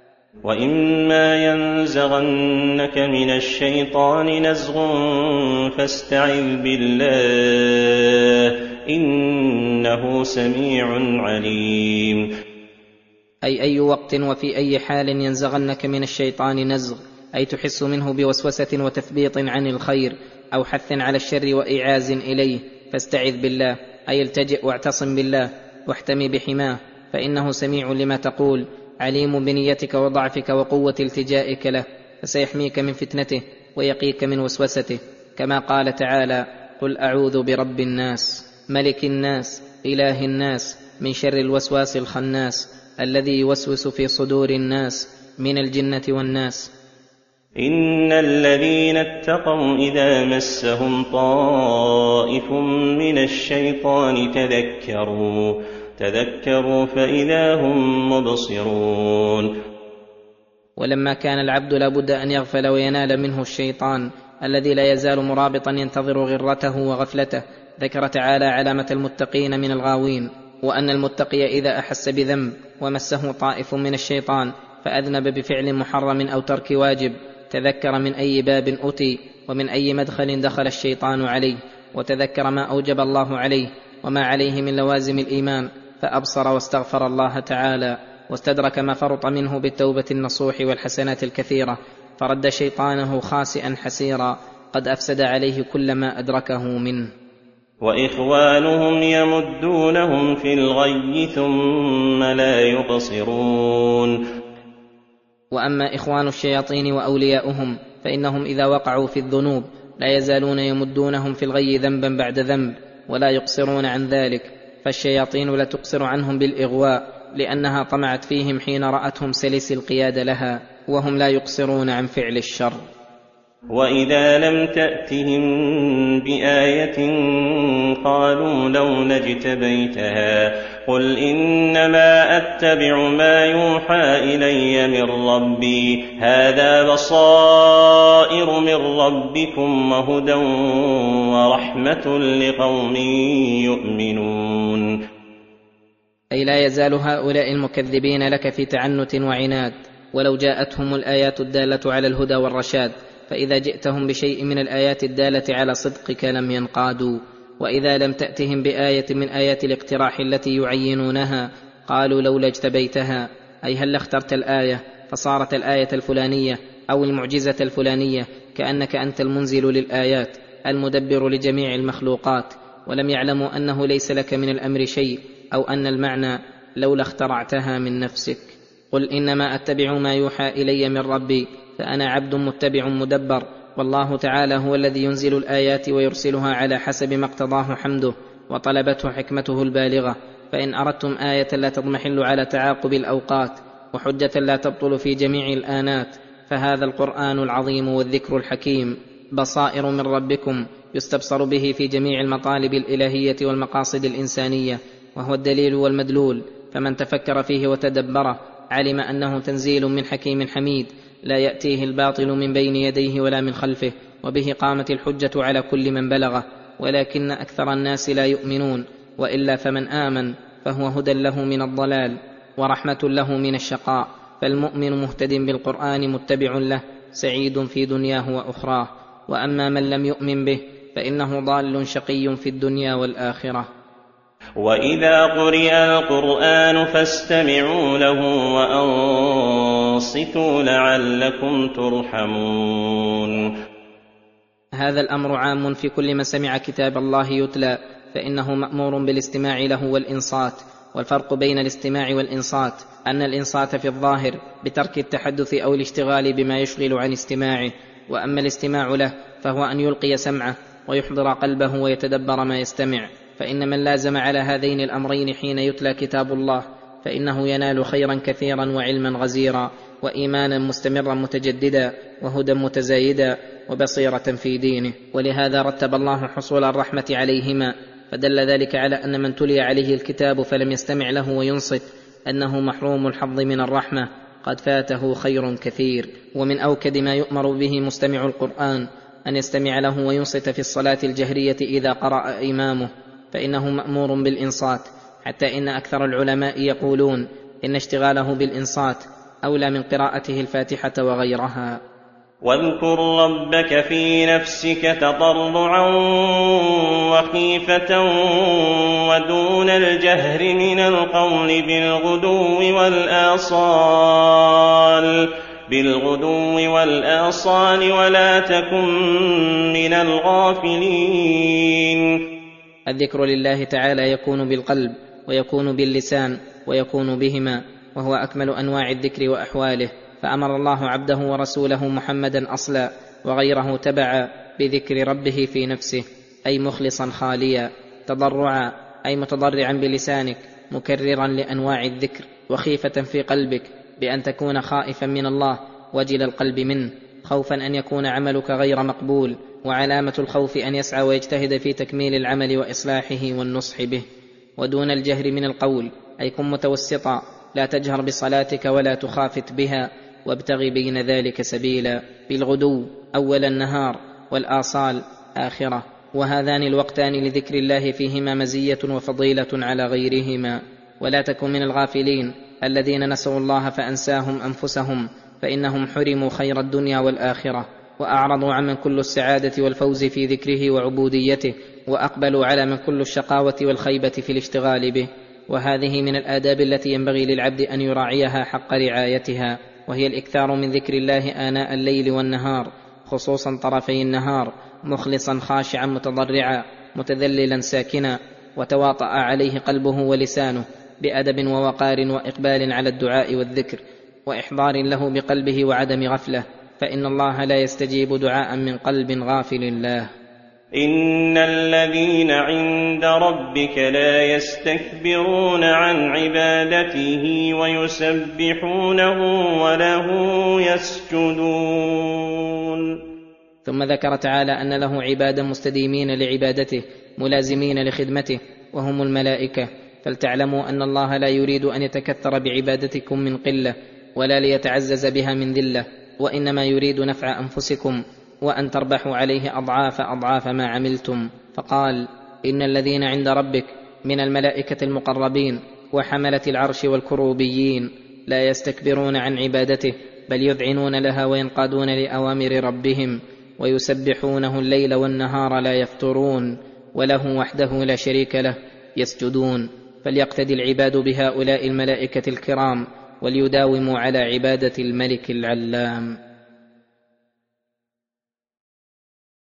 وإما ينزغنك من الشيطان نزغ فاستعذ بالله إنه سميع عليم. أي وقت وفي أي حال ينزغنك من الشيطان نزغ، أي تحس منه بوسوسة وتثبيط عن الخير أو حث على الشر وإيعاز إليه، فاستعذ بالله أي التجئ واعتصم بالله واحتمي بحماه، فإنه سميع لما تقول، عليم بنيتك وضعفك وقوة التجائك له، فسيحميك من فتنته ويقيك من وسوسته، كما قال تعالى: قل أعوذ برب الناس ملك الناس إله الناس من شر الوسواس الخناس الذي يوسوس في صدور الناس من الجنة والناس. إن الذين اتقوا إذا مسهم طائف من الشيطان تذكروا فإذا هم مبصرون. ولما كان العبد لا بد أن يغفل وينال منه الشيطان الذي لا يزال مرابطا ينتظر غرته وغفلته، ذكر تعالى علامة المتقين من الغاوين، وأن المتقي إذا أحس بذنب ومسه طائف من الشيطان فأذنب بفعل محرم أو ترك واجب، تذكر من أي باب أتي ومن أي مدخل دخل الشيطان عليه، وتذكر ما أوجب الله عليه وما عليه من لوازم الإيمان، فأبصر واستغفر الله تعالى، واستدرك ما فرط منه بالتوبة النصوح والحسنات الكثيرة، فرد شيطانه خاسئا حسيرا قد أفسد عليه كل ما أدركه منه. وإخوانهم يمدونهم في الغي ثم لا يقصرون. وأما إخوان الشياطين وأولياؤهم فإنهم إذا وقعوا في الذنوب لا يزالون يمدونهم في الغي ذنبا بعد ذنب ولا يقصرون عن ذلك، فالشياطين لا تقصر عنهم بالإغواء لأنها طمعت فيهم حين رأتهم سلس القياد لها، وهم لا يقصرون عن فعل الشر. وإذا لم تأتهم بآية قالوا لولا اجتبيتها قل إنما أتبع ما يوحى إلي من ربي هذا بصائر من ربكم وهدى ورحمة لقوم يؤمنون. أي لا يزال هؤلاء المكذبين لك في تعنت وعناد ولو جاءتهم الآيات الدالة على الهدى والرشاد، فإذا جئتهم بشيء من الآيات الدالة على صدقك لم ينقادوا، وإذا لم تأتهم بآية من آيات الاقتراح التي يعينونها قالوا لولا اجتبيتها، أي هل اخترت الآية فصارت الآية الفلانية أو المعجزة الفلانية، كأنك أنت المنزل للآيات المدبر لجميع المخلوقات، ولم يعلموا أنه ليس لك من الأمر شيء، أو أن المعنى لولا اخترعتها من نفسك. قل إنما أتبع ما يوحى إلي من ربي فأنا عبد متبع مدبر، والله تعالى هو الذي ينزل الآيات ويرسلها على حسب ما اقتضاه حمده وطلبته حكمته البالغة. فإن أردتم آية لا تضمحل على تعاقب الأوقات وحجة لا تبطل في جميع الآنات فهذا القرآن العظيم والذكر الحكيم بصائر من ربكم يستبصر به في جميع المطالب الإلهية والمقاصد الإنسانية، وهو الدليل والمدلول، فمن تفكر فيه وتدبره علم أنه تنزيل من حكيم حميد لا يأتيه الباطل من بين يديه ولا من خلفه، وبه قامت الحجة على كل من بلغه، ولكن أكثر الناس لا يؤمنون، وإلا فمن آمن فهو هدى له من الضلال ورحمة له من الشقاء، فالمؤمن مهتد بالقرآن متبع له سعيد في دنياه وأخراه، وأما من لم يؤمن به فإنه ضال شقي في الدنيا والآخرة. وإذا قرئ القرآن فاستمعوا له وأنصتوا لعلكم ترحمون. هذا الأمر عام في كل من سمع كتاب الله يتلى، فإنه مأمور بالاستماع له والإنصات. والفرق بين الاستماع والإنصات أن الإنصات في الظاهر بترك التحدث أو الاشتغال بما يشغل عن استماعه، وأما الاستماع له فهو أن يلقي سمعه ويحضر قلبه ويتدبر ما يستمع. فإن من لازم على هذين الأمرين حين يتلى كتاب الله فإنه ينال خيرا كثيرا وعلما غزيرا وإيمانا مستمرا متجددا وهدى متزايدا وبصيرة في دينه. ولهذا رتب الله حصول الرحمة عليهما، فدل ذلك على أن من تلي عليه الكتاب فلم يستمع له وينصت أنه محروم الحظ من الرحمة، قد فاته خير كثير. ومن أوكد ما يؤمر به مستمع القرآن أن يستمع له وينصت في الصلاة الجهرية إذا قرأ إمامه، فإنه مأمور بالإنصات، حتى إن أكثر العلماء يقولون إن اشتغاله بالإنصات أولى من قراءته الفاتحة وغيرها. واذكر ربك في نفسك تضرعا وخيفة ودون الجهر من القول بالغدو والآصال ولا تكن من الغافلين. الذكر لله تعالى يكون بالقلب ويكون باللسان ويكون بهما، وهو أكمل أنواع الذكر وأحواله. فأمر الله عبده ورسوله محمدا أصلا وغيره تبعا بذكر ربه في نفسه، أي مخلصا خاليا، تضرعا أي متضرعا بلسانك مكررا لأنواع الذكر، وخيفة في قلبك بأن تكون خائفا من الله وجل القلب منه، خوفا أن يكون عملك غير مقبول، وعلامة الخوف أن يسعى ويجتهد في تكميل العمل وإصلاحه والنصح به. ودون الجهر من القول أي كن متوسطا، لا تجهر بصلاتك ولا تخافت بها، وابتغ بين ذلك سبيلا، بالغدو أول النهار والآصال آخرة، وهذان الوقتان لذكر الله فيهما مزية وفضيلة على غيرهما. ولا تكن من الغافلين الذين نسوا الله فأنساهم أنفسهم، فإنهم حرموا خير الدنيا والآخرة، وأعرضوا عمن كل السعادة والفوز في ذكره وعبوديته وأقبلوا على من كل الشقاوة والخيبة في الاشتغال به. وهذه من الآداب التي ينبغي للعبد أن يراعيها حق رعايتها، وهي الإكثار من ذكر الله آناء الليل والنهار، خصوصا طرفي النهار، مخلصا خاشعا متضرعا متذللا ساكنا، وتواطأ عليه قلبه ولسانه بأدب ووقار وإقبال على الدعاء والذكر، وإحضار له بقلبه وعدم غفلة، فإن الله لا يستجيب دعاء من قلب غافل الله. إن الذين عند ربك لا يستكبرون عن عبادته ويسبحونه وله يسجدون. ثم ذكر تعالى أن له عبادا مستديمين لعبادته ملازمين لخدمته، وهم الملائكة. فلتعلموا أن الله لا يريد أن يتكثر بعبادتكم من قلة، ولا ليتعزز بها من ذلة، وإنما يريد نفع أنفسكم، وأن تربحوا عليه أضعاف ما عملتم. فقال: إن الذين عند ربك من الملائكة المقربين وحملة العرش والكروبيين لا يستكبرون عن عبادته، بل يذعنون لها وينقادون لأوامر ربهم، ويسبحونه الليل والنهار لا يفترون، وله وحده لا شريك له يسجدون. فليقتدي العباد بهؤلاء الملائكة الكرام، وليداوموا على عبادة الملك العلام.